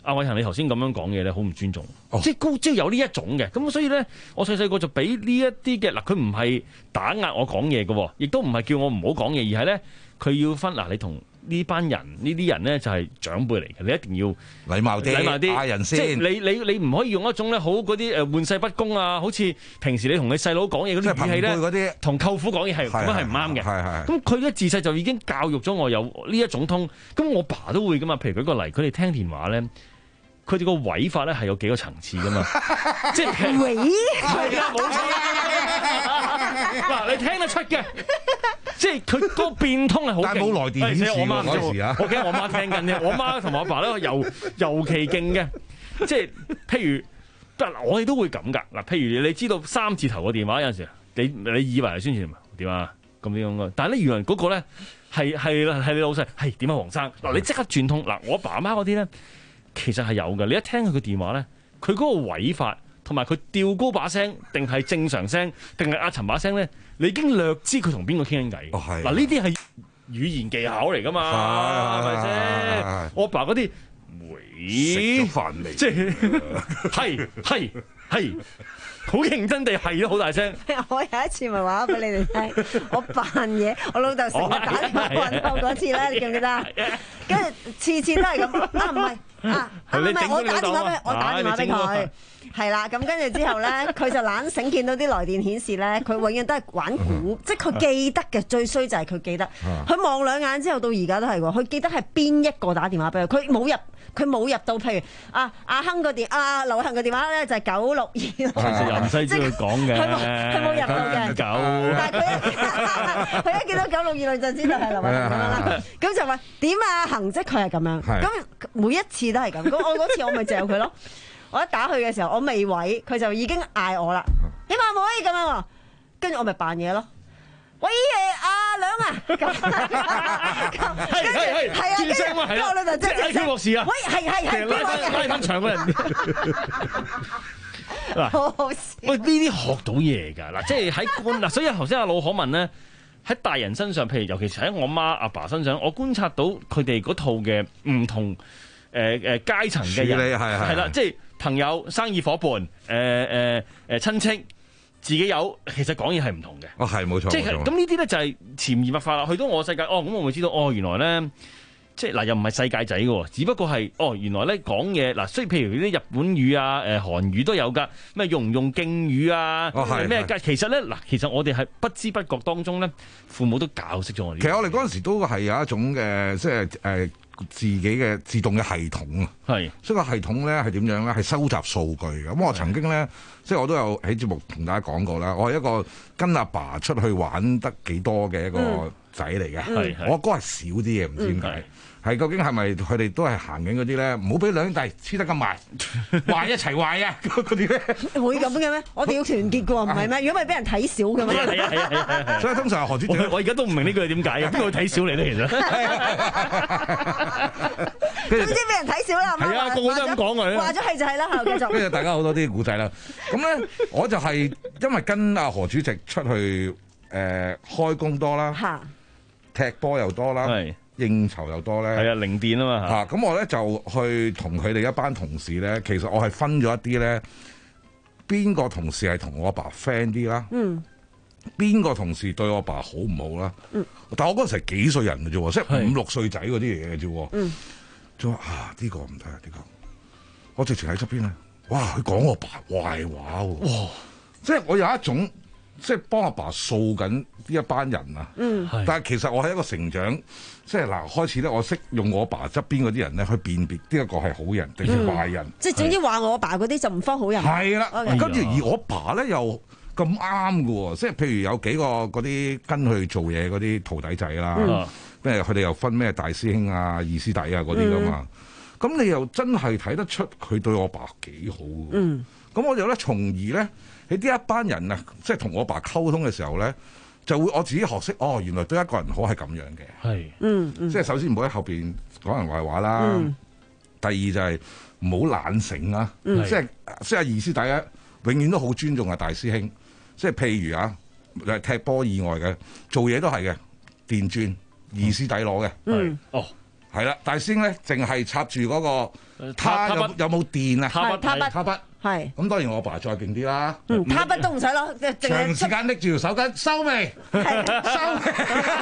阿偉恒你頭先咁樣講嘢咧，好唔尊重， 哦、 即係高即係有呢一種嘅，咁所以咧，我細細個就俾呢一啲嘅嗱，佢唔係打壓我講嘢嘅，亦都唔係叫我唔好講嘢，而係咧佢要分嗱，你同呢班人呢啲人咧就係長輩嚟嘅，你一定要禮貌啲， 禮貌啲嗌人先。 即係你你你唔可以用一種咧好嗰啲誒玩世不恭啊，好似平時你同你細佬講嘢嗰啲語氣咧，同舅父講嘢係咁樣係唔啱嘅。 係係。 咁佢咧自細就已經教育咗我有呢一種通，咁我爸都會噶嘛。譬如舉個例，佢哋聽電話咧。佢哋個位法咧係有幾個層次噶嘛，即係位係啊，冇錯。嗱，你聽得出嘅，即係佢個變通係好勁。 但係冇來電顯示我媽嗰時啊， 我驚我媽聽緊嘅，我媽同我爸咧尤尤其勁嘅，即係譬如，嗱我哋都會咁噶。嗱，譬如你知道三字頭個電話有陣時，你你以為係宣傳點啊咁樣嘅，但係咧原來嗰個咧係係係你老細，係點啊黃生？嗱，你即刻轉通。嗱，我爸媽嗰啲咧。其實係有嘅，你一聽佢個電話咧，佢嗰個位法同埋佢調高把聲，定係正常聲，定係阿陳把聲咧，你已經略知佢同邊個傾緊偈。 哦，係。 嗱，呢啲係語言技巧嚟噶嘛，係咪先？我爸嗰啲喂食咗飯未？ 即係係係係。好認真地係都好大聲。 我有一次咪話俾你哋聽，我扮嘢，我老豆成日打電話揾我嗰次咧，你記唔記得？跟住次次都係咁，啊唔係啊，唔係我打電話俾我打電話俾佢，係啦，咁跟住之後咧，佢就懶醒見到啲來電顯示咧，佢永遠都係玩估，即係佢記得嘅，最衰就係佢記得，佢望兩眼之後到而家都係喎，佢記得係邊一個打電話俾佢，佢冇入。佢冇入到，譬如啊阿亨個電啊劉恒個電話咧就係九六二，其實又唔使知佢講嘅， 佢冇入到嘅， 九， 但係佢佢一見到九六二就知道係劉恒咁樣啦，咁就話點啊恒，即係佢係咁樣，咁每一次都係咁，咁我嗰次我咪嚼佢咯，我一打佢嘅時候我未位，佢就已經嗌我啦，點啊冇可以咁樣喎，跟住我咪扮嘢咯。喂誒阿兩啊， 係係係， 係啊， 轉聲嘛係啦，即係 I Q 博士啊， 喂係係係， 拉翻拉翻長嗰人，嗱， 好好笑， 喂呢啲學到嘢㗎，嗱即係喺觀嗱，所以頭先阿老可問咧，喺大人身上，譬如尤其是喺我媽阿爸身上，我觀察到佢哋嗰套嘅唔同誒誒階層嘅人， 係係啦，即係朋友、生意夥伴、誒誒誒親戚。自己有，其實講嘢係唔同嘅。 哦，係冇錯。 即係咁呢啲咧就係潛移默化啦。去到我世界，哦咁我咪知道，哦原來咧，即係嗱又唔係世界仔嘅喎，只不過係哦原來咧講嘢嗱，雖然譬如啲日本語啊、誒韓語都有㗎，咩用唔用敬語啊，咩、哦、其實咧嗱，其實我哋係不知不覺當中咧，父母都教識咗我哋。 其實我哋嗰陣時都係有一種嘅，即係誒。呃自己嘅自動嘅系統啊，係，所以個系統咧係點樣咧？係收集數據嘅。咁我曾經咧，即係我都有喺節目同大家講過啦。我係一個跟阿爸出去玩得幾多嘅一個仔嚟嘅。係、嗯，我哥係少啲嘅，唔知點解。係究竟係咪佢哋都係行緊嗰啲咧？唔好俾兩兄弟黐得咁埋，壞一齊壞啊！嗰啲咧會咁嘅咩？我哋要團結嘅喎，唔係咩？如果咪俾人睇少嘅咩？ 係啊係啊係啊！ 所以通常何主席， 我而家都唔明呢句係點解嘅，邊個會睇少你咧？其實總之俾人睇少啦。 係啊，個個都咁講嘅。 話咗係就係啦，後繼續。 跟住大家好多啲古仔啦。咁咧，我就係因為跟阿何主席出去誒開工多啦，踢波又多啦。應酬又多咧， 係啊，零電啊嘛嚇，咁、啊、我咧就去同佢哋一班同事咧，其實我係分咗一啲咧，邊個同事係同我阿爸 friend 啲啦，嗯，邊個同事對我阿爸好唔好啦，嗯，但係我嗰陣時係幾歲人嘅啫，即係五六歲仔嗰啲嘢嘅啫，嗯，就話啊呢、呢個唔得啊呢個，我直情喺側邊咧，哇佢講我爸壞話喎，哇，即係我有一種。即係幫阿爸掃緊呢一班人啊！嗯，但係其實我係一個成長，即係嗱開始咧，我識用我阿爸側邊嗰啲人咧去辨別呢一個係好人定係壞人。 即係總之話我阿爸嗰啲就唔方好人。 係啦，跟住而我爸咧又咁啱嘅喎，即係譬如有幾個嗰啲跟佢做嘢嗰啲徒弟仔啦，咩佢哋又分咩大師兄啊、二師弟啊嗰啲噶嘛，咁、嗯、你又真係睇得出佢對我爸幾好嘅。嗯，咁我就咧從而咧。你呢一班人啊，即係同我爸溝通嘅時候咧，就會我自己學識哦，原來對一個人好係咁樣嘅。係，嗯，嗯即係首先唔好喺後邊講人壞話啦。嗯、第二就係唔好懶醒啦。嗯、即係即係二師弟咧，永遠都好尊重啊大師兄。即係譬如啊，踢波以外嘅做嘢都係嘅，電鑽二師弟攞嘅。嗯，哦， 係啦，大師兄咧淨係插住嗰個他有有冇電啊？ 係他筆， 他筆係。 咁當然我阿爸再勁啲啦。 嗯，他筆都唔使攞，淨係長時間拎住條手巾，收尾，收尾。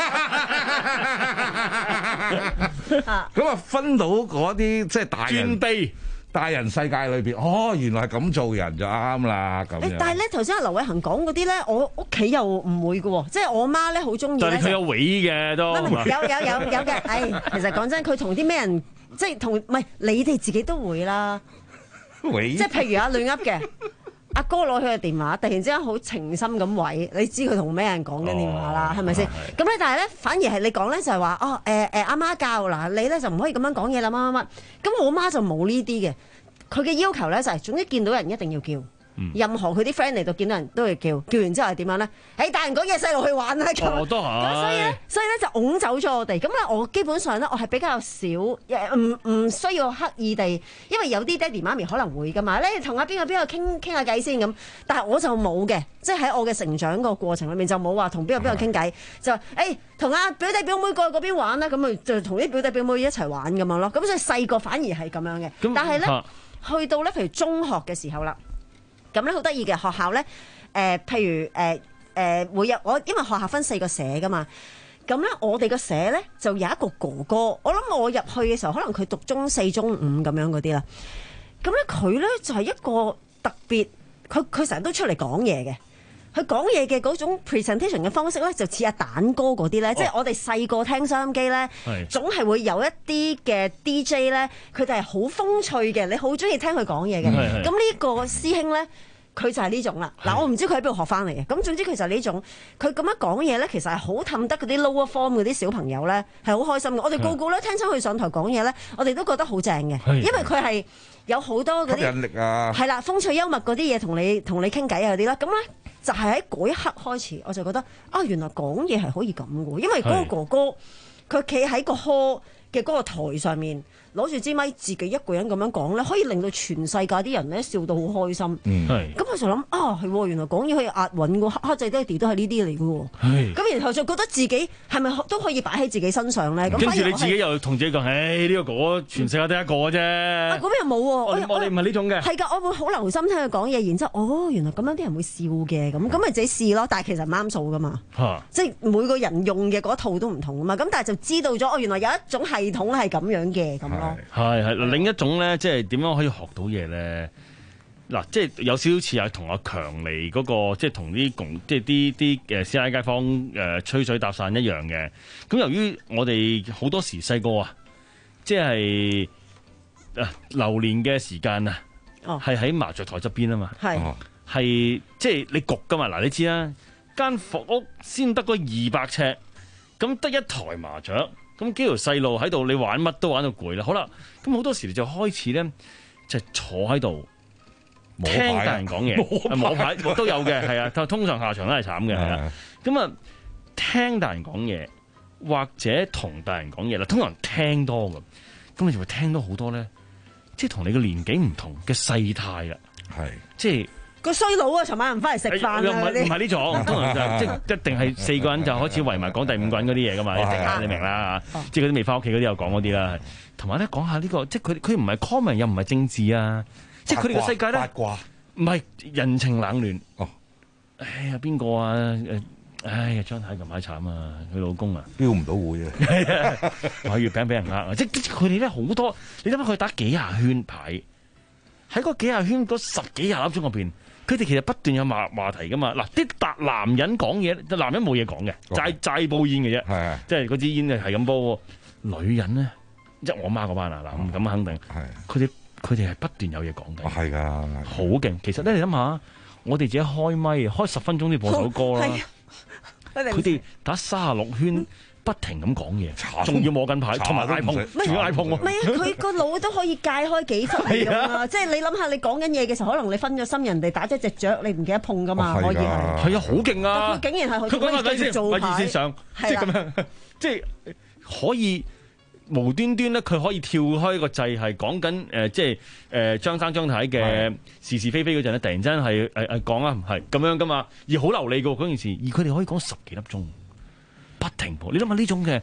咁啊，分到嗰啲即係大人卑。 大人世界裏邊，哦，原來係咁做人就啱啦，咁樣。 但係咧，頭先阿劉偉恒講嗰啲咧，我屋企又唔會嘅喎，即係我媽咧好中意。 但係佢有位嘅都。 有有有有嘅，唉，其實講真，佢同啲咩人，即係同唔係你哋自己都會啦。 位。 即係譬如阿亂噏嘅，阿哥攞佢嘅電話，突然之間好情深咁位，你知佢同咩人講緊電話啦，係咪先？咁咧，但係咧，反而係你講咧就係話，哦，誒誒，阿媽教嗱，你咧就唔可以咁樣講嘢啦，乜乜乜。咁我媽就冇呢啲嘅。佢嘅要求咧就係，總之見到人一定要叫，嗯、任何佢啲 friend 嚟到見到人都要叫，叫完之後係點樣咧？誒大人講嘢，細路去玩啦咁。 哦，都係。 咁所以咧，所以咧就拱走咗我哋。咁咧，我基本上咧，我係比較少，誒唔唔需要刻意地，因為有啲爹哋媽咪可能會噶嘛，你同阿邊個邊個傾傾下偈先咁。但係我就冇嘅，即係喺我嘅成長個過程裏面就冇話同邊個邊個傾偈，就話誒同阿表弟表妹過去嗰邊玩啦，咁咪就同啲表弟表妹一齊玩咁樣咯。咁所以細個反而係咁樣嘅，但係咧。啊去到咧，譬如中學嘅時候啦，咁咧好得意嘅學校咧，誒、呃，譬如誒誒、呃呃、會有我，因為學校分四個社噶嘛，咁咧我哋個社咧就有一個哥哥，我諗我入去嘅時候，可能佢讀中四、中五咁樣嗰啲啦，咁咧佢咧就係、是、一個特別，佢佢成日都出嚟講嘢嘅。佢講嘢嘅嗰種 presentation 嘅方式咧，就似阿蛋哥嗰啲咧，即係我哋細個聽收音機咧，總係會有一啲嘅 D J 咧，佢哋係好風趣嘅，你好中意聽佢講嘢嘅。咁呢個師兄咧，佢就係呢種啦。嗱，我唔知佢喺邊度學翻嚟嘅。咁總之佢就係呢種，佢咁樣講嘢咧，其實係好氹得嗰啲 lower form 嗰啲小朋友咧，係好開心嘅。我哋個個咧聽親佢上台講嘢咧，我哋都覺得好正嘅，因為佢係有好多嗰啲吸引力啊，係啦，風趣幽默嗰啲嘢同你同你傾偈啊嗰啲啦，咁咧。就係喺嗰一刻開始，我就覺得啊，原來講嘢係可以咁嘅，因為嗰個哥哥佢企喺個 hall 嘅嗰個台上面，攞住支咪自己一個人咁樣講咧，可以令到全世界啲人咧笑到好開心。嗯，咁我就諗啊，係原來講嘢可以押韻嘅，黑黑仔爹哋都係呢啲嚟嘅喎。咁然後就覺得自己係咪都可以擺喺自己身上咧？咁跟住你自己又同自己講，唉，呢個哥哥全世界得一個啫。啊， 嗰邊又冇喎。我我哋唔係呢種嘅。 係㗎，我會好留心聽佢講嘢，然之後哦，原來咁樣啲人會笑嘅，咁咁咪自己試咯。但係其實唔啱數㗎嘛。即係每個人用嘅嗰套都唔同啊嘛。咁但係就知道咗，哦，原來有一種系統係咁樣嘅咁咯。 係係另一種咧，即係點樣可以學到嘢咧？嗱，即係有少少似係同阿強嚟嗰個，即係同啲共，即係啲啲誒師奶街坊誒吹水搭訕一樣嘅。咁由於我哋好多時細個啊，即係啊流連嘅時間啊，係喺麻雀台側邊啊嘛，係係即係你焗噶嘛。嗱，你知啦，間房屋先得嗰二百尺，咁得一台麻雀。咁幾條細路喺度，你玩乜都玩到攰啦。好啦，咁好多時你就開始咧，就係、坐喺度聽大人講嘢，摸牌都有嘅，係啊。通常下場都係慘嘅，係啊。咁啊，聽大人講嘢，或者同大人講嘢啦。通常聽多嘅，咁你就會聽到好多咧，即係同你嘅年紀唔同嘅世態啦。係，即係。 個衰佬啊！尋晚唔翻嚟食飯啊！ 唔係唔係呢種，通常就即係一定係四個人就開始圍埋講第五個人嗰啲嘢噶嘛，一定啊！你明啦，即係嗰啲未翻屋企嗰啲又講嗰啲啦。同埋咧講下呢個，即係佢佢唔係 comment 又唔係政治啊，即係佢哋嘅世界咧，八卦唔係人情冷暖。哦，哎呀邊個啊？誒，哎呀張太近排慘啊，佢老公啊標唔到會啊，買月餅俾人呃啊！即係佢哋咧好多，你諗下佢打幾廿圈牌，喺嗰幾廿圈嗰十幾廿粒鐘入邊。佢哋其實不斷有話話題噶嘛，嗱啲達男人講嘢，男人冇嘢講嘅，齋齋煲煙嘅啫，即係嗰支煙係係咁煲。女人咧，即係我媽嗰班啊，嗱咁肯定，佢哋佢哋係不斷有嘢講嘅，係㗎，好勁。其實咧，你諗下，我哋自己開咪開十分鐘都要播首歌啦，佢哋打三十六圈。不停咁講嘢，仲要摸緊牌，同埋嗌碰，仲要嗌碰喎。唔係啊，佢個腦都可以界開幾忽嚟㗎嘛。即係你諗下，你講緊嘢嘅時候，可能你分咗心，人哋打咗隻雀，你唔記得碰㗎嘛？可以係。係啊，好勁啊！佢竟然係佢講緊做牌，先上，即係咁樣，即係可以無端端咧，佢可以跳開個掣，係講緊誒，即係誒張生張太嘅是是非非嗰陣咧，突然間係誒誒講啊，係咁樣㗎嘛，而好流利㗎嗰件事，而佢哋可以講十幾粒鐘。不停播，你諗下呢種嘅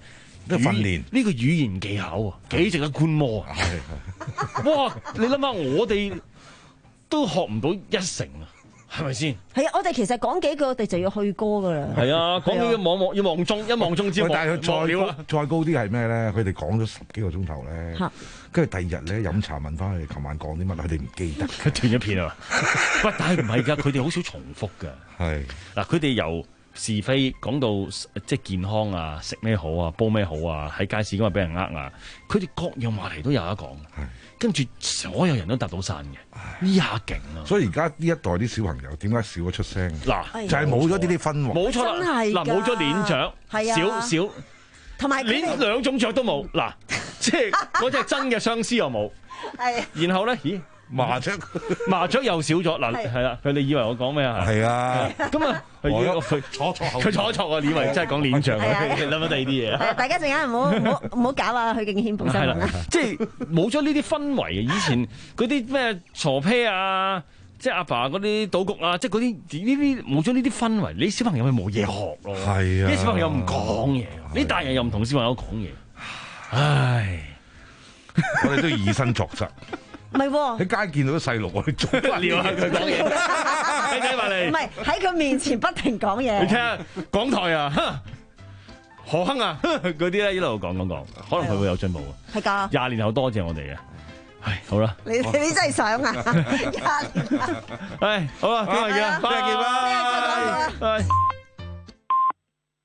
呢個訓練呢個語言技巧啊，幾值得觀摩啊！哇！你諗下，我哋都學唔到一成啊，係咪先？ 係啊，我哋其實講幾句，我哋就要去歌噶啦。 係啊，講幾句望望要望中，一望中之後， 但係佢再高望了啦。 再高啲係咩咧？佢哋講咗十幾個鐘頭咧，跟住第二日咧飲茶問翻佢哋琴晚講啲乜，佢哋唔記得， 斷咗片啊！喂，但係唔係㗎，佢哋好少重複㗎。 係嗱，佢哋由是非講到即係健康啊，食咩好啊，煲咩好啊，喺街市咁啊俾人呃啊，佢哋各樣話題都有得講，跟住所有人都答到散嘅，呢下勁啊！ 所以而家呢一代啲小朋友點解少咗出聲？ 嗱， 就係冇咗呢啲氛圍， 冇錯啦，嗱冇咗鏈雀， 係啊少少， 同埋鏈兩種雀都冇，嗱，即係嗰隻真嘅相思又冇， 係， 然後咧，咦？ 麻雀麻雀又少咗，嗱係啦，佢哋以為我講咩啊？ 係啊， 咁啊，佢佢坐坐佢坐坐啊，以為真係講鏈象，諗緊第二啲嘢。 係大家陣間唔好唔好唔好搞啊！許敬軒報新聞啦， 即係冇咗呢啲氛圍啊！以前嗰啲咩傻啤啊，即係阿爸嗰啲賭局啊，即係嗰啲呢啲冇咗呢啲氛圍，你小朋友咪冇嘢學咯。 係啊， 啲小朋友唔講嘢，你大人又唔同小朋友講嘢，唉， 我哋都以身作則。 唔係喎， 喺街見到啲細路，我哋做乜撩下佢講嘢？雞雞埋嚟， 唔係喺佢面前不停講嘢。 你聽下港台啊，何亨啊，嗰啲咧一路講講講，可能佢會有進步啊。 係㗎， 廿年後多謝我哋嘅，唉，好啦， 你你真係想啊，廿年啊， 唉，好啦，聽日見啦，聽日見啦，拜。